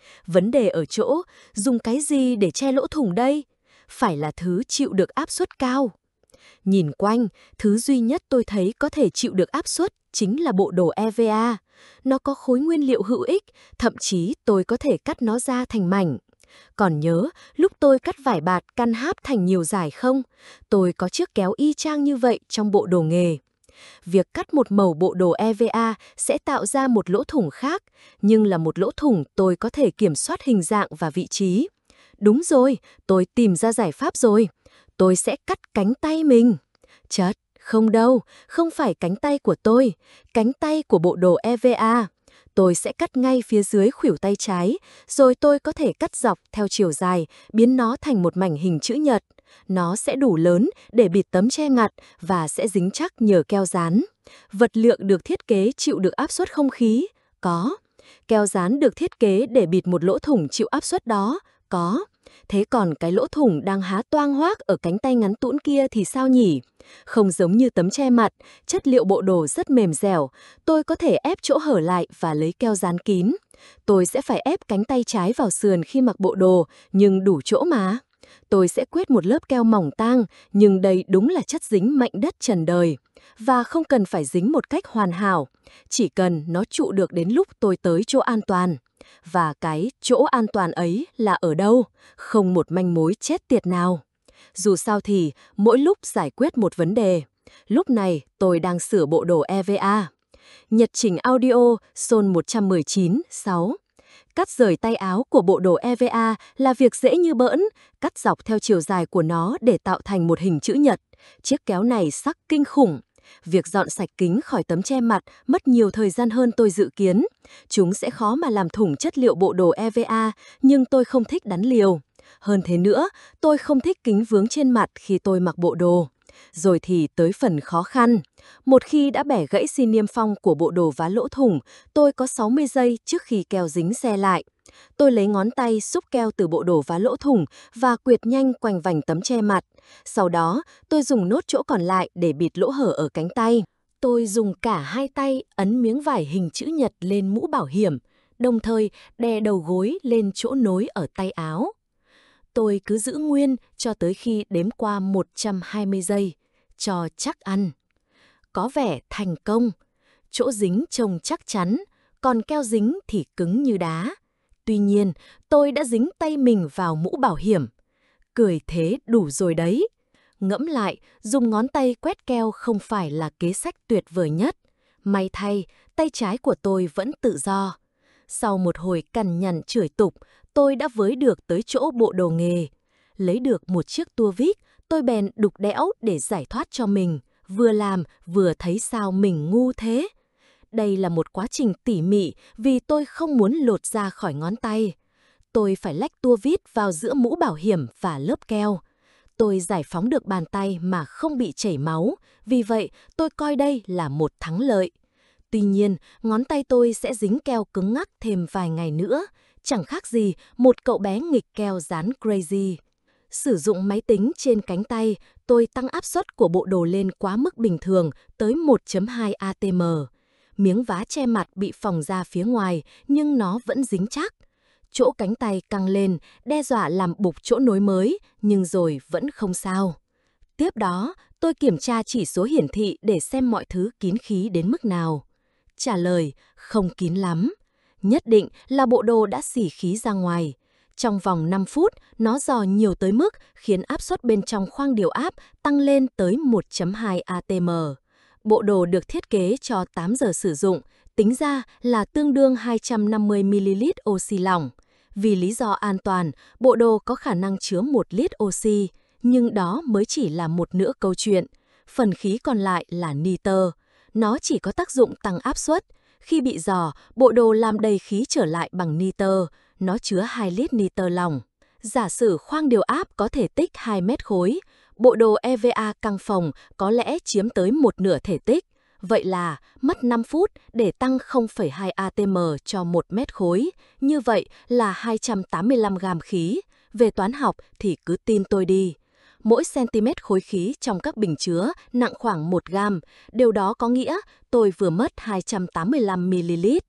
Vấn đề ở chỗ, dùng cái gì để che lỗ thủng đây? Phải là thứ chịu được áp suất cao. Nhìn quanh, thứ duy nhất tôi thấy có thể chịu được áp suất chính là bộ đồ e vê a. Nó có khối nguyên liệu hữu ích, thậm chí tôi có thể cắt nó ra thành mảnh. Còn nhớ lúc tôi cắt vải bạt căn háp thành nhiều dải không? Tôi có chiếc kéo y chang như vậy trong bộ đồ nghề. Việc cắt một mẩu bộ đồ e vê a sẽ tạo ra một lỗ thủng khác, nhưng là một lỗ thủng tôi có thể kiểm soát hình dạng và vị trí. Đúng rồi, tôi tìm ra giải pháp rồi. Tôi sẽ cắt cánh tay mình. Chật, không đâu, không phải cánh tay của tôi, cánh tay của bộ đồ e vê a. Tôi sẽ cắt ngay phía dưới khuỷu tay trái, rồi tôi có thể cắt dọc theo chiều dài, biến nó thành một mảnh hình chữ nhật. Nó sẽ đủ lớn để bịt tấm che ngặt và sẽ dính chắc nhờ keo dán. Vật liệu được thiết kế chịu được áp suất không khí? Có. Keo dán được thiết kế để bịt một lỗ thủng chịu áp suất đó? Có. Thế còn cái lỗ thủng đang há toang hoác ở cánh tay ngắn tũn kia thì sao nhỉ? Không giống như tấm che mặt, chất liệu bộ đồ rất mềm dẻo. Tôi có thể ép chỗ hở lại và lấy keo dán kín. Tôi sẽ phải ép cánh tay trái vào sườn khi mặc bộ đồ, nhưng đủ chỗ mà. Tôi sẽ quét một lớp keo mỏng tang, nhưng đây đúng là chất dính mạnh đất trần đời. Và không cần phải dính một cách hoàn hảo, chỉ cần nó trụ được đến lúc tôi tới chỗ an toàn. Và cái chỗ an toàn ấy là ở đâu? Không một manh mối chết tiệt nào. Dù sao thì, mỗi lúc giải quyết một vấn đề. Lúc này tôi đang sửa bộ đồ e vê a. Nhật trình audio Sol một trăm mười chín sáu. Cắt rời tay áo của bộ đồ e vê a là việc dễ như bỡn, cắt dọc theo chiều dài của nó để tạo thành một hình chữ nhật. Chiếc kéo này sắc kinh khủng. Việc dọn sạch kính khỏi tấm che mặt mất nhiều thời gian hơn tôi dự kiến. Chúng sẽ khó mà làm thủng chất liệu bộ đồ e vê a, nhưng tôi không thích đắn liều. Hơn thế nữa, tôi không thích kính vướng trên mặt khi tôi mặc bộ đồ. Rồi thì tới phần khó khăn. Một khi đã bẻ gãy xi niêm phong của bộ đồ vá lỗ thủng, tôi có sáu mươi giây trước khi keo dính xe lại. Tôi lấy ngón tay xúc keo từ bộ đồ vá lỗ thủng và quệt nhanh quanh vành tấm che mặt. Sau đó, tôi dùng nốt chỗ còn lại để bịt lỗ hở ở cánh tay. Tôi dùng cả hai tay ấn miếng vải hình chữ nhật lên mũ bảo hiểm, đồng thời đè đầu gối lên chỗ nối ở tay áo. Tôi cứ giữ nguyên cho tới khi đếm qua một trăm hai mươi giây, cho chắc ăn. Có vẻ thành công. Chỗ dính trông chắc chắn, còn keo dính thì cứng như đá. Tuy nhiên, tôi đã dính tay mình vào mũ bảo hiểm. Cười thế đủ rồi đấy. Ngẫm lại, dùng ngón tay quét keo không phải là kế sách tuyệt vời nhất. May thay, tay trái của tôi vẫn tự do. Sau một hồi cằn nhằn chửi tục, tôi đã với được tới chỗ bộ đồ nghề. Lấy được một chiếc tua vít, tôi bèn đục đẽo để giải thoát cho mình. Vừa làm, vừa thấy sao mình ngu thế. Đây là một quá trình tỉ mỉ vì tôi không muốn lột ra khỏi ngón tay. Tôi phải lách tua vít vào giữa mũ bảo hiểm và lớp keo. Tôi giải phóng được bàn tay mà không bị chảy máu, vì vậy tôi coi đây là một thắng lợi. Tuy nhiên, ngón tay tôi sẽ dính keo cứng ngắc thêm vài ngày nữa, chẳng khác gì một cậu bé nghịch keo dán crazy. Sử dụng máy tính trên cánh tay, tôi tăng áp suất của bộ đồ lên quá mức bình thường tới một phẩy hai a tê em. Miếng vá che mặt bị phồng ra phía ngoài, nhưng nó vẫn dính chắc. Chỗ cánh tay căng lên, đe dọa làm bục chỗ nối mới, nhưng rồi vẫn không sao. Tiếp đó, tôi kiểm tra chỉ số hiển thị để xem mọi thứ kín khí đến mức nào. Trả lời, không kín lắm. Nhất định là bộ đồ đã xỉ khí ra ngoài. Trong vòng năm phút, nó dò nhiều tới mức khiến áp suất bên trong khoang điều áp tăng lên tới một phẩy hai a tê em. Bộ đồ được thiết kế cho tám giờ sử dụng, tính ra là tương đương hai trăm năm mươi mi-li-lít oxy lỏng. Vì lý do an toàn, bộ đồ có khả năng chứa một lít oxy, nhưng đó mới chỉ là một nửa câu chuyện. Phần khí còn lại là nitơ. Nó chỉ có tác dụng tăng áp suất. Khi bị dò, bộ đồ làm đầy khí trở lại bằng nitơ. Nó chứa hai lít nitơ lỏng. Giả sử khoang điều áp có thể tích hai mét khối, bộ đồ e vê a căng phồng có lẽ chiếm tới một nửa thể tích. Vậy là mất năm phút để tăng không phẩy hai a tê em cho một mét khối. Như vậy là hai trăm tám mươi lăm gam khí. Về toán học thì cứ tin tôi đi. Mỗi cm khối khí trong các bình chứa nặng khoảng một gam. Điều đó có nghĩa tôi vừa mất hai trăm tám mươi lăm mi-li-lít.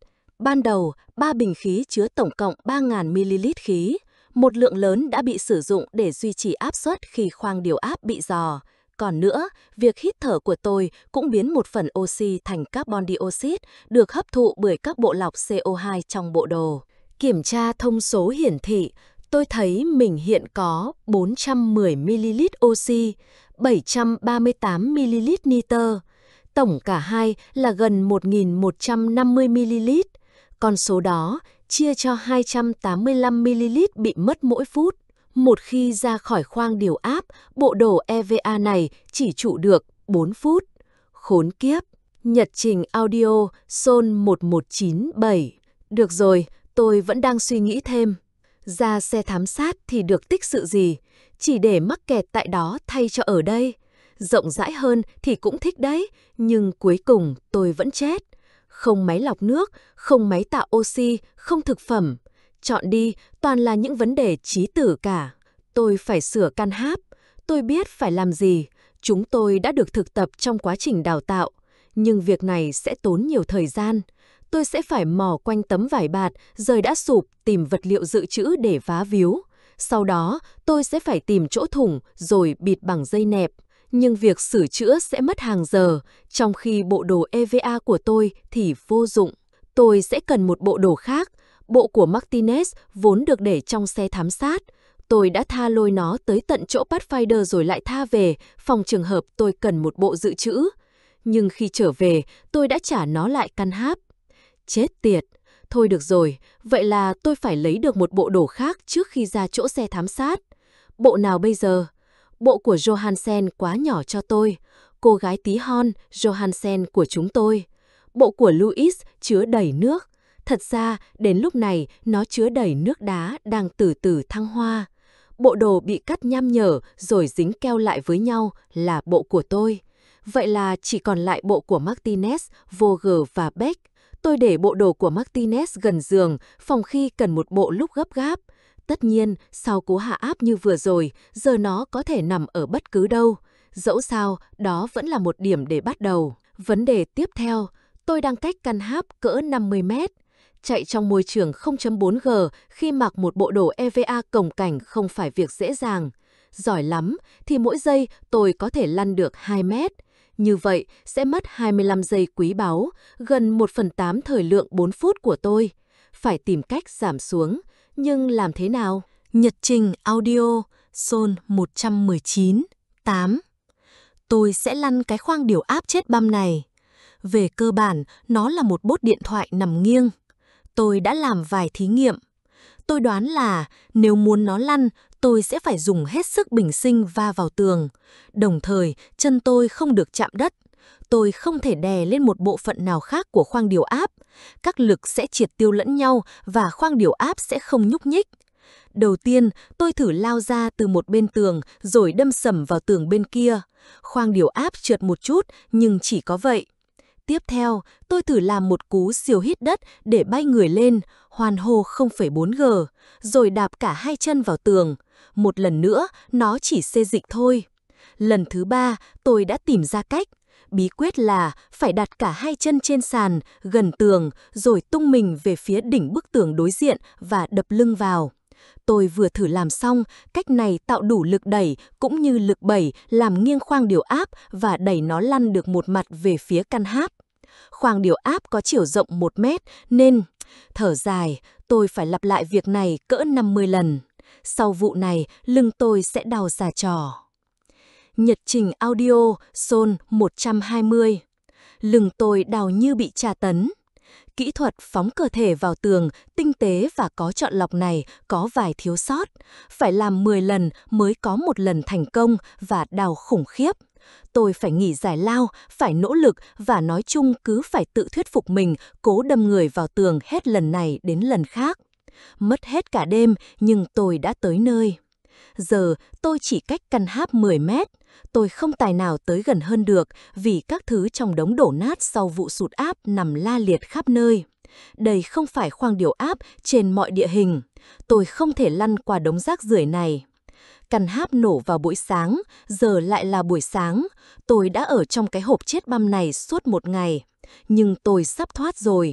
Ban đầu, ba bình khí chứa tổng cộng ba nghìn mi-li-lít khí. Một lượng lớn đã bị sử dụng để duy trì áp suất khi khoang điều áp bị rò. Còn nữa, việc hít thở của tôi cũng biến một phần oxy thành carbon dioxide được hấp thụ bởi các bộ lọc xê o hai trong bộ đồ. Kiểm tra thông số hiển thị, tôi thấy mình hiện có bốn trăm mười mi-li-lít oxy, bảy trăm ba mươi tám mi-li-lít nitơ. Tổng cả hai là gần một nghìn một trăm năm mươi mi-li-lít. Con số đó chia cho hai trăm tám mươi lăm mi-li-lít bị mất mỗi phút. Một khi ra khỏi khoang điều áp, bộ đồ e vê a này chỉ trụ được bốn phút. Khốn kiếp! Nhật trình audio Sol một một chín bảy. Được rồi, tôi vẫn đang suy nghĩ thêm. Ra xe thám sát thì được tích sự gì? Chỉ để mắc kẹt tại đó thay cho ở đây. Rộng rãi hơn thì cũng thích đấy, nhưng cuối cùng tôi vẫn chết. Không máy lọc nước, không máy tạo oxy, không thực phẩm. Chọn đi, toàn là những vấn đề chí tử cả. Tôi phải sửa căn háp. Tôi biết phải làm gì. Chúng tôi đã được thực tập trong quá trình đào tạo. Nhưng việc này sẽ tốn nhiều thời gian. Tôi sẽ phải mò quanh tấm vải bạt, rời đã sụp, tìm vật liệu dự trữ để vá víu. Sau đó, tôi sẽ phải tìm chỗ thủng rồi bịt bằng dây nẹp. Nhưng việc sửa chữa sẽ mất hàng giờ, trong khi bộ đồ e vê a của tôi thì vô dụng. Tôi sẽ cần một bộ đồ khác. Bộ của Martinez vốn được để trong xe thám sát. Tôi đã tha lôi nó tới tận chỗ Pathfinder rồi lại tha về, phòng trường hợp tôi cần một bộ dự trữ. Nhưng khi trở về, tôi đã trả nó lại căn háp. Chết tiệt! Thôi được rồi, vậy là tôi phải lấy được một bộ đồ khác trước khi ra chỗ xe thám sát. Bộ nào bây giờ? Bộ của Johansen quá nhỏ cho tôi. Cô gái tí hon Johansen của chúng tôi. Bộ của Louis chứa đầy nước. Thật ra, đến lúc này, nó chứa đầy nước đá đang từ từ thăng hoa. Bộ đồ bị cắt nham nhở rồi dính keo lại với nhau là bộ của tôi. Vậy là chỉ còn lại bộ của Martinez, Vogel và Beck. Tôi để bộ đồ của Martinez gần giường, phòng khi cần một bộ lúc gấp gáp. Tất nhiên, sau cú hạ áp như vừa rồi, giờ nó có thể nằm ở bất cứ đâu. Dẫu sao, đó vẫn là một điểm để bắt đầu. Vấn đề tiếp theo, tôi đang cách căn háp cỡ năm mươi mét. Chạy trong môi trường không chấm bốn G khi mặc một bộ đồ e vê a cồng kềnh không phải việc dễ dàng. Giỏi lắm thì mỗi giây tôi có thể lăn được hai mét. Như vậy sẽ mất hai mươi lăm giây quý báu, gần một phần tám thời lượng bốn phút của tôi. Phải tìm cách giảm xuống, nhưng làm thế nào? Nhật trình audio Sol một một chín tám. Tôi sẽ lăn cái khoang điều áp chết băm này. Về cơ bản, nó là một bốt điện thoại nằm nghiêng. Tôi đã làm vài thí nghiệm. Tôi đoán là nếu muốn nó lăn, tôi sẽ phải dùng hết sức bình sinh va vào tường. Đồng thời, chân tôi không được chạm đất. Tôi không thể đè lên một bộ phận nào khác của khoang điều áp. Các lực sẽ triệt tiêu lẫn nhau và khoang điều áp sẽ không nhúc nhích. Đầu tiên, tôi thử lao ra từ một bên tường rồi đâm sầm vào tường bên kia. Khoang điều áp trượt một chút, nhưng chỉ có vậy. Tiếp theo, tôi thử làm một cú siêu hít đất để bay người lên, hoàn hô không phẩy bốn G, rồi đạp cả hai chân vào tường. Một lần nữa, nó chỉ xê dịch thôi. Lần thứ ba, tôi đã tìm ra cách. Bí quyết là phải đặt cả hai chân trên sàn, gần tường, rồi tung mình về phía đỉnh bức tường đối diện và đập lưng vào. Tôi vừa thử làm xong, cách này tạo đủ lực đẩy cũng như lực bẩy làm nghiêng khoang điều áp và đẩy nó lăn được một mặt về phía căn háp. Khoang điều áp có chiều rộng một mét nên, thở dài, tôi phải lặp lại việc này cỡ năm mươi lần. Sau vụ này, lưng tôi sẽ đau ra trò. Nhật trình audio Sol một hai không. Lưng tôi đau như bị tra tấn. Kỹ thuật phóng cơ thể vào tường, tinh tế và có chọn lọc này có vài thiếu sót. Phải làm mười lần mới có một lần thành công và đau khủng khiếp. Tôi phải nghỉ giải lao, phải nỗ lực và nói chung cứ phải tự thuyết phục mình cố đâm người vào tường hết lần này đến lần khác. Mất hết cả đêm nhưng tôi đã tới nơi. Giờ tôi chỉ cách căn háp mười mét. Tôi không tài nào tới gần hơn được vì các thứ trong đống đổ nát sau vụ sụt áp nằm la liệt khắp nơi. Đây không phải khoang điều áp trên mọi địa hình. Tôi không thể lăn qua đống rác rưởi này. Căn háp nổ vào buổi sáng, giờ lại là buổi sáng. Tôi đã ở trong cái hộp chết băm này suốt một ngày. Nhưng tôi sắp thoát rồi.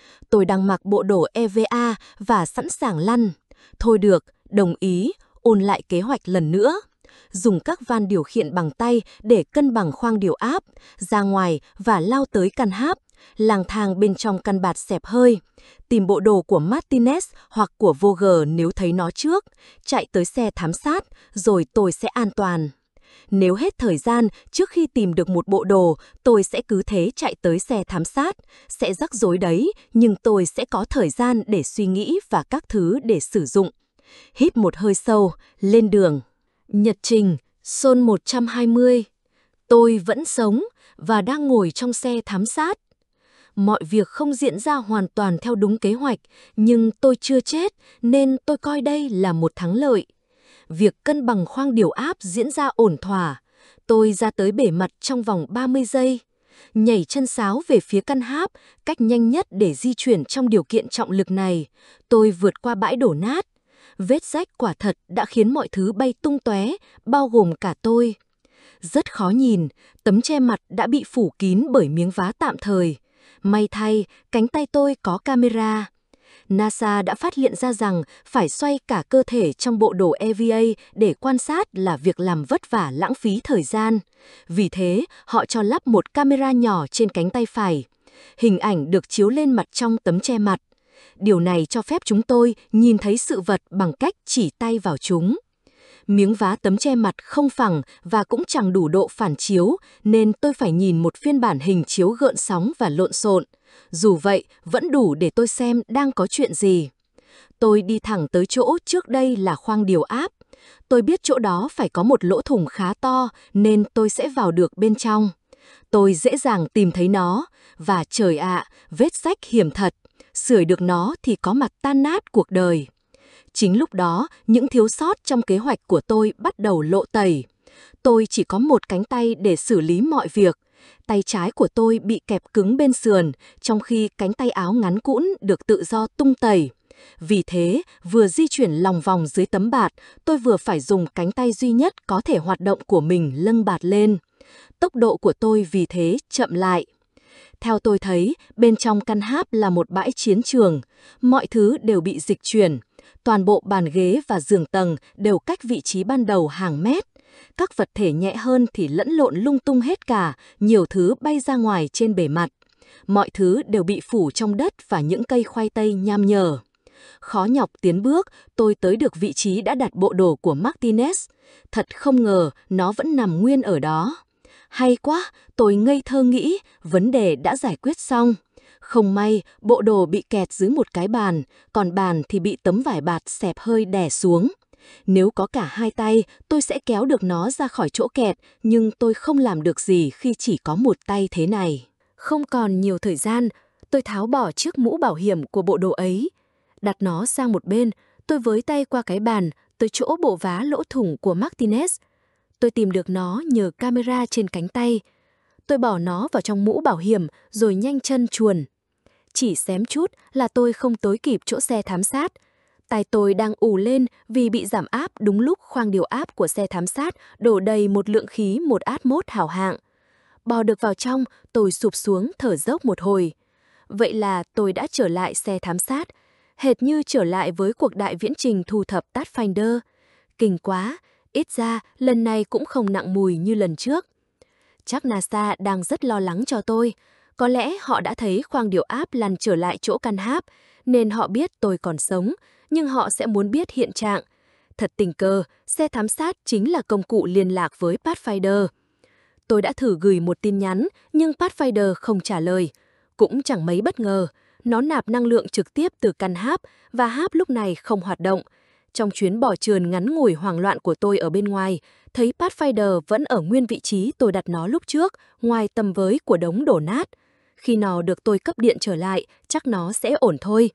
Tôi đang mặc bộ đồ e vê a và sẵn sàng lăn. Thôi được, đồng ý, ôn lại kế hoạch lần nữa. Dùng các van điều khiển bằng tay để cân bằng khoang điều áp, ra ngoài và lao tới căn háp, lang thang bên trong căn bạt xẹp hơi. Tìm bộ đồ của Martinez hoặc của Voger nếu thấy nó trước, chạy tới xe thám sát, rồi tôi sẽ an toàn. Nếu hết thời gian trước khi tìm được một bộ đồ, tôi sẽ cứ thế chạy tới xe thám sát. Sẽ rắc rối đấy, nhưng tôi sẽ có thời gian để suy nghĩ và các thứ để sử dụng. Hít một hơi sâu, lên đường. Nhật trình, Sol một trăm hai mươi. Tôi vẫn sống và đang ngồi trong xe thám sát. Mọi việc không diễn ra hoàn toàn theo đúng kế hoạch, nhưng tôi chưa chết nên tôi coi đây là một thắng lợi. Việc cân bằng khoang điều áp diễn ra ổn thỏa. Tôi ra tới bề mặt trong vòng ba mươi giây. Nhảy chân sáo về phía căn háp, cách nhanh nhất để di chuyển trong điều kiện trọng lực này. Tôi vượt qua bãi đổ nát. Vết rách quả thật đã khiến mọi thứ bay tung tóe, bao gồm cả tôi. Rất khó nhìn, tấm che mặt đã bị phủ kín bởi miếng vá tạm thời. May thay, cánh tay tôi có camera. NASA đã phát hiện ra rằng phải xoay cả cơ thể trong bộ đồ e vê a để quan sát là việc làm vất vả lãng phí thời gian. Vì thế, họ cho lắp một camera nhỏ trên cánh tay phải. Hình ảnh được chiếu lên mặt trong tấm che mặt. Điều này cho phép chúng tôi nhìn thấy sự vật bằng cách chỉ tay vào chúng. Miếng vá tấm che mặt không phẳng và cũng chẳng đủ độ phản chiếu, nên tôi phải nhìn một phiên bản hình chiếu gợn sóng và lộn xộn. Dù vậy, vẫn đủ để tôi xem đang có chuyện gì. Tôi đi thẳng tới chỗ trước đây là khoang điều áp. Tôi biết chỗ đó phải có một lỗ thủng khá to, nên tôi sẽ vào được bên trong. Tôi dễ dàng tìm thấy nó, và trời ạ, vết rách hiểm thật. Sưởi được nó thì có mặt tan nát cuộc đời. Chính lúc đó, những thiếu sót trong kế hoạch của tôi bắt đầu lộ tẩy. Tôi chỉ có một cánh tay để xử lý mọi việc. Tay trái của tôi bị kẹp cứng bên sườn, trong khi cánh tay áo ngắn cũn được tự do tung tẩy. Vì thế, vừa di chuyển lòng vòng dưới tấm bạt, tôi vừa phải dùng cánh tay duy nhất có thể hoạt động của mình lâng bạt lên. Tốc độ của tôi vì thế chậm lại. Theo tôi thấy, bên trong căn háp là một bãi chiến trường. Mọi thứ đều bị dịch chuyển. Toàn bộ bàn ghế và giường tầng đều cách vị trí ban đầu hàng mét. Các vật thể nhẹ hơn thì lẫn lộn lung tung hết cả, nhiều thứ bay ra ngoài trên bề mặt. Mọi thứ đều bị phủ trong đất và những cây khoai tây nham nhở. Khó nhọc tiến bước, tôi tới được vị trí đã đặt bộ đồ của Martinez. Thật không ngờ nó vẫn nằm nguyên ở đó. Hay quá, tôi ngây thơ nghĩ, vấn đề đã giải quyết xong. Không may, bộ đồ bị kẹt dưới một cái bàn, còn bàn thì bị tấm vải bạt xẹp hơi đè xuống. Nếu có cả hai tay, tôi sẽ kéo được nó ra khỏi chỗ kẹt, nhưng tôi không làm được gì khi chỉ có một tay thế này. Không còn nhiều thời gian, tôi tháo bỏ chiếc mũ bảo hiểm của bộ đồ ấy. Đặt nó sang một bên, tôi với tay qua cái bàn, tới chỗ bộ vá lỗ thủng của Martinez. Tôi tìm được nó nhờ camera trên cánh tay. Tôi bỏ nó vào trong mũ bảo hiểm rồi nhanh chân chuồn. Chỉ xém chút là tôi không tới kịp chỗ xe thám sát. Tai tôi đang ù lên vì bị giảm áp đúng lúc khoang điều áp của xe thám sát đổ đầy một lượng khí một át mốt hào hạng. Bò được vào trong, tôi sụp xuống thở dốc một hồi. Vậy là tôi đã trở lại xe thám sát, hệt như trở lại với cuộc đại viễn trình thu thập Pathfinder. Kinh quá, ít ra lần này cũng không nặng mùi như lần trước. Chắc NASA đang rất lo lắng cho tôi. Có lẽ họ đã thấy khoang điều áp lăn trở lại chỗ căn háp, nên họ biết tôi còn sống, nhưng họ sẽ muốn biết hiện trạng. Thật tình cờ, xe thám sát chính là công cụ liên lạc với Pathfinder. Tôi đã thử gửi một tin nhắn, nhưng Pathfinder không trả lời. Cũng chẳng mấy bất ngờ, nó nạp năng lượng trực tiếp từ căn háp, và háp lúc này không hoạt động. Trong chuyến bỏ trườn ngắn ngủi hoảng loạn của tôi ở bên ngoài, thấy Pathfinder vẫn ở nguyên vị trí tôi đặt nó lúc trước, ngoài tầm với của đống đổ nát. Khi nào được tôi cấp điện trở lại, chắc nó sẽ ổn thôi.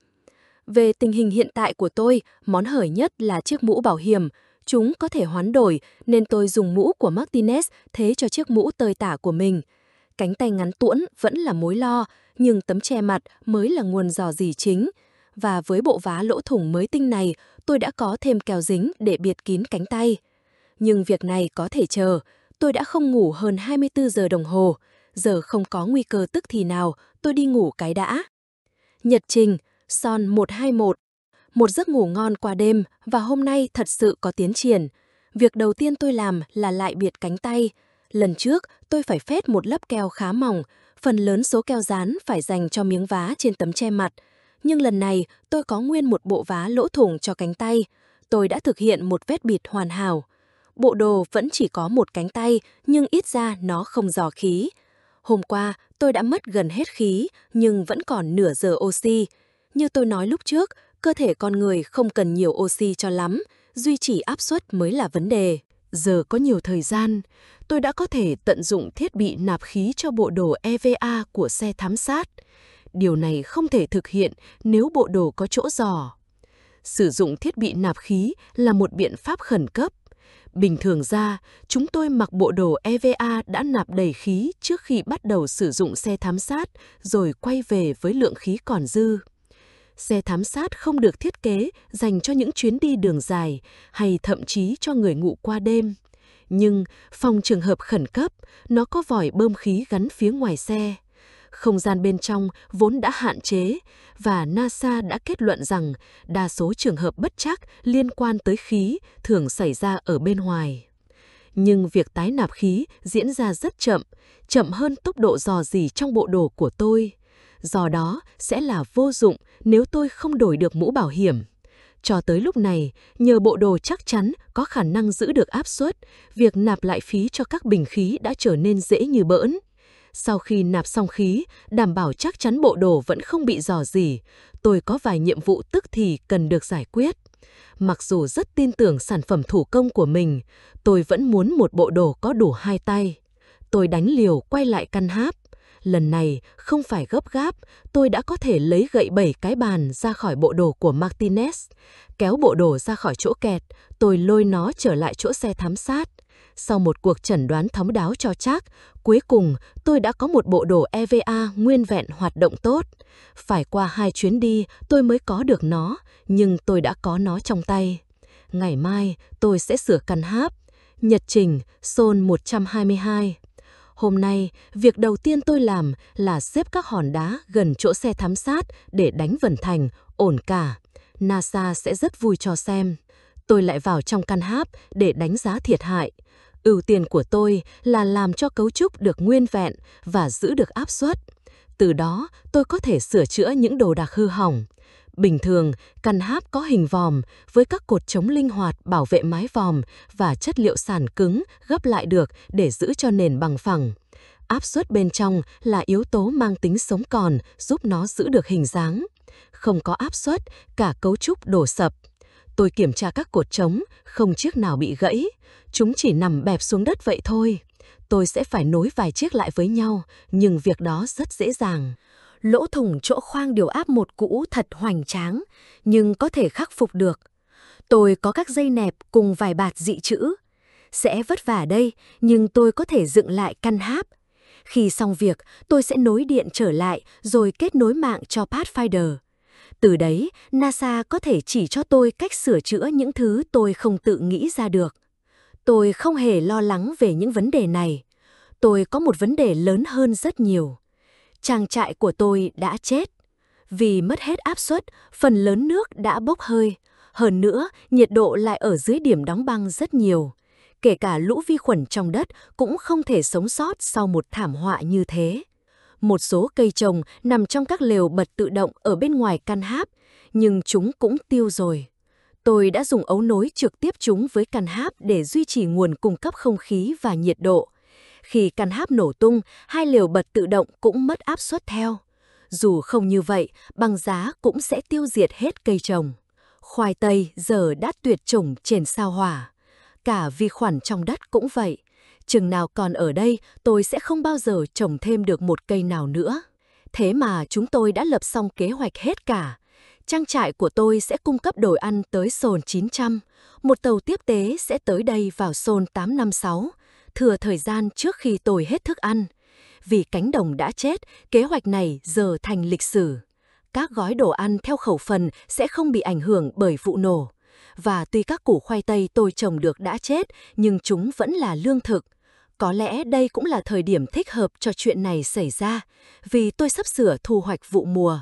Về tình hình hiện tại của tôi, món hời nhất là chiếc mũ bảo hiểm. Chúng có thể hoán đổi, nên tôi dùng mũ của Martinez thế cho chiếc mũ tơi tả của mình. Cánh tay ngắn tuỗn vẫn là mối lo, nhưng tấm che mặt mới là nguồn rò rỉ chính. Và với bộ vá lỗ thủng mới tinh này, tôi đã có thêm keo dính để bịt kín cánh tay. Nhưng việc này có thể chờ, tôi đã không ngủ hơn hai mươi tư giờ đồng hồ. Giờ không có nguy cơ tức thì nào, tôi đi ngủ cái đã. Nhật trình, Son một hai một. Một giấc ngủ ngon qua đêm và hôm nay thật sự có tiến triển. Việc đầu tiên tôi làm là lại bịt cánh tay. Lần trước, tôi phải phết một lớp keo khá mỏng, phần lớn số keo dán phải dành cho miếng vá trên tấm che mặt. Nhưng lần này, tôi có nguyên một bộ vá lỗ thủng cho cánh tay. Tôi đã thực hiện một vết bịt hoàn hảo. Bộ đồ vẫn chỉ có một cánh tay, nhưng ít ra nó không rò khí. Hôm qua, tôi đã mất gần hết khí, nhưng vẫn còn nửa giờ oxy. Như tôi nói lúc trước, cơ thể con người không cần nhiều oxy cho lắm, duy trì áp suất mới là vấn đề. Giờ có nhiều thời gian, tôi đã có thể tận dụng thiết bị nạp khí cho bộ đồ e vê a của xe thám sát. Điều này không thể thực hiện nếu bộ đồ có chỗ giò. Sử dụng thiết bị nạp khí là một biện pháp khẩn cấp. Bình thường ra, chúng tôi mặc bộ đồ e vê a đã nạp đầy khí trước khi bắt đầu sử dụng xe thám sát, rồi quay về với lượng khí còn dư. Xe thám sát không được thiết kế dành cho những chuyến đi đường dài hay thậm chí cho người ngủ qua đêm. Nhưng phòng trường hợp khẩn cấp, nó có vòi bơm khí gắn phía ngoài xe. Không gian bên trong vốn đã hạn chế và NASA đã kết luận rằng đa số trường hợp bất trắc liên quan tới khí thường xảy ra ở bên ngoài. Nhưng việc tái nạp khí diễn ra rất chậm, chậm hơn tốc độ rò rỉ trong bộ đồ của tôi. Do đó sẽ là vô dụng nếu tôi không đổi được mũ bảo hiểm. Cho tới lúc này, nhờ bộ đồ chắc chắn có khả năng giữ được áp suất, việc nạp lại khí cho các bình khí đã trở nên dễ như bỡn. Sau khi nạp xong khí, đảm bảo chắc chắn bộ đồ vẫn không bị rò rỉ, tôi có vài nhiệm vụ tức thì cần được giải quyết. Mặc dù rất tin tưởng sản phẩm thủ công của mình, tôi vẫn muốn một bộ đồ có đủ hai tay. Tôi đánh liều quay lại căn háp. Lần này, không phải gấp gáp, tôi đã có thể lấy gậy bảy cái bàn ra khỏi bộ đồ của Martinez. Kéo bộ đồ ra khỏi chỗ kẹt, tôi lôi nó trở lại chỗ xe thám sát. Sau một cuộc chẩn đoán thấu đáo cho chắc, cuối cùng tôi đã có một bộ đồ e vê a nguyên vẹn hoạt động tốt. Phải qua hai chuyến đi tôi mới có được nó, nhưng tôi đã có nó trong tay. Ngày mai tôi sẽ sửa căn háp. Nhật trình, Son một hai hai. Hôm nay, việc đầu tiên tôi làm là xếp các hòn đá gần chỗ xe thám sát để đánh vần thành, ổn cả. NASA sẽ rất vui cho xem. Tôi lại vào trong căn háp để đánh giá thiệt hại. Ưu tiên của tôi là làm cho cấu trúc được nguyên vẹn và giữ được áp suất. Từ đó, tôi có thể sửa chữa những đồ đạc hư hỏng. Bình thường, căn háp có hình vòm với các cột chống linh hoạt bảo vệ mái vòm và chất liệu sàn cứng gấp lại được để giữ cho nền bằng phẳng. Áp suất bên trong là yếu tố mang tính sống còn giúp nó giữ được hình dáng. Không có áp suất, cả cấu trúc đổ sập. Tôi kiểm tra các cột chống, không chiếc nào bị gãy. Chúng chỉ nằm bẹp xuống đất vậy thôi. Tôi sẽ phải nối vài chiếc lại với nhau, nhưng việc đó rất dễ dàng. Lỗ thủng chỗ khoang điều áp một cũ thật hoành tráng, nhưng có thể khắc phục được. Tôi có các dây nẹp cùng vài bạt dị chữ. Sẽ vất vả đây, nhưng tôi có thể dựng lại căn háp. Khi xong việc, tôi sẽ nối điện trở lại rồi kết nối mạng cho Pathfinder. Từ đấy, NASA có thể chỉ cho tôi cách sửa chữa những thứ tôi không tự nghĩ ra được. Tôi không hề lo lắng về những vấn đề này. Tôi có một vấn đề lớn hơn rất nhiều. Trang trại của tôi đã chết. Vì mất hết áp suất, phần lớn nước đã bốc hơi. Hơn nữa, nhiệt độ lại ở dưới điểm đóng băng rất nhiều. Kể cả lũ vi khuẩn trong đất cũng không thể sống sót sau một thảm họa như thế. Một số cây trồng nằm trong các lều bật tự động ở bên ngoài căn háp, nhưng chúng cũng tiêu rồi. Tôi đã dùng ấu nối trực tiếp chúng với căn háp để duy trì nguồn cung cấp không khí và nhiệt độ. Khi căn háp nổ tung, hai lều bật tự động cũng mất áp suất theo. Dù không như vậy, băng giá cũng sẽ tiêu diệt hết cây trồng. Khoai tây giờ đã tuyệt chủng trên sao Hỏa. Cả vi khuẩn trong đất cũng vậy. Chừng nào còn ở đây, tôi sẽ không bao giờ trồng thêm được một cây nào nữa. Thế mà chúng tôi đã lập xong kế hoạch hết cả. Trang trại của tôi sẽ cung cấp đồ ăn tới Son chín trăm. Một tàu tiếp tế sẽ tới đây vào Son tám năm sáu, thừa thời gian trước khi tôi hết thức ăn. Vì cánh đồng đã chết, kế hoạch này giờ thành lịch sử. Các gói đồ ăn theo khẩu phần sẽ không bị ảnh hưởng bởi vụ nổ. Và tuy các củ khoai tây tôi trồng được đã chết, nhưng chúng vẫn là lương thực. Có lẽ đây cũng là thời điểm thích hợp cho chuyện này xảy ra, vì tôi sắp sửa thu hoạch vụ mùa.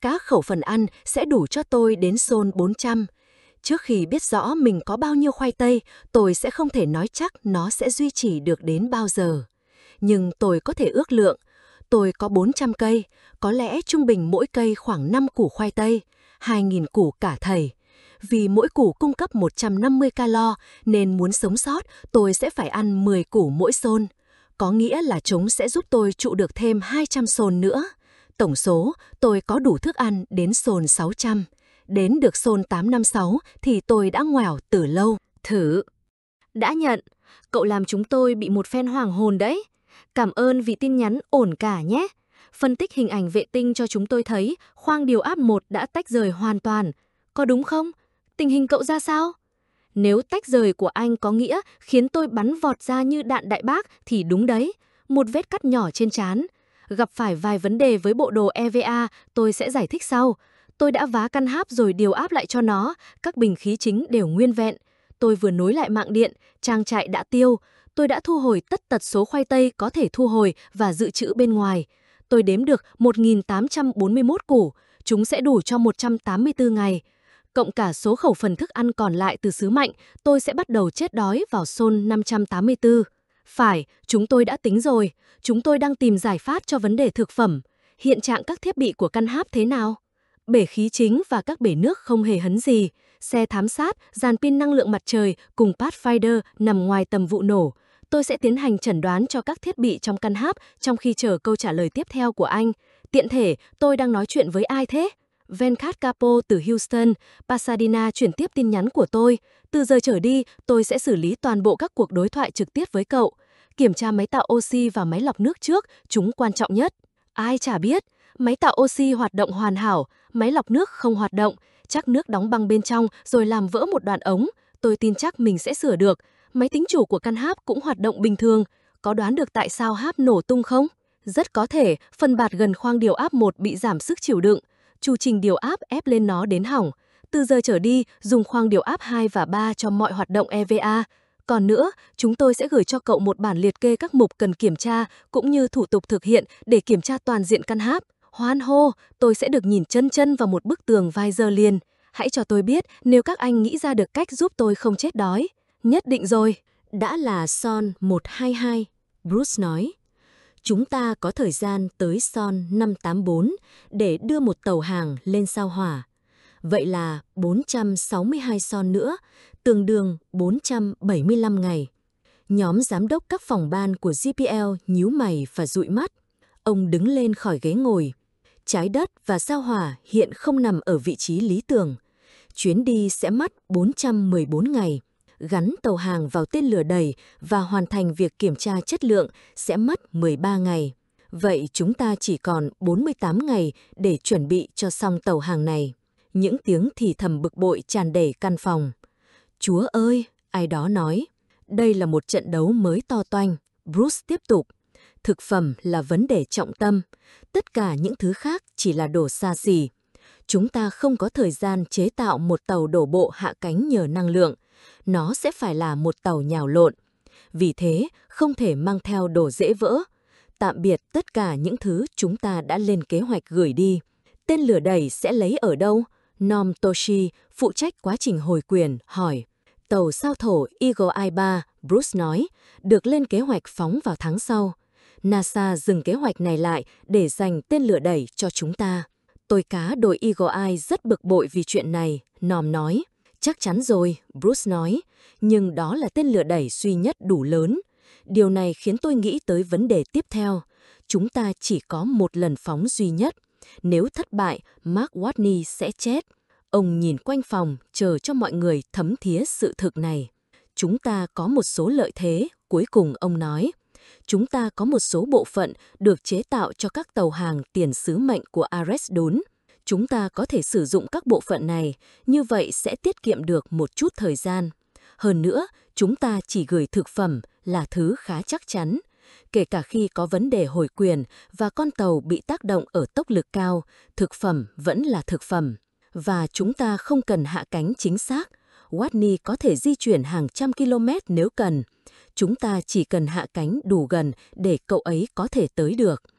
Các khẩu phần ăn sẽ đủ cho tôi đến Zone bốn trăm. Trước khi biết rõ mình có bao nhiêu khoai tây, tôi sẽ không thể nói chắc nó sẽ duy trì được đến bao giờ. Nhưng tôi có thể ước lượng. Tôi có bốn trăm cây, có lẽ trung bình mỗi cây khoảng năm củ khoai tây, hai nghìn củ cả thầy. Vì mỗi củ cung cấp một trăm năm mươi calo, nên muốn sống sót, tôi sẽ phải ăn mười củ mỗi Zone. Có nghĩa là chúng sẽ giúp tôi trụ được thêm hai trăm Zone nữa. Tổng số, tôi có đủ thức ăn đến Zone sáu trăm. Đến được Zone tám năm sáu thì tôi đã ngoẻo từ lâu. Thử. Đã nhận, cậu làm chúng tôi bị một phen hoàng hồn đấy. Cảm ơn vì tin nhắn ổn cả nhé. Phân tích hình ảnh vệ tinh cho chúng tôi thấy khoang điều áp một đã tách rời hoàn toàn. Có đúng không? Tình hình cậu ra sao? Nếu tách rời của anh có nghĩa khiến tôi bắn vọt ra như đạn đại bác thì đúng đấy. Một vết cắt nhỏ trên trán. Gặp phải vài vấn đề với bộ đồ e vê a, tôi sẽ giải thích sau. Tôi đã vá căn háp rồi điều áp lại cho nó, các bình khí chính đều nguyên vẹn. Tôi vừa nối lại mạng điện, trang trại đã tiêu. Tôi đã thu hồi tất tật số khoai tây có thể thu hồi và dự trữ bên ngoài. Tôi đếm được một nghìn tám trăm bốn mươi mốt củ, chúng sẽ đủ cho một trăm tám mươi tư ngày. Cộng cả số khẩu phần thức ăn còn lại từ xứ mạnh, tôi sẽ bắt đầu chết đói vào Zone năm trăm tám mươi tư. Phải, chúng tôi đã tính rồi. Chúng tôi đang tìm giải pháp cho vấn đề thực phẩm. Hiện trạng các thiết bị của căn háp thế nào? Bể khí chính và các bể nước không hề hấn gì. Xe thám sát, dàn pin năng lượng mặt trời cùng Pathfinder nằm ngoài tầm vụ nổ. Tôi sẽ tiến hành chẩn đoán cho các thiết bị trong căn háp trong khi chờ câu trả lời tiếp theo của anh. Tiện thể, tôi đang nói chuyện với ai thế? Venkat Capo từ Houston, Pasadena chuyển tiếp tin nhắn của tôi. Từ giờ trở đi, tôi sẽ xử lý toàn bộ các cuộc đối thoại trực tiếp với cậu. Kiểm tra máy tạo oxy và máy lọc nước trước, chúng quan trọng nhất. Ai chả biết, máy tạo oxy hoạt động hoàn hảo, máy lọc nước không hoạt động, chắc nước đóng băng bên trong rồi làm vỡ một đoạn ống. Tôi tin chắc mình sẽ sửa được. Máy tính chủ của căn háp cũng hoạt động bình thường. Có đoán được tại sao háp nổ tung không? Rất có thể phần bạt gần khoang điều áp một bị giảm sức chịu đựng. Chu trình điều áp ép lên nó đến hỏng. Từ giờ trở đi, dùng khoang điều áp hai và ba cho mọi hoạt động e vê a. Còn nữa, chúng tôi sẽ gửi cho cậu một bản liệt kê các mục cần kiểm tra cũng như thủ tục thực hiện để kiểm tra toàn diện căn háp. Hoan hô, tôi sẽ được nhìn chân chân vào một bức tường vài giờ liền. Hãy cho tôi biết nếu các anh nghĩ ra được cách giúp tôi không chết đói. Nhất định rồi. Đã là Zone một hai hai, Bruce nói. Chúng ta có thời gian tới Zone năm tám bốn để đưa một tàu hàng lên sao Hỏa. Vậy là bốn trăm sáu mươi hai Zone nữa, tương đương bốn trăm bảy mươi lăm ngày. Nhóm giám đốc các phòng ban của giê pê lờ nhíu mày và dụi mắt. Ông đứng lên khỏi ghế ngồi. Trái đất và sao Hỏa hiện không nằm ở vị trí lý tưởng. Chuyến đi sẽ mất bốn trăm mười bốn ngày. Gắn tàu hàng vào tên lửa đẩy và hoàn thành việc kiểm tra chất lượng sẽ mất mười ba ngày. Vậy chúng ta chỉ còn bốn mươi tám ngày để chuẩn bị cho xong tàu hàng này. Những tiếng thì thầm bực bội tràn đầy căn phòng. Chúa ơi, ai đó nói. Đây là một trận đấu mới to toanh. Bruce tiếp tục. Thực phẩm là vấn đề trọng tâm. Tất cả những thứ khác chỉ là đồ xa xỉ. Chúng ta không có thời gian chế tạo một tàu đổ bộ hạ cánh nhờ năng lượng. Nó sẽ phải là một tàu nhào lộn. Vì thế, không thể mang theo đồ dễ vỡ. Tạm biệt tất cả những thứ chúng ta đã lên kế hoạch gửi đi. Tên lửa đẩy sẽ lấy ở đâu? Nom Toshi, phụ trách quá trình hồi quyền, hỏi. Tàu sao thổ Eagle Eye ba, Bruce nói, được lên kế hoạch phóng vào tháng sau. NASA dừng kế hoạch này lại để dành tên lửa đẩy cho chúng ta. Tôi cá đội Eagle Eye rất bực bội vì chuyện này, Nom nói. Chắc chắn rồi, Bruce nói, nhưng đó là tên lửa đẩy duy nhất đủ lớn. Điều này khiến tôi nghĩ tới vấn đề tiếp theo. Chúng ta chỉ có một lần phóng duy nhất. Nếu thất bại, Mark Watney sẽ chết. Ông nhìn quanh phòng, chờ cho mọi người thấm thía sự thực này. Chúng ta có một số lợi thế, cuối cùng ông nói. Chúng ta có một số bộ phận được chế tạo cho các tàu hàng tiền sứ mệnh của Ares bốn. Chúng ta có thể sử dụng các bộ phận này, như vậy sẽ tiết kiệm được một chút thời gian. Hơn nữa, chúng ta chỉ gửi thực phẩm là thứ khá chắc chắn. Kể cả khi có vấn đề hồi quyền và con tàu bị tác động ở tốc lực cao, thực phẩm vẫn là thực phẩm. Và chúng ta không cần hạ cánh chính xác. Watney có thể di chuyển hàng trăm km nếu cần. Chúng ta chỉ cần hạ cánh đủ gần để cậu ấy có thể tới được.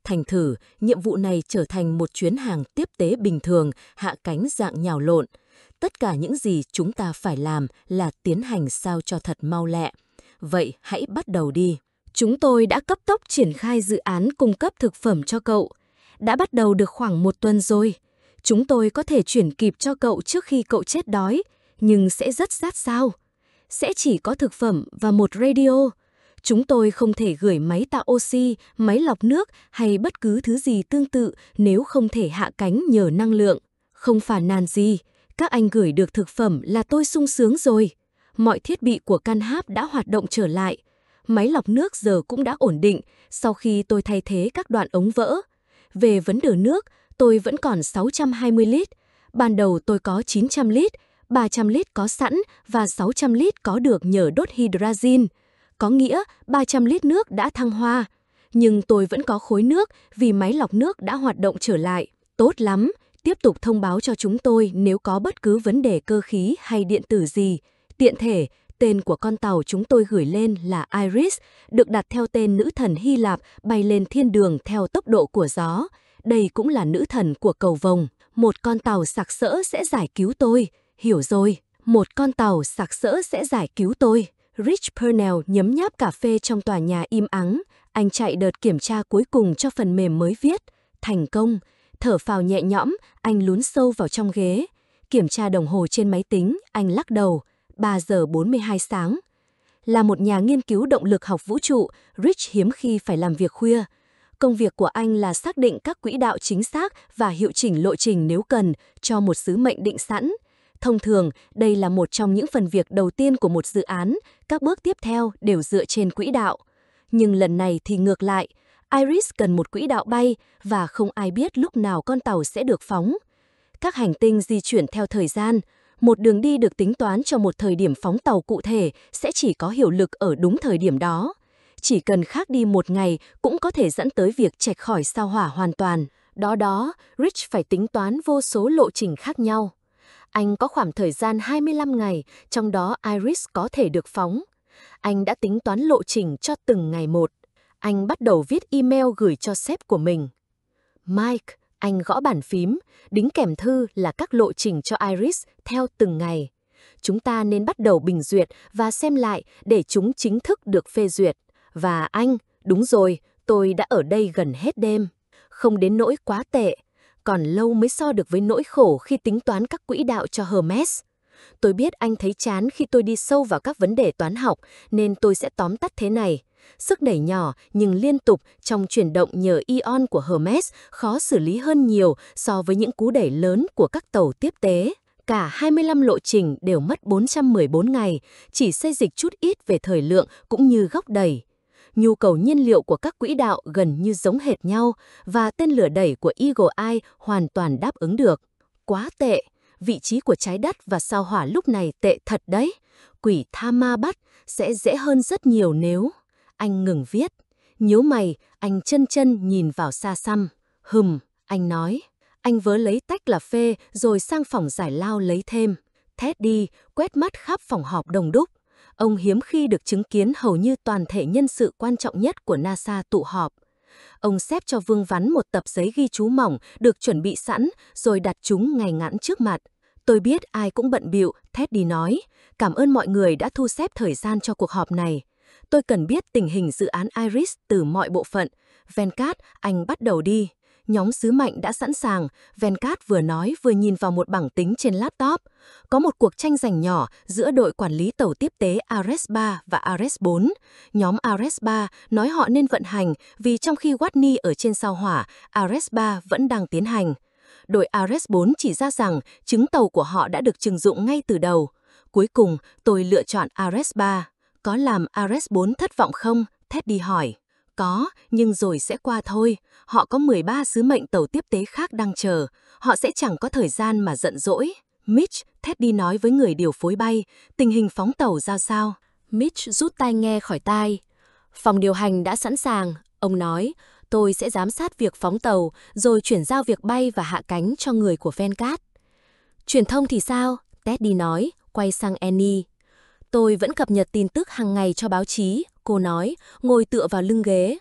Thành thử, nhiệm vụ này trở thành một chuyến hàng tiếp tế bình thường, hạ cánh dạng nhào lộn. Tất cả những gì chúng ta phải làm là tiến hành sao cho thật mau lẹ. Vậy hãy bắt đầu đi. Chúng tôi đã cấp tốc triển khai dự án cung cấp thực phẩm cho cậu. Đã bắt đầu được khoảng một tuần rồi. Chúng tôi có thể chuyển kịp cho cậu trước khi cậu chết đói, nhưng sẽ rất sát sao. Sẽ chỉ có thực phẩm và một radio. Chúng tôi không thể gửi máy tạo oxy, máy lọc nước hay bất cứ thứ gì tương tự nếu không thể hạ cánh nhờ năng lượng. Không phàn nàn gì, các anh gửi được thực phẩm là tôi sung sướng rồi. Mọi thiết bị của căn háp đã hoạt động trở lại. Máy lọc nước giờ cũng đã ổn định sau khi tôi thay thế các đoạn ống vỡ. Về vấn đề nước, tôi vẫn còn sáu trăm hai mươi lít. Ban đầu tôi có chín trăm lít, ba trăm lít có sẵn và sáu trăm lít có được nhờ đốt hydrazine. Có nghĩa ba trăm lít nước đã thăng hoa. Nhưng tôi vẫn có khối nước vì máy lọc nước đã hoạt động trở lại. Tốt lắm, tiếp tục thông báo cho chúng tôi nếu có bất cứ vấn đề cơ khí hay điện tử gì. Tiện thể, tên của con tàu chúng tôi gửi lên là Iris, được đặt theo tên nữ thần Hy Lạp bay lên thiên đường theo tốc độ của gió. Đây cũng là nữ thần của cầu vồng. Một con tàu sặc sỡ sẽ giải cứu tôi. Hiểu rồi, một con tàu sặc sỡ sẽ giải cứu tôi. Rich Purnell nhấm nháp cà phê trong tòa nhà im ắng. Anh chạy đợt kiểm tra cuối cùng cho phần mềm mới viết. Thành công. Thở phào nhẹ nhõm, anh lún sâu vào trong ghế. Kiểm tra đồng hồ trên máy tính, anh lắc đầu. ba giờ bốn mươi hai sáng. Là một nhà nghiên cứu động lực học vũ trụ, Rich hiếm khi phải làm việc khuya. Công việc của anh là xác định các quỹ đạo chính xác và hiệu chỉnh lộ trình nếu cần cho một sứ mệnh định sẵn. Thông thường, đây là một trong những phần việc đầu tiên của một dự án, các bước tiếp theo đều dựa trên quỹ đạo. Nhưng lần này thì ngược lại, Iris cần một quỹ đạo bay và không ai biết lúc nào con tàu sẽ được phóng. Các hành tinh di chuyển theo thời gian, một đường đi được tính toán cho một thời điểm phóng tàu cụ thể sẽ chỉ có hiệu lực ở đúng thời điểm đó. Chỉ cần khác đi một ngày cũng có thể dẫn tới việc chệch khỏi sao hỏa hoàn toàn. Đó đó, Rich phải tính toán vô số lộ trình khác nhau. Anh có khoảng thời gian hai mươi lăm ngày, trong đó Iris có thể được phóng. Anh đã tính toán lộ trình cho từng ngày một. Anh bắt đầu viết email gửi cho sếp của mình. Mike, anh gõ bàn phím, đính kèm thư là các lộ trình cho Iris theo từng ngày. Chúng ta nên bắt đầu bình duyệt và xem lại để chúng chính thức được phê duyệt. Và anh, đúng rồi, tôi đã ở đây gần hết đêm. Không đến nỗi quá tệ, còn lâu mới so được với nỗi khổ khi tính toán các quỹ đạo cho Hermes. Tôi biết anh thấy chán khi tôi đi sâu vào các vấn đề toán học, nên tôi sẽ tóm tắt thế này. Sức đẩy nhỏ nhưng liên tục trong chuyển động nhờ ion của Hermes khó xử lý hơn nhiều so với những cú đẩy lớn của các tàu tiếp tế. Cả hai mươi lăm lộ trình đều mất bốn trăm mười bốn ngày, chỉ xê dịch chút ít về thời lượng cũng như góc đẩy. Nhu cầu nhiên liệu của các quỹ đạo gần như giống hệt nhau và tên lửa đẩy của Eagle Eye hoàn toàn đáp ứng được. Quá tệ, vị trí của trái đất và sao hỏa lúc này tệ thật đấy. Quỷ tha ma bắt sẽ dễ hơn rất nhiều nếu... Anh ngừng viết. Nhíu mày, anh chân chân nhìn vào xa xăm. Hừm, anh nói. Anh vớ lấy tách cà phê rồi sang phòng giải lao lấy thêm. Teddy quét mắt khắp phòng họp đông đúc. Ông hiếm khi được chứng kiến hầu như toàn thể nhân sự quan trọng nhất của NASA tụ họp. Ông xếp cho Vương Vắn một tập giấy ghi chú mỏng được chuẩn bị sẵn rồi đặt chúng ngay ngắn trước mặt. Tôi biết ai cũng bận bịu, Teddy nói. Cảm ơn mọi người đã thu xếp thời gian cho cuộc họp này. Tôi cần biết tình hình dự án Iris từ mọi bộ phận. Venkat, anh bắt đầu đi. Nhóm sứ mệnh đã sẵn sàng. Venkat vừa nói vừa nhìn vào một bảng tính trên laptop. Có một cuộc tranh giành nhỏ giữa đội quản lý tàu tiếp tế Ares ba và Ares bốn. Nhóm Ares ba nói họ nên vận hành vì trong khi Watney ở trên sao hỏa, Ares ba vẫn đang tiến hành. Đội Ares bốn chỉ ra rằng trứng tàu của họ đã được trừng dụng ngay từ đầu. Cuối cùng, tôi lựa chọn Ares ba. Có làm Ares bốn thất vọng không? Teddy hỏi. Có, nhưng rồi sẽ qua thôi. Họ có mười ba sứ mệnh tàu tiếp tế khác đang chờ. Họ sẽ chẳng có thời gian mà giận dỗi. Mitch, Teddy nói với người điều phối bay, tình hình phóng tàu ra sao? Mitch rút tai nghe khỏi tai. Phòng điều hành đã sẵn sàng, ông nói. Tôi sẽ giám sát việc phóng tàu, rồi chuyển giao việc bay và hạ cánh cho người của Venkat. Truyền thông thì sao? Teddy nói, quay sang Annie. Tôi vẫn cập nhật tin tức hàng ngày cho báo chí, cô nói, ngồi tựa vào lưng ghế.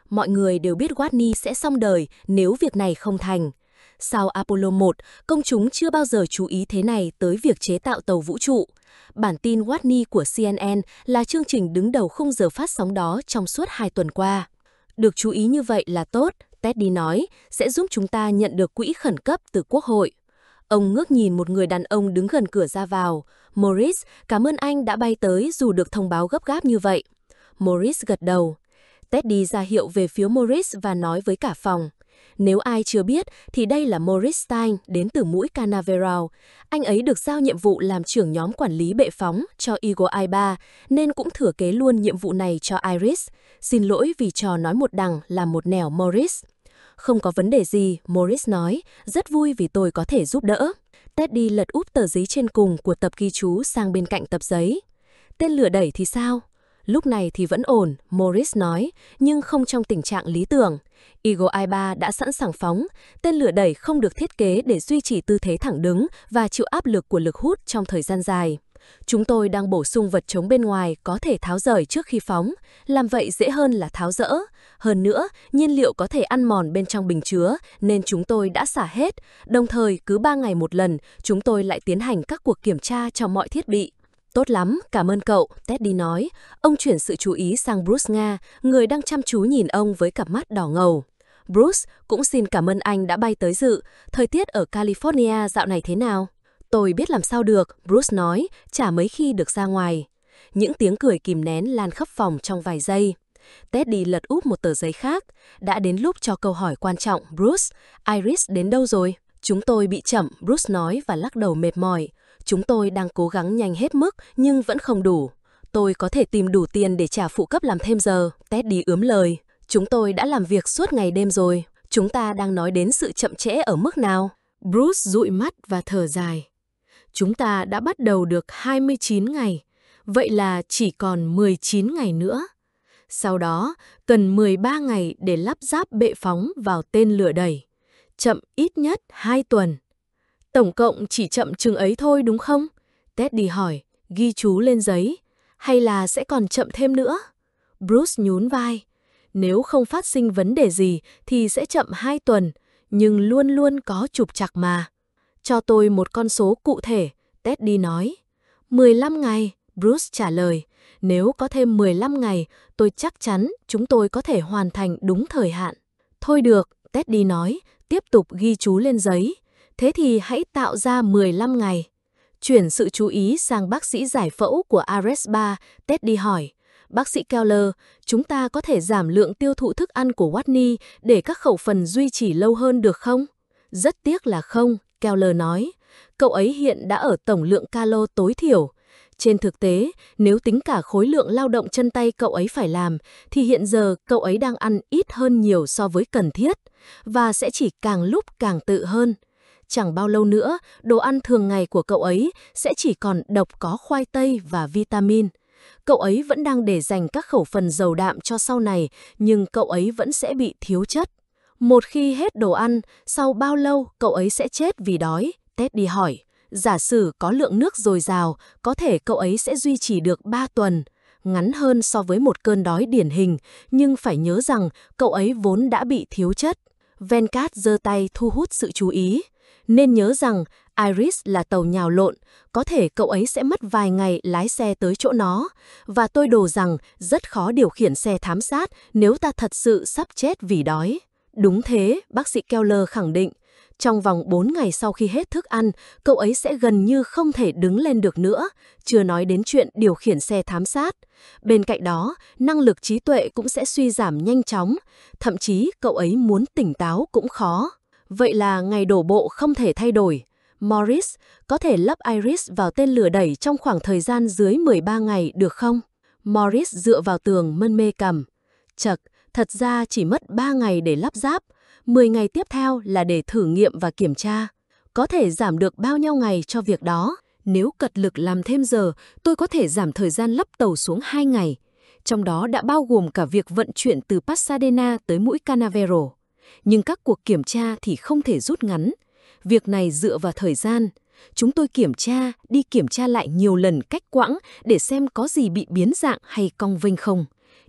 Mọi người đều biết Whitney sẽ xong đời nếu việc này không thành. Sau Apollo một, công chúng chưa bao giờ chú ý thế này tới việc chế tạo tàu vũ trụ. Bản tin Whitney của C N N là chương trình đứng đầu khung giờ phát sóng đó trong suốt hai tuần qua. Được chú ý như vậy là tốt, Teddy nói, sẽ giúp chúng ta nhận được quỹ khẩn cấp từ Quốc hội. Ông ngước nhìn một người đàn ông đứng gần cửa ra vào. Morris, cảm ơn anh đã bay tới dù được thông báo gấp gáp như vậy. Morris gật đầu. Teddy ra hiệu về phía Morris và nói với cả phòng. Nếu ai chưa biết thì đây là Morris Stein đến từ mũi Canaveral. Anh ấy được giao nhiệm vụ làm trưởng nhóm quản lý bệ phóng cho Eagle Eye ba nên cũng thừa kế luôn nhiệm vụ này cho Iris. Xin lỗi vì trò nói một đằng làm một nẻo Morris. Không có vấn đề gì, Morris nói, rất vui vì tôi có thể giúp đỡ. Teddy lật úp tờ giấy trên cùng của tập ghi chú sang bên cạnh tập giấy. Tên lửa đẩy thì sao? Lúc này thì vẫn ổn, Morris nói, nhưng không trong tình trạng lý tưởng. Eagle Eye ba đã sẵn sàng phóng, tên lửa đẩy không được thiết kế để duy trì tư thế thẳng đứng và chịu áp lực của lực hút trong thời gian dài. Chúng tôi đang bổ sung vật chống bên ngoài có thể tháo rời trước khi phóng, làm vậy dễ hơn là tháo dỡ. Hơn nữa, nhiên liệu có thể ăn mòn bên trong bình chứa nên chúng tôi đã xả hết, đồng thời cứ ba ngày một lần chúng tôi lại tiến hành các cuộc kiểm tra cho mọi thiết bị. Tốt lắm, cảm ơn cậu, Teddy nói. Ông chuyển sự chú ý sang Bruce Nga, người đang chăm chú nhìn ông với cặp mắt đỏ ngầu. Bruce, cũng xin cảm ơn anh đã bay tới dự. Thời tiết ở California dạo này thế nào? Tôi biết làm sao được, Bruce nói, chả mấy khi được ra ngoài. Những tiếng cười kìm nén lan khắp phòng trong vài giây. Teddy lật úp một tờ giấy khác. Đã đến lúc cho câu hỏi quan trọng, Bruce. Iris đến đâu rồi? Chúng tôi bị chậm, Bruce nói và lắc đầu mệt mỏi. Chúng tôi đang cố gắng nhanh hết mức nhưng vẫn không đủ. Tôi có thể tìm đủ tiền để trả phụ cấp làm thêm giờ, Teddy ướm lời. Chúng tôi đã làm việc suốt ngày đêm rồi. Chúng ta đang nói đến sự chậm trễ ở mức nào? Bruce dụi mắt và thở dài. Chúng ta đã bắt đầu được hai mươi chín ngày, vậy là chỉ còn mười chín ngày nữa. Sau đó, cần mười ba ngày để lắp ráp bệ phóng vào tên lửa đẩy. Chậm ít nhất hai tuần. Tổng cộng chỉ chậm chừng ấy thôi đúng không? Teddy hỏi, ghi chú lên giấy. Hay là sẽ còn chậm thêm nữa? Bruce nhún vai. Nếu không phát sinh vấn đề gì thì sẽ chậm hai tuần, nhưng luôn luôn có trục trặc mà. Cho tôi một con số cụ thể, Teddy nói. mười lăm ngày, Bruce trả lời. Nếu có thêm mười lăm ngày, tôi chắc chắn chúng tôi có thể hoàn thành đúng thời hạn. Thôi được, Teddy nói, tiếp tục ghi chú lên giấy. Thế thì hãy tạo ra mười lăm ngày. Chuyển sự chú ý sang bác sĩ giải phẫu của Ares ba, Teddy hỏi. Bác sĩ Keller, chúng ta có thể giảm lượng tiêu thụ thức ăn của Whitney để các khẩu phần duy trì lâu hơn được không? Rất tiếc là không, Keller nói. Cậu ấy hiện đã ở tổng lượng calo tối thiểu. Trên thực tế, nếu tính cả khối lượng lao động chân tay cậu ấy phải làm, thì hiện giờ cậu ấy đang ăn ít hơn nhiều so với cần thiết, và sẽ chỉ càng lúc càng tự hơn. Chẳng bao lâu nữa, đồ ăn thường ngày của cậu ấy sẽ chỉ còn độc có khoai tây và vitamin. Cậu ấy vẫn đang để dành các khẩu phần giàu đạm cho sau này, nhưng cậu ấy vẫn sẽ bị thiếu chất. Một khi hết đồ ăn, sau bao lâu cậu ấy sẽ chết vì đói? Teddy hỏi. Giả sử có lượng nước dồi dào, có thể cậu ấy sẽ duy trì được ba tuần. Ngắn hơn so với một cơn đói điển hình, nhưng phải nhớ rằng cậu ấy vốn đã bị thiếu chất. Venkat giơ tay thu hút sự chú ý. Nên nhớ rằng Iris là tàu nhào lộn, có thể cậu ấy sẽ mất vài ngày lái xe tới chỗ nó. Và tôi đồ rằng rất khó điều khiển xe thám sát nếu ta thật sự sắp chết vì đói. Đúng thế, bác sĩ Keller khẳng định. Trong vòng bốn ngày sau khi hết thức ăn, cậu ấy sẽ gần như không thể đứng lên được nữa, chưa nói đến chuyện điều khiển xe thám sát. Bên cạnh đó, năng lực trí tuệ cũng sẽ suy giảm nhanh chóng, thậm chí cậu ấy muốn tỉnh táo cũng khó. Vậy là ngày đổ bộ không thể thay đổi. Morris, có thể lắp Iris vào tên lửa đẩy trong khoảng thời gian dưới mười ba ngày được không? Morris dựa vào tường mân mê cằm. Chật, thật ra chỉ mất ba ngày để lắp ráp. mười ngày tiếp theo là để thử nghiệm và kiểm tra. Có thể giảm được bao nhiêu ngày cho việc đó? Nếu cật lực làm thêm giờ, tôi có thể giảm thời gian lắp tàu xuống hai ngày. Trong đó đã bao gồm cả việc vận chuyển từ Pasadena tới mũi Canaveral. Nhưng các cuộc kiểm tra thì không thể rút ngắn. Việc này dựa vào thời gian. Chúng tôi kiểm tra, đi kiểm tra lại nhiều lần cách quãng để xem có gì bị biến dạng hay cong vênh không.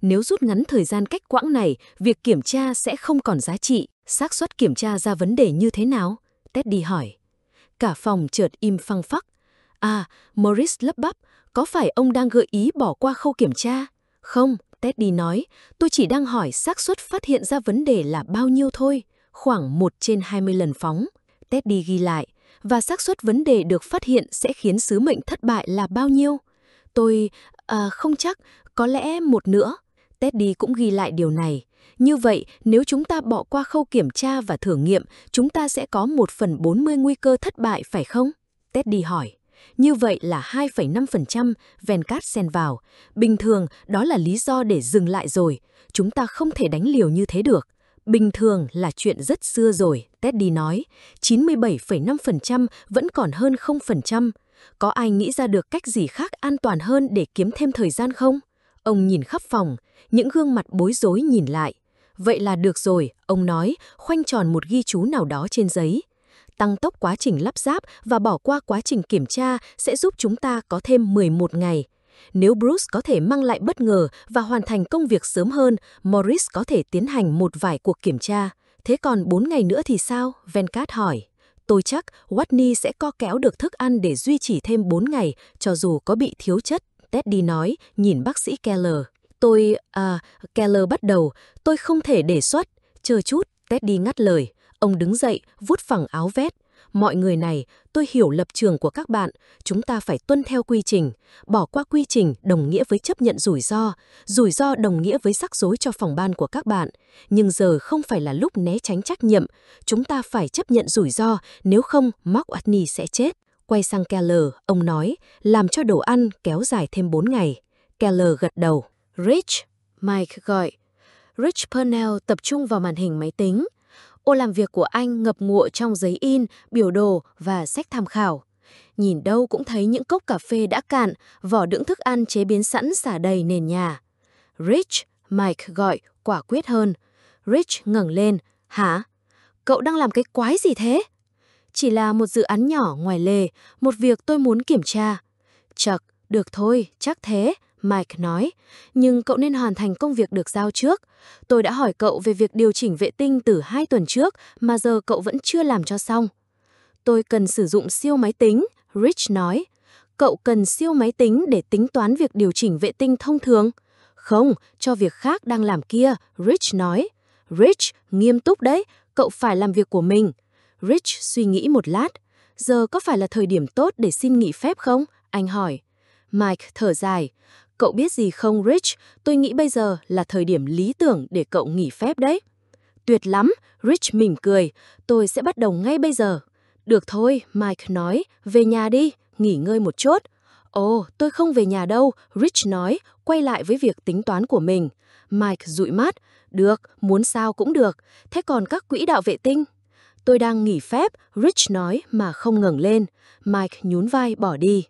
Nếu rút ngắn thời gian cách quãng này, việc kiểm tra sẽ không còn giá trị. Xác suất kiểm tra ra vấn đề như thế nào? Teddy hỏi. Cả phòng chợt im phăng phắc. À, Morris lắp bắp, có phải ông đang gợi ý bỏ qua khâu kiểm tra? Không, Teddy nói, tôi chỉ đang hỏi xác suất phát hiện ra vấn đề là bao nhiêu thôi, khoảng một trên hai mươi lần phóng. Teddy ghi lại, và xác suất vấn đề được phát hiện sẽ khiến sứ mệnh thất bại là bao nhiêu? Tôi, à, không chắc, có lẽ một nữa. Teddy cũng ghi lại điều này. Như vậy, nếu chúng ta bỏ qua khâu kiểm tra và thử nghiệm, chúng ta sẽ có một phần bốn mươi nguy cơ thất bại phải không? Teddy hỏi. Như vậy là hai phẩy năm phần trăm, Venkat xen vào. Bình thường, đó là lý do để dừng lại rồi. Chúng ta không thể đánh liều như thế được. Bình thường là chuyện rất xưa rồi, Teddy nói. chín mươi bảy phẩy năm phần trăm vẫn còn hơn không phần trăm. Có ai nghĩ ra được cách gì khác an toàn hơn để kiếm thêm thời gian không? Ông nhìn khắp phòng, những gương mặt bối rối nhìn lại. Vậy là được rồi, ông nói, khoanh tròn một ghi chú nào đó trên giấy. Tăng tốc quá trình lắp ráp và bỏ qua quá trình kiểm tra sẽ giúp chúng ta có thêm mười một ngày. Nếu Bruce có thể mang lại bất ngờ và hoàn thành công việc sớm hơn, Morris có thể tiến hành một vài cuộc kiểm tra. Thế còn bốn ngày nữa thì sao? Venkat hỏi. Tôi chắc Watney sẽ co kéo được thức ăn để duy trì thêm bốn ngày, cho dù có bị thiếu chất, Teddy nói, nhìn bác sĩ Keller. Tôi, à, Keller bắt đầu, tôi không thể đề xuất. Chờ chút, Teddy ngắt lời. Ông đứng dậy, vuốt phẳng áo vest. Mọi người này, tôi hiểu lập trường của các bạn. Chúng ta phải tuân theo quy trình. Bỏ qua quy trình đồng nghĩa với chấp nhận rủi ro. Rủi ro đồng nghĩa với rắc rối cho phòng ban của các bạn. Nhưng giờ không phải là lúc né tránh trách nhiệm. Chúng ta phải chấp nhận rủi ro, nếu không Mark Watney sẽ chết. Quay sang Keller, ông nói, làm cho đồ ăn kéo dài thêm bốn ngày. Keller gật đầu. Rich, Mike gọi. Rich Purnell tập trung vào màn hình máy tính. Ô làm việc của anh ngập ngụa trong giấy in, biểu đồ và sách tham khảo. Nhìn đâu cũng thấy những cốc cà phê đã cạn, vỏ đựng thức ăn chế biến sẵn xả đầy nền nhà. Rich, Mike gọi, quả quyết hơn. Rich ngẩng lên. Hả? Cậu đang làm cái quái gì thế? Chỉ là một dự án nhỏ ngoài lề, một việc tôi muốn kiểm tra. Chật, được thôi, chắc thế, Mike nói. Nhưng cậu nên hoàn thành công việc được giao trước. Tôi đã hỏi cậu về việc điều chỉnh vệ tinh từ hai tuần trước mà giờ cậu vẫn chưa làm cho xong. Tôi cần sử dụng siêu máy tính, Rich nói. Cậu cần siêu máy tính để tính toán việc điều chỉnh vệ tinh thông thường. Không, cho việc khác đang làm kia, Rich nói. Rich, nghiêm túc đấy, cậu phải làm việc của mình. Rich suy nghĩ một lát. Giờ có phải là thời điểm tốt để xin nghỉ phép không? Anh hỏi. Mike thở dài. Cậu biết gì không Rich, tôi nghĩ bây giờ là thời điểm lý tưởng để cậu nghỉ phép đấy. Tuyệt lắm, Rich mỉm cười, tôi sẽ bắt đầu ngay bây giờ. Được thôi, Mike nói, về nhà đi, nghỉ ngơi một chút. Ồ, tôi không về nhà đâu, Rich nói, quay lại với việc tính toán của mình. Mike dụi mắt, được, muốn sao cũng được, thế còn các quỹ đạo vệ tinh? Tôi đang nghỉ phép, Rich nói mà không ngẩng lên. Mike nhún vai bỏ đi.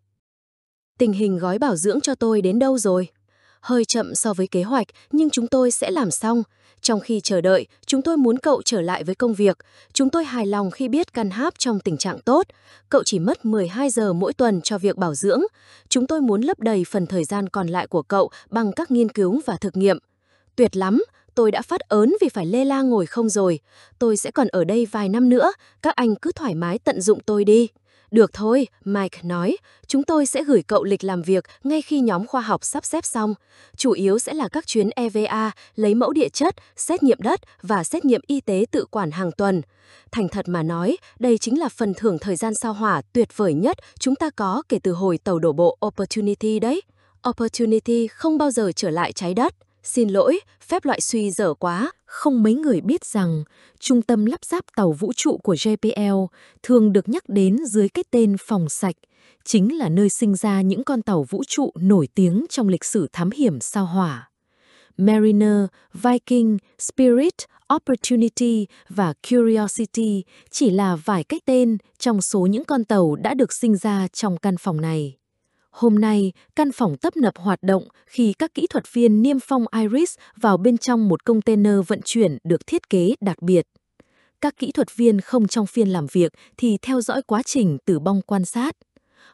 Tình hình gói bảo dưỡng cho tôi đến đâu rồi? Hơi chậm so với kế hoạch, nhưng chúng tôi sẽ làm xong. Trong khi chờ đợi, chúng tôi muốn cậu trở lại với công việc. Chúng tôi hài lòng khi biết căn háp trong tình trạng tốt. Cậu chỉ mất mười hai giờ mỗi tuần cho việc bảo dưỡng. Chúng tôi muốn lấp đầy phần thời gian còn lại của cậu bằng các nghiên cứu và thực nghiệm. Tuyệt lắm, tôi đã phát ớn vì phải lê la ngồi không rồi. Tôi sẽ còn ở đây vài năm nữa, các anh cứ thoải mái tận dụng tôi đi. Được thôi, Mike nói, chúng tôi sẽ gửi cậu lịch làm việc ngay khi nhóm khoa học sắp xếp xong. Chủ yếu sẽ là các chuyến e vê a, lấy mẫu địa chất, xét nghiệm đất và xét nghiệm y tế tự quản hàng tuần. Thành thật mà nói, đây chính là phần thưởng thời gian sao hỏa tuyệt vời nhất chúng ta có kể từ hồi tàu đổ bộ Opportunity đấy. Opportunity không bao giờ trở lại trái đất. Xin lỗi, phép loại suy dở quá. Không mấy người biết rằng trung tâm lắp ráp tàu vũ trụ của gi pê lờ thường được nhắc đến dưới cái tên phòng sạch, chính là nơi sinh ra những con tàu vũ trụ nổi tiếng trong lịch sử thám hiểm sao hỏa. Mariner, Viking, Spirit, Opportunity và Curiosity chỉ là vài cái tên trong số những con tàu đã được sinh ra trong căn phòng này. Hôm nay, căn phòng tấp nập hoạt động khi các kỹ thuật viên niêm phong Iris vào bên trong một container vận chuyển được thiết kế đặc biệt. Các kỹ thuật viên không trong phiên làm việc thì theo dõi quá trình từ bong quan sát.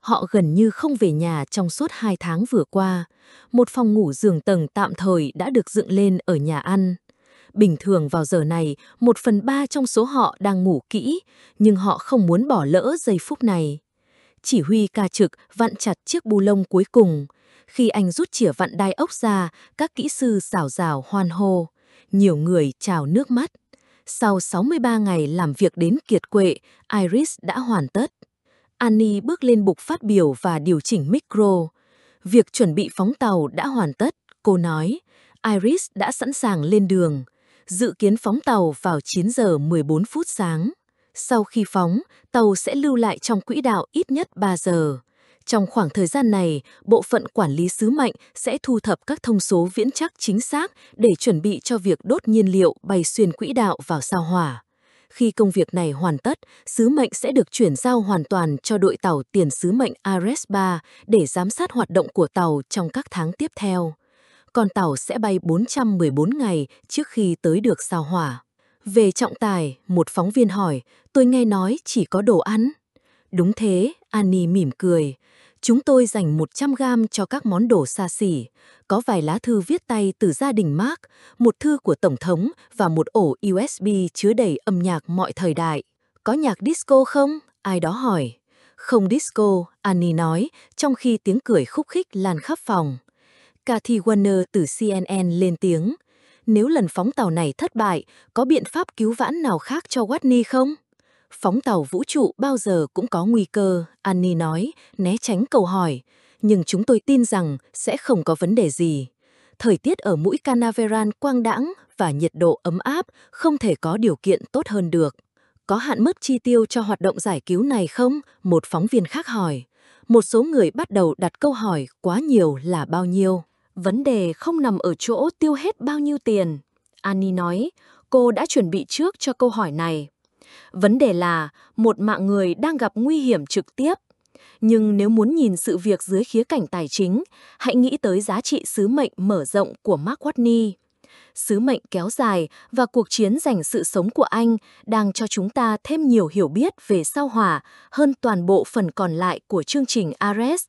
Họ gần như không về nhà trong suốt hai tháng vừa qua. Một phòng ngủ giường tầng tạm thời đã được dựng lên ở nhà ăn. Bình thường vào giờ này, một phần ba trong số họ đang ngủ kỹ, nhưng họ không muốn bỏ lỡ giây phút này. Chỉ huy ca trực vặn chặt chiếc bu lông cuối cùng. Khi anh rút chìa vặn đai ốc ra, các kỹ sư xào xào hoan hô. Nhiều người trào nước mắt. Sau sáu mươi ba ngày làm việc đến kiệt quệ, Iris đã hoàn tất. Annie bước lên bục phát biểu và điều chỉnh micro. Việc chuẩn bị phóng tàu đã hoàn tất, cô nói. Iris đã sẵn sàng lên đường. Dự kiến phóng tàu vào chín giờ mười bốn phút sáng. Sau khi phóng, tàu sẽ lưu lại trong quỹ đạo ít nhất ba giờ. Trong khoảng thời gian này, bộ phận quản lý sứ mệnh sẽ thu thập các thông số viễn trắc chính xác để chuẩn bị cho việc đốt nhiên liệu bay xuyên quỹ đạo vào sao Hỏa. Khi công việc này hoàn tất, sứ mệnh sẽ được chuyển giao hoàn toàn cho đội tàu tiền sứ mệnh Ares ba để giám sát hoạt động của tàu trong các tháng tiếp theo. Con tàu sẽ bay bốn trăm mười bốn ngày trước khi tới được sao Hỏa. Về trọng tài, một phóng viên hỏi, tôi nghe nói chỉ có đồ ăn. Đúng thế, Annie mỉm cười. Chúng tôi dành một trăm gam cho các món đồ xa xỉ. Có vài lá thư viết tay từ gia đình Mark, một thư của Tổng thống và một ổ u ét bê chứa đầy âm nhạc mọi thời đại. Có nhạc disco không? Ai đó hỏi. Không disco, Annie nói, trong khi tiếng cười khúc khích lan khắp phòng. Cathy Warner từ xê en en lên tiếng. Nếu lần phóng tàu này thất bại, có biện pháp cứu vãn nào khác cho Whitney không? Phóng tàu vũ trụ bao giờ cũng có nguy cơ, Annie nói, né tránh câu hỏi. Nhưng chúng tôi tin rằng sẽ không có vấn đề gì. Thời tiết ở mũi Canaveral quang đãng và nhiệt độ ấm áp không thể có điều kiện tốt hơn được. Có hạn mức chi tiêu cho hoạt động giải cứu này không? Một phóng viên khác hỏi. Một số người bắt đầu đặt câu hỏi quá nhiều là bao nhiêu. Vấn đề không nằm ở chỗ tiêu hết bao nhiêu tiền. Annie nói, cô đã chuẩn bị trước cho câu hỏi này. Vấn đề là một mạng người đang gặp nguy hiểm trực tiếp. Nhưng nếu muốn nhìn sự việc dưới khía cạnh tài chính, hãy nghĩ tới giá trị sứ mệnh mở rộng của Mark Watney. Sứ mệnh kéo dài và cuộc chiến giành sự sống của anh đang cho chúng ta thêm nhiều hiểu biết về sao Hỏa hơn toàn bộ phần còn lại của chương trình Ares.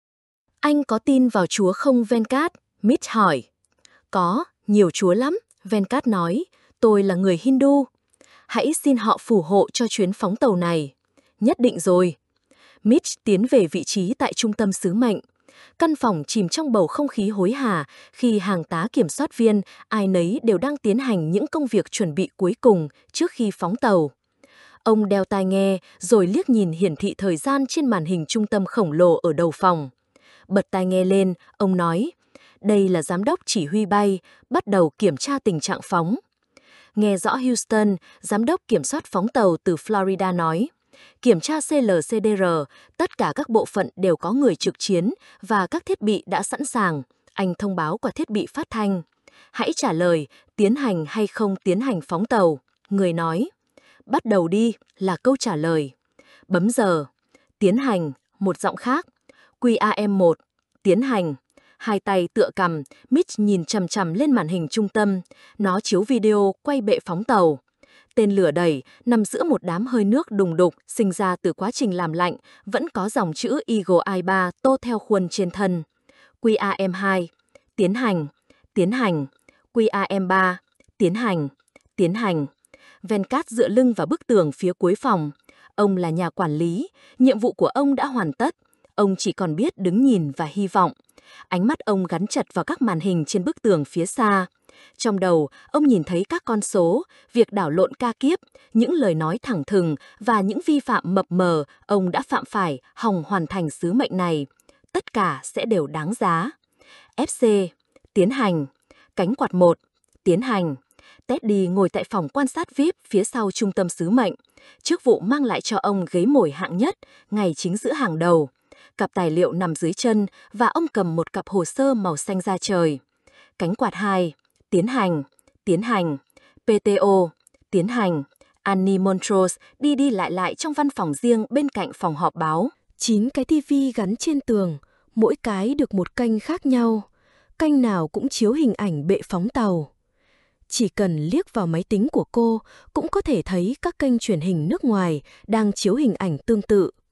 Anh có tin vào Chúa không, Venkat? Mitch hỏi. Có, nhiều Chúa lắm, Venkat nói. Tôi là người Hindu. Hãy xin họ phù hộ cho chuyến phóng tàu này. Nhất định rồi. Mitch tiến về vị trí tại trung tâm sứ mệnh. Căn phòng chìm trong bầu không khí hối hả khi hàng tá kiểm soát viên ai nấy đều đang tiến hành những công việc chuẩn bị cuối cùng trước khi phóng tàu. Ông đeo tai nghe rồi liếc nhìn hiển thị thời gian trên màn hình trung tâm khổng lồ ở đầu phòng. Bật tai nghe lên, ông nói, đây là giám đốc chỉ huy bay, bắt đầu kiểm tra tình trạng phóng. Nghe rõ Houston, giám đốc kiểm soát phóng tàu từ Florida nói, kiểm tra xê lờ xê đê rờ, tất cả các bộ phận đều có người trực chiến và các thiết bị đã sẵn sàng. Anh thông báo qua thiết bị phát thanh. Hãy trả lời, tiến hành hay không tiến hành phóng tàu. Người nói, bắt đầu đi là câu trả lời. Bấm giờ, tiến hành, một giọng khác. quy a em một, tiến hành. Hai tay tựa cằm, Mitch nhìn chằm chằm lên màn hình trung tâm. Nó chiếu video quay bệ phóng tàu. Tên lửa đẩy nằm giữa một đám hơi nước đùng đục sinh ra từ quá trình làm lạnh, vẫn có dòng chữ Eagle Eye ba tô theo khuôn trên thân. quy a em hai, tiến hành, tiến hành. quy a em ba, tiến hành, tiến hành. Venkat dựa lưng vào bức tường phía cuối phòng. Ông là nhà quản lý, nhiệm vụ của ông đã hoàn tất. Ông chỉ còn biết đứng nhìn và hy vọng. Ánh mắt ông gắn chặt vào các màn hình trên bức tường phía xa. Trong đầu, ông nhìn thấy các con số, việc đảo lộn ca kiếp, những lời nói thẳng thừng và những vi phạm mập mờ ông đã phạm phải hòng hoàn thành sứ mệnh này. Tất cả sẽ đều đáng giá. ép xê, tiến hành. Cánh quạt một, tiến hành. Teddy ngồi tại phòng quan sát vi ai pi phía sau trung tâm sứ mệnh. Chức vụ mang lại cho ông ghế mồi hạng nhất, ngay chính giữa hàng đầu. Cặp tài liệu nằm dưới chân và ông cầm một cặp hồ sơ màu xanh da trời. Cánh quạt hai, tiến hành, tiến hành. pê tê ô, tiến hành. Annie Montrose đi đi lại lại trong văn phòng riêng bên cạnh phòng họp báo. Chín cái tivi gắn trên tường, mỗi cái được một kênh khác nhau. Kênh nào cũng chiếu hình ảnh bệ phóng tàu. Chỉ cần liếc vào máy tính của cô cũng có thể thấy các kênh truyền hình nước ngoài đang chiếu hình ảnh tương tự.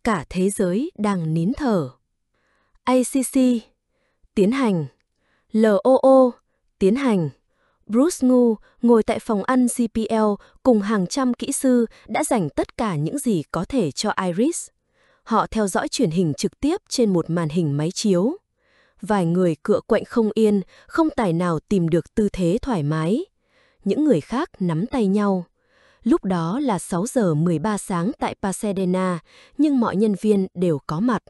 cả thế giới đang nín thở. a xê xê, tiến hành. lờ o o, tiến hành. Bruce Ngu ngồi tại phòng ăn giê pê lờ cùng hàng trăm kỹ sư đã dành tất cả những gì có thể cho Iris. Họ theo dõi truyền hình trực tiếp trên một màn hình máy chiếu. Vài người cựa quạnh không yên, không tài nào tìm được tư thế thoải mái. Những người khác nắm tay nhau. Lúc đó là sáu giờ mười ba sáng tại Pasadena, nhưng mọi nhân viên đều có mặt.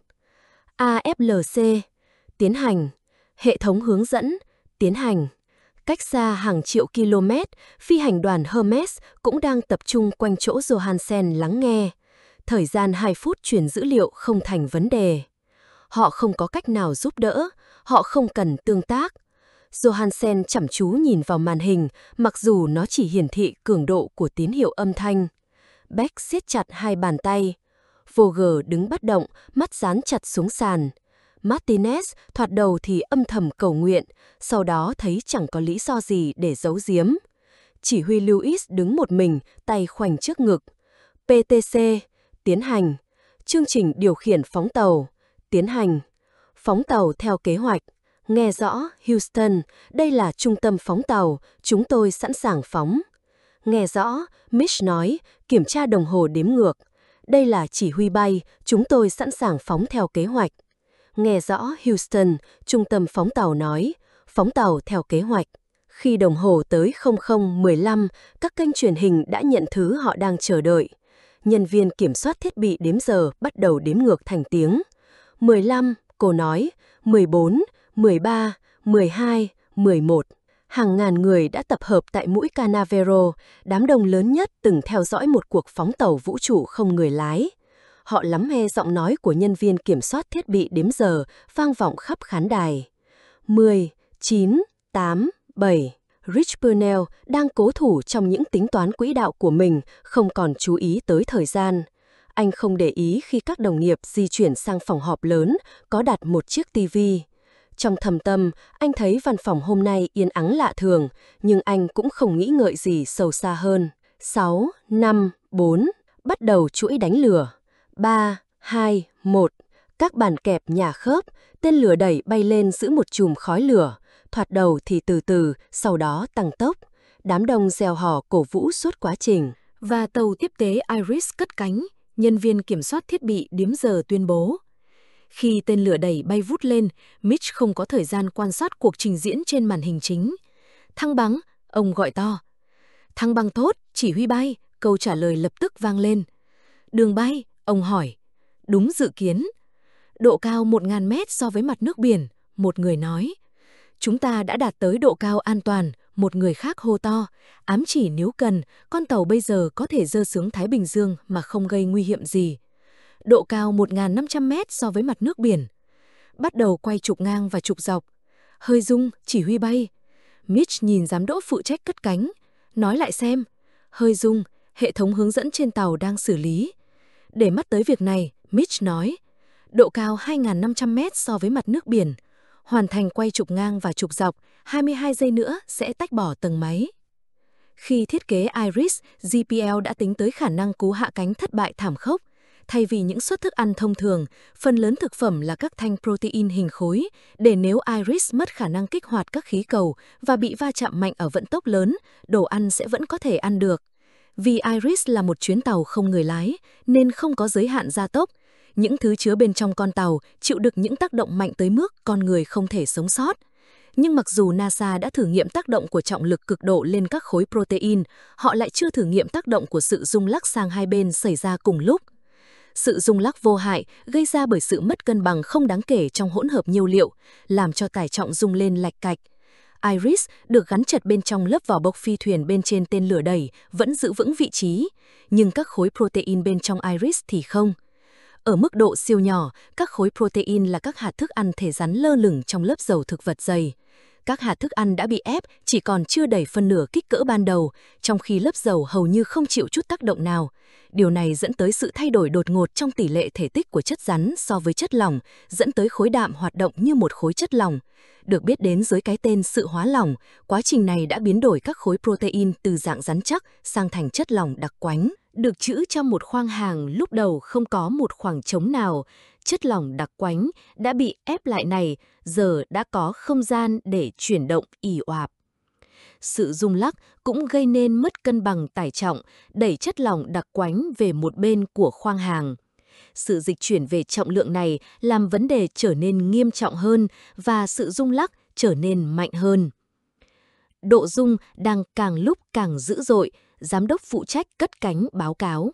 a ép lờ xê, tiến hành. Hệ thống hướng dẫn, tiến hành. Cách xa hàng triệu km, phi hành đoàn Hermes cũng đang tập trung quanh chỗ Johansen lắng nghe. Thời gian hai phút truyền dữ liệu không thành vấn đề. Họ không có cách nào giúp đỡ, họ không cần tương tác. Johansen chăm chú nhìn vào màn hình, mặc dù nó chỉ hiển thị cường độ của tín hiệu âm thanh. Beck siết chặt hai bàn tay. Vogel đứng bất động, mắt dán chặt xuống sàn. Martinez thoạt đầu thì âm thầm cầu nguyện, sau đó thấy chẳng có lý do gì để giấu giếm. Chỉ huy Lewis đứng một mình, tay khoanh trước ngực. pê tê xê, tiến hành. Chương trình điều khiển phóng tàu, tiến hành. Phóng tàu theo kế hoạch. Nghe rõ, Houston, đây là trung tâm phóng tàu, chúng tôi sẵn sàng phóng. Nghe rõ, Mitch nói, kiểm tra đồng hồ đếm ngược. Đây là chỉ huy bay, chúng tôi sẵn sàng phóng theo kế hoạch. Nghe rõ, Houston, trung tâm phóng tàu nói, phóng tàu theo kế hoạch. Khi đồng hồ tới không không mười lăm, các kênh truyền hình đã nhận thứ họ đang chờ đợi. Nhân viên kiểm soát thiết bị đếm giờ bắt đầu đếm ngược thành tiếng. mười lăm, cô nói, mười bốn, mười ba, mười hai, mười một. Hàng ngàn người đã tập hợp tại mũi Canaveral, đám đông lớn nhất từng theo dõi một cuộc phóng tàu vũ trụ không người lái. Họ lắng nghe giọng nói của nhân viên kiểm soát thiết bị đếm giờ vang vọng khắp khán đài. mười, chín, tám, bảy. Rich Purnell đang cố thủ trong những tính toán quỹ đạo của mình, không còn chú ý tới thời gian. Anh không để ý khi các đồng nghiệp di chuyển sang phòng họp lớn, có đặt một chiếc tivi. Trong thầm tâm, anh thấy văn phòng hôm nay yên ắng lạ thường, nhưng anh cũng không nghĩ ngợi gì sâu xa hơn. sáu, năm, bốn. Bắt đầu chuỗi đánh lửa. ba, hai, một. Các bàn kẹp nhả khớp, tên lửa đẩy bay lên giữ một chùm khói lửa. Thoạt đầu thì từ từ, sau đó tăng tốc. Đám đông reo hò cổ vũ suốt quá trình. Và tàu tiếp tế Iris cất cánh, nhân viên kiểm soát thiết bị đếm giờ tuyên bố. Khi tên lửa đẩy bay vút lên, Mitch không có thời gian quan sát cuộc trình diễn trên màn hình chính. Thăng bằng, ông gọi to. Thăng bằng tốt, chỉ huy bay, câu trả lời lập tức vang lên. Đường bay, ông hỏi. Đúng dự kiến. Độ cao một nghìn mét so với mặt nước biển, một người nói. Chúng ta đã đạt tới độ cao an toàn, một người khác hô to, ám chỉ nếu cần, con tàu bây giờ có thể rơi xuống Thái Bình Dương mà không gây nguy hiểm gì. Độ cao một nghìn năm trăm mét so với mặt nước biển. Bắt đầu quay trục ngang và trục dọc. Hơi rung, chỉ huy bay. Mitch nhìn giám đốc phụ trách cất cánh. Nói lại xem. Hơi rung, hệ thống hướng dẫn trên tàu đang xử lý. Để mắt tới việc này, Mitch nói. Độ cao hai nghìn năm trăm mét so với mặt nước biển. Hoàn thành quay trục ngang và trục dọc, hai mươi hai giây nữa sẽ tách bỏ tầng máy. Khi thiết kế Iris, giê pê lờ đã tính tới khả năng cú hạ cánh thất bại thảm khốc. Thay vì những suất thức ăn thông thường, phần lớn thực phẩm là các thanh protein hình khối, để nếu Iris mất khả năng kích hoạt các khí cầu và bị va chạm mạnh ở vận tốc lớn, đồ ăn sẽ vẫn có thể ăn được. Vì Iris là một chuyến tàu không người lái, nên không có giới hạn gia tốc. Những thứ chứa bên trong con tàu chịu được những tác động mạnh tới mức con người không thể sống sót. Nhưng mặc dù NASA đã thử nghiệm tác động của trọng lực cực độ lên các khối protein, họ lại chưa thử nghiệm tác động của sự rung lắc sang hai bên xảy ra cùng lúc. Sự rung lắc vô hại gây ra bởi sự mất cân bằng không đáng kể trong hỗn hợp nhiên liệu, làm cho tải trọng rung lên lạch cạch. Iris được gắn chặt bên trong lớp vỏ bọc phi thuyền bên trên tên lửa đẩy vẫn giữ vững vị trí, nhưng các khối protein bên trong Iris thì không. Ở mức độ siêu nhỏ, các khối protein là các hạt thức ăn thể rắn lơ lửng trong lớp dầu thực vật dày. Các hạt thức ăn đã bị ép chỉ còn chưa đầy phân nửa kích cỡ ban đầu, trong khi lớp dầu hầu như không chịu chút tác động nào. Điều này dẫn tới sự thay đổi đột ngột trong tỷ lệ thể tích của chất rắn so với chất lỏng, dẫn tới khối đạm hoạt động như một khối chất lỏng. được biết đến dưới cái tên sự hóa lỏng. Quá trình này đã biến đổi các khối protein từ dạng rắn chắc sang thành chất lỏng đặc quánh. Được trữ trong một khoang hàng lúc đầu không có một khoảng trống nào, chất lỏng đặc quánh đã bị ép lại này, giờ đã có không gian để chuyển động ì oạp. Sự rung lắc cũng gây nên mất cân bằng tải trọng, đẩy chất lỏng đặc quánh về một bên của khoang hàng. Sự dịch chuyển về trọng lượng này làm vấn đề trở nên nghiêm trọng hơn và sự rung lắc trở nên mạnh hơn. Độ rung đang càng lúc càng dữ dội, giám đốc phụ trách cất cánh báo cáo.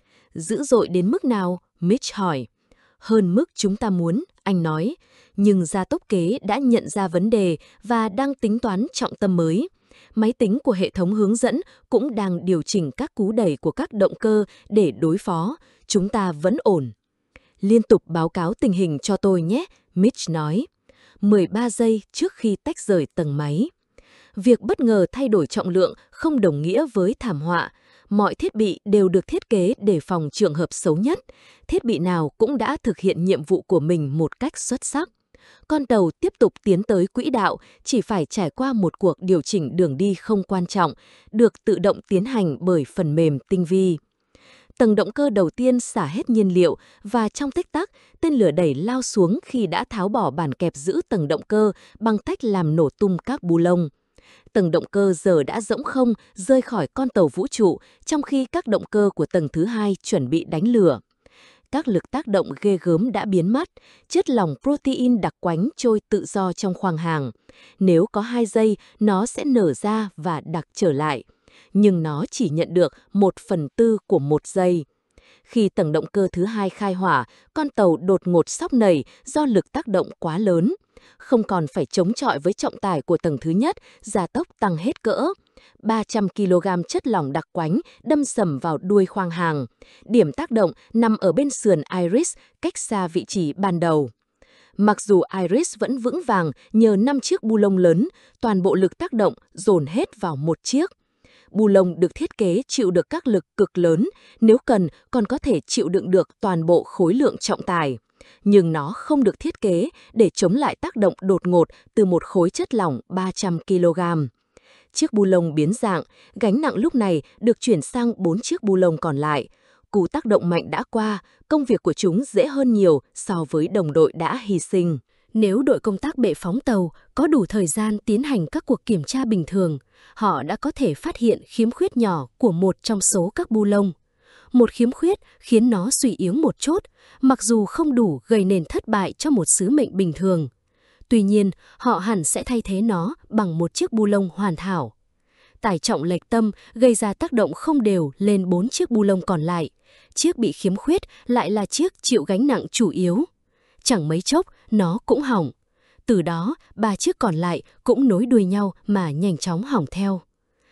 Dữ dội đến mức nào? Mitch hỏi. Hơn mức chúng ta muốn, anh nói. Nhưng gia tốc kế đã nhận ra vấn đề và đang tính toán trọng tâm mới. Máy tính của hệ thống hướng dẫn cũng đang điều chỉnh các cú đẩy của các động cơ để đối phó. Chúng ta vẫn ổn. Liên tục báo cáo tình hình cho tôi nhé, Mitch nói. mười ba giây trước khi tách rời tầng máy. Việc bất ngờ thay đổi trọng lượng không đồng nghĩa với thảm họa. Mọi thiết bị đều được thiết kế để phòng trường hợp xấu nhất. Thiết bị nào cũng đã thực hiện nhiệm vụ của mình một cách xuất sắc. Con tàu tiếp tục tiến tới quỹ đạo, chỉ phải trải qua một cuộc điều chỉnh đường đi không quan trọng, được tự động tiến hành bởi phần mềm tinh vi. Tầng động cơ đầu tiên xả hết nhiên liệu và trong tích tắc, tên lửa đẩy lao xuống khi đã tháo bỏ bản kẹp giữ tầng động cơ bằng cách làm nổ tung các bu lông. Tầng động cơ giờ đã rỗng không rơi khỏi con tàu vũ trụ, trong khi các động cơ của tầng thứ hai chuẩn bị đánh lửa. Các lực tác động ghê gớm đã biến mất, chất lỏng protein đặc quánh trôi tự do trong khoang hàng. Nếu có hai giây, nó sẽ nở ra và đặc trở lại. Nhưng nó chỉ nhận được một phần tư của một giây. Khi tầng động cơ thứ hai khai hỏa, con tàu đột ngột xóc nảy do lực tác động quá lớn. Không còn phải chống chọi với trọng tải của tầng thứ nhất, gia tốc tăng hết cỡ. ba trăm ki lô gam chất lỏng đặc quánh đâm sầm vào đuôi khoang hàng. Điểm tác động nằm ở bên sườn Iris, cách xa vị trí ban đầu. Mặc dù Iris vẫn vững vàng nhờ năm chiếc bu lông lớn, toàn bộ lực tác động dồn hết vào một chiếc. Bu lông được thiết kế chịu được các lực cực lớn, nếu cần còn có thể chịu đựng được toàn bộ khối lượng trọng tải. Nhưng nó không được thiết kế để chống lại tác động đột ngột từ một khối chất lỏng ba trăm ki lô gam. Chiếc bu lông biến dạng, gánh nặng lúc này được chuyển sang bốn chiếc bu lông còn lại. Cú tác động mạnh đã qua, công việc của chúng dễ hơn nhiều so với đồng đội đã hy sinh. Nếu đội công tác bệ phóng tàu có đủ thời gian tiến hành các cuộc kiểm tra bình thường, họ đã có thể phát hiện khiếm khuyết nhỏ của một trong số các bu lông. Một khiếm khuyết khiến nó suy yếu một chút, mặc dù không đủ gây nên thất bại cho một sứ mệnh bình thường. Tuy nhiên, họ hẳn sẽ thay thế nó bằng một chiếc bu lông hoàn hảo. Tải trọng lệch tâm gây ra tác động không đều lên bốn chiếc bu lông còn lại. Chiếc bị khiếm khuyết lại là chiếc chịu gánh nặng chủ yếu. Chẳng mấy chốc, nó cũng hỏng. Từ đó, ba chiếc còn lại cũng nối đuôi nhau mà nhanh chóng hỏng theo.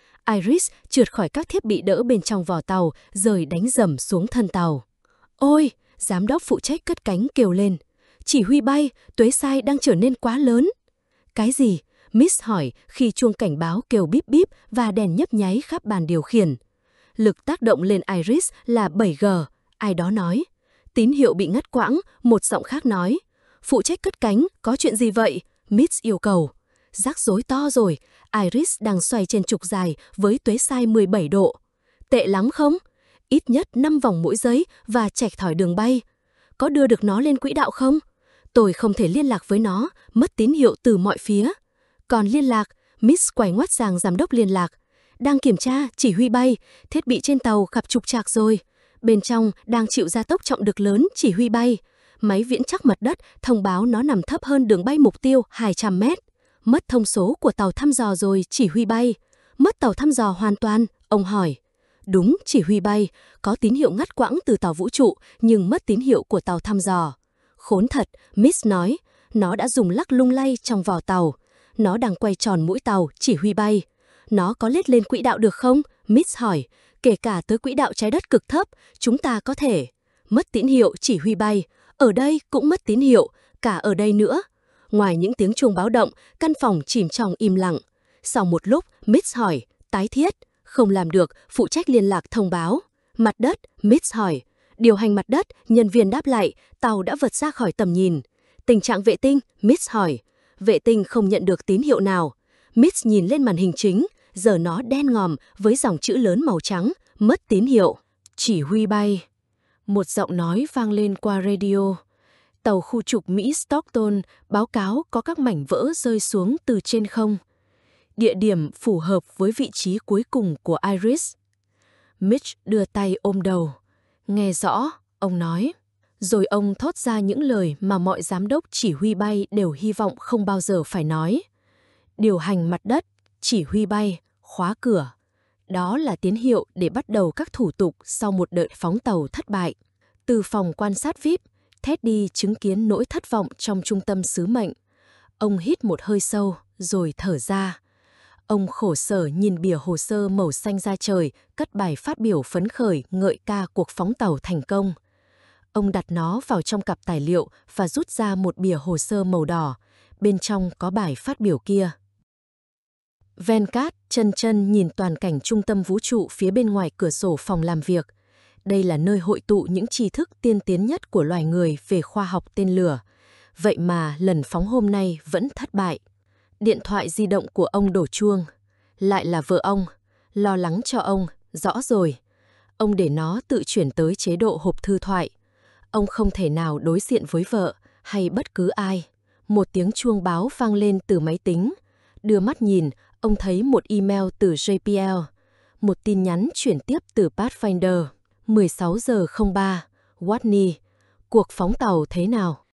Iris trượt khỏi các thiết bị đỡ bên trong vỏ tàu, rồi đánh dầm xuống thân tàu. Ôi! Giám đốc phụ trách cất cánh kêu lên. Chỉ huy bay, tuế sai đang trở nên quá lớn. Cái gì? Miss hỏi khi chuông cảnh báo kêu bíp bíp và đèn nhấp nháy khắp bàn điều khiển. Lực tác động lên Iris là bảy G, ai đó nói. Tín hiệu bị ngắt quãng, một giọng khác nói. Phụ trách cất cánh, có chuyện gì vậy? Miss yêu cầu. Rắc rối to rồi, Iris đang xoay trên trục dài với tuế sai mười bảy độ. Tệ lắm không? Ít nhất năm vòng mỗi giây và chạch thỏi đường bay. Có đưa được nó lên quỹ đạo không? Tôi không thể liên lạc với nó, mất tín hiệu từ mọi phía. Còn liên lạc, Miss quay ngoắt sang giám đốc liên lạc. Đang kiểm tra, chỉ huy bay, thiết bị trên tàu gặp trục trặc rồi. Bên trong đang chịu gia tốc trọng lực lớn, chỉ huy bay. Máy viễn trắc mặt đất thông báo nó nằm thấp hơn đường bay mục tiêu hai trăm mét. Mất thông số của tàu thăm dò rồi, chỉ huy bay. Mất tàu thăm dò hoàn toàn, ông hỏi. Đúng, chỉ huy bay, có tín hiệu ngắt quãng từ tàu vũ trụ nhưng mất tín hiệu của tàu thăm dò. Khốn thật, Miss nói, nó đã dùng lắc lung lay trong vỏ tàu. Nó đang quay tròn mũi tàu, chỉ huy bay. Nó có lết lên quỹ đạo được không? Miss hỏi, kể cả tới quỹ đạo trái đất cực thấp, chúng ta có thể. Mất tín hiệu, chỉ huy bay. Ở đây cũng mất tín hiệu, cả ở đây nữa. Ngoài những tiếng chuông báo động, căn phòng chìm trong im lặng. Sau một lúc, Miss hỏi, tái thiết. Không làm được, phụ trách liên lạc thông báo. Mặt đất, Miss hỏi. Điều hành mặt đất, nhân viên đáp lại, tàu đã vượt ra khỏi tầm nhìn. Tình trạng vệ tinh, Miss hỏi. Vệ tinh không nhận được tín hiệu nào. Mitch nhìn lên màn hình chính, giờ nó đen ngòm với dòng chữ lớn màu trắng, mất tín hiệu. Chỉ huy bay. Một giọng nói vang lên qua radio. Tàu khu trục Mỹ Stockton báo cáo có các mảnh vỡ rơi xuống từ trên không. Địa điểm phù hợp với vị trí cuối cùng của Iris. Mitch đưa tay ôm đầu. Nghe rõ, ông nói. Rồi ông thốt ra những lời mà mọi giám đốc chỉ huy bay đều hy vọng không bao giờ phải nói. Điều hành mặt đất, chỉ huy bay, khóa cửa. Đó là tín hiệu để bắt đầu các thủ tục sau một đợt phóng tàu thất bại. Từ phòng quan sát vi ai pi, Teddy chứng kiến nỗi thất vọng trong trung tâm sứ mệnh. Ông hít một hơi sâu, rồi thở ra. Ông khổ sở nhìn bìa hồ sơ màu xanh da trời, cất bài phát biểu phấn khởi ngợi ca cuộc phóng tàu thành công. Ông đặt nó vào trong cặp tài liệu và rút ra một bìa hồ sơ màu đỏ. Bên trong có bài phát biểu kia. Venkat chân chân nhìn toàn cảnh trung tâm vũ trụ phía bên ngoài cửa sổ phòng làm việc. Đây là nơi hội tụ những tri thức tiên tiến nhất của loài người về khoa học tên lửa. Vậy mà lần phóng hôm nay vẫn thất bại. Điện thoại di động của ông đổ chuông. Lại là vợ ông. Lo lắng cho ông, rõ rồi. Ông để nó tự chuyển tới chế độ hộp thư thoại. Ông không thể nào đối diện với vợ hay bất cứ ai. Một tiếng chuông báo vang lên từ máy tính. Đưa mắt nhìn, ông thấy một email từ J P L. Một tin nhắn chuyển tiếp từ Pathfinder. mười sáu giờ không ba, Watney. Cuộc phóng tàu thế nào?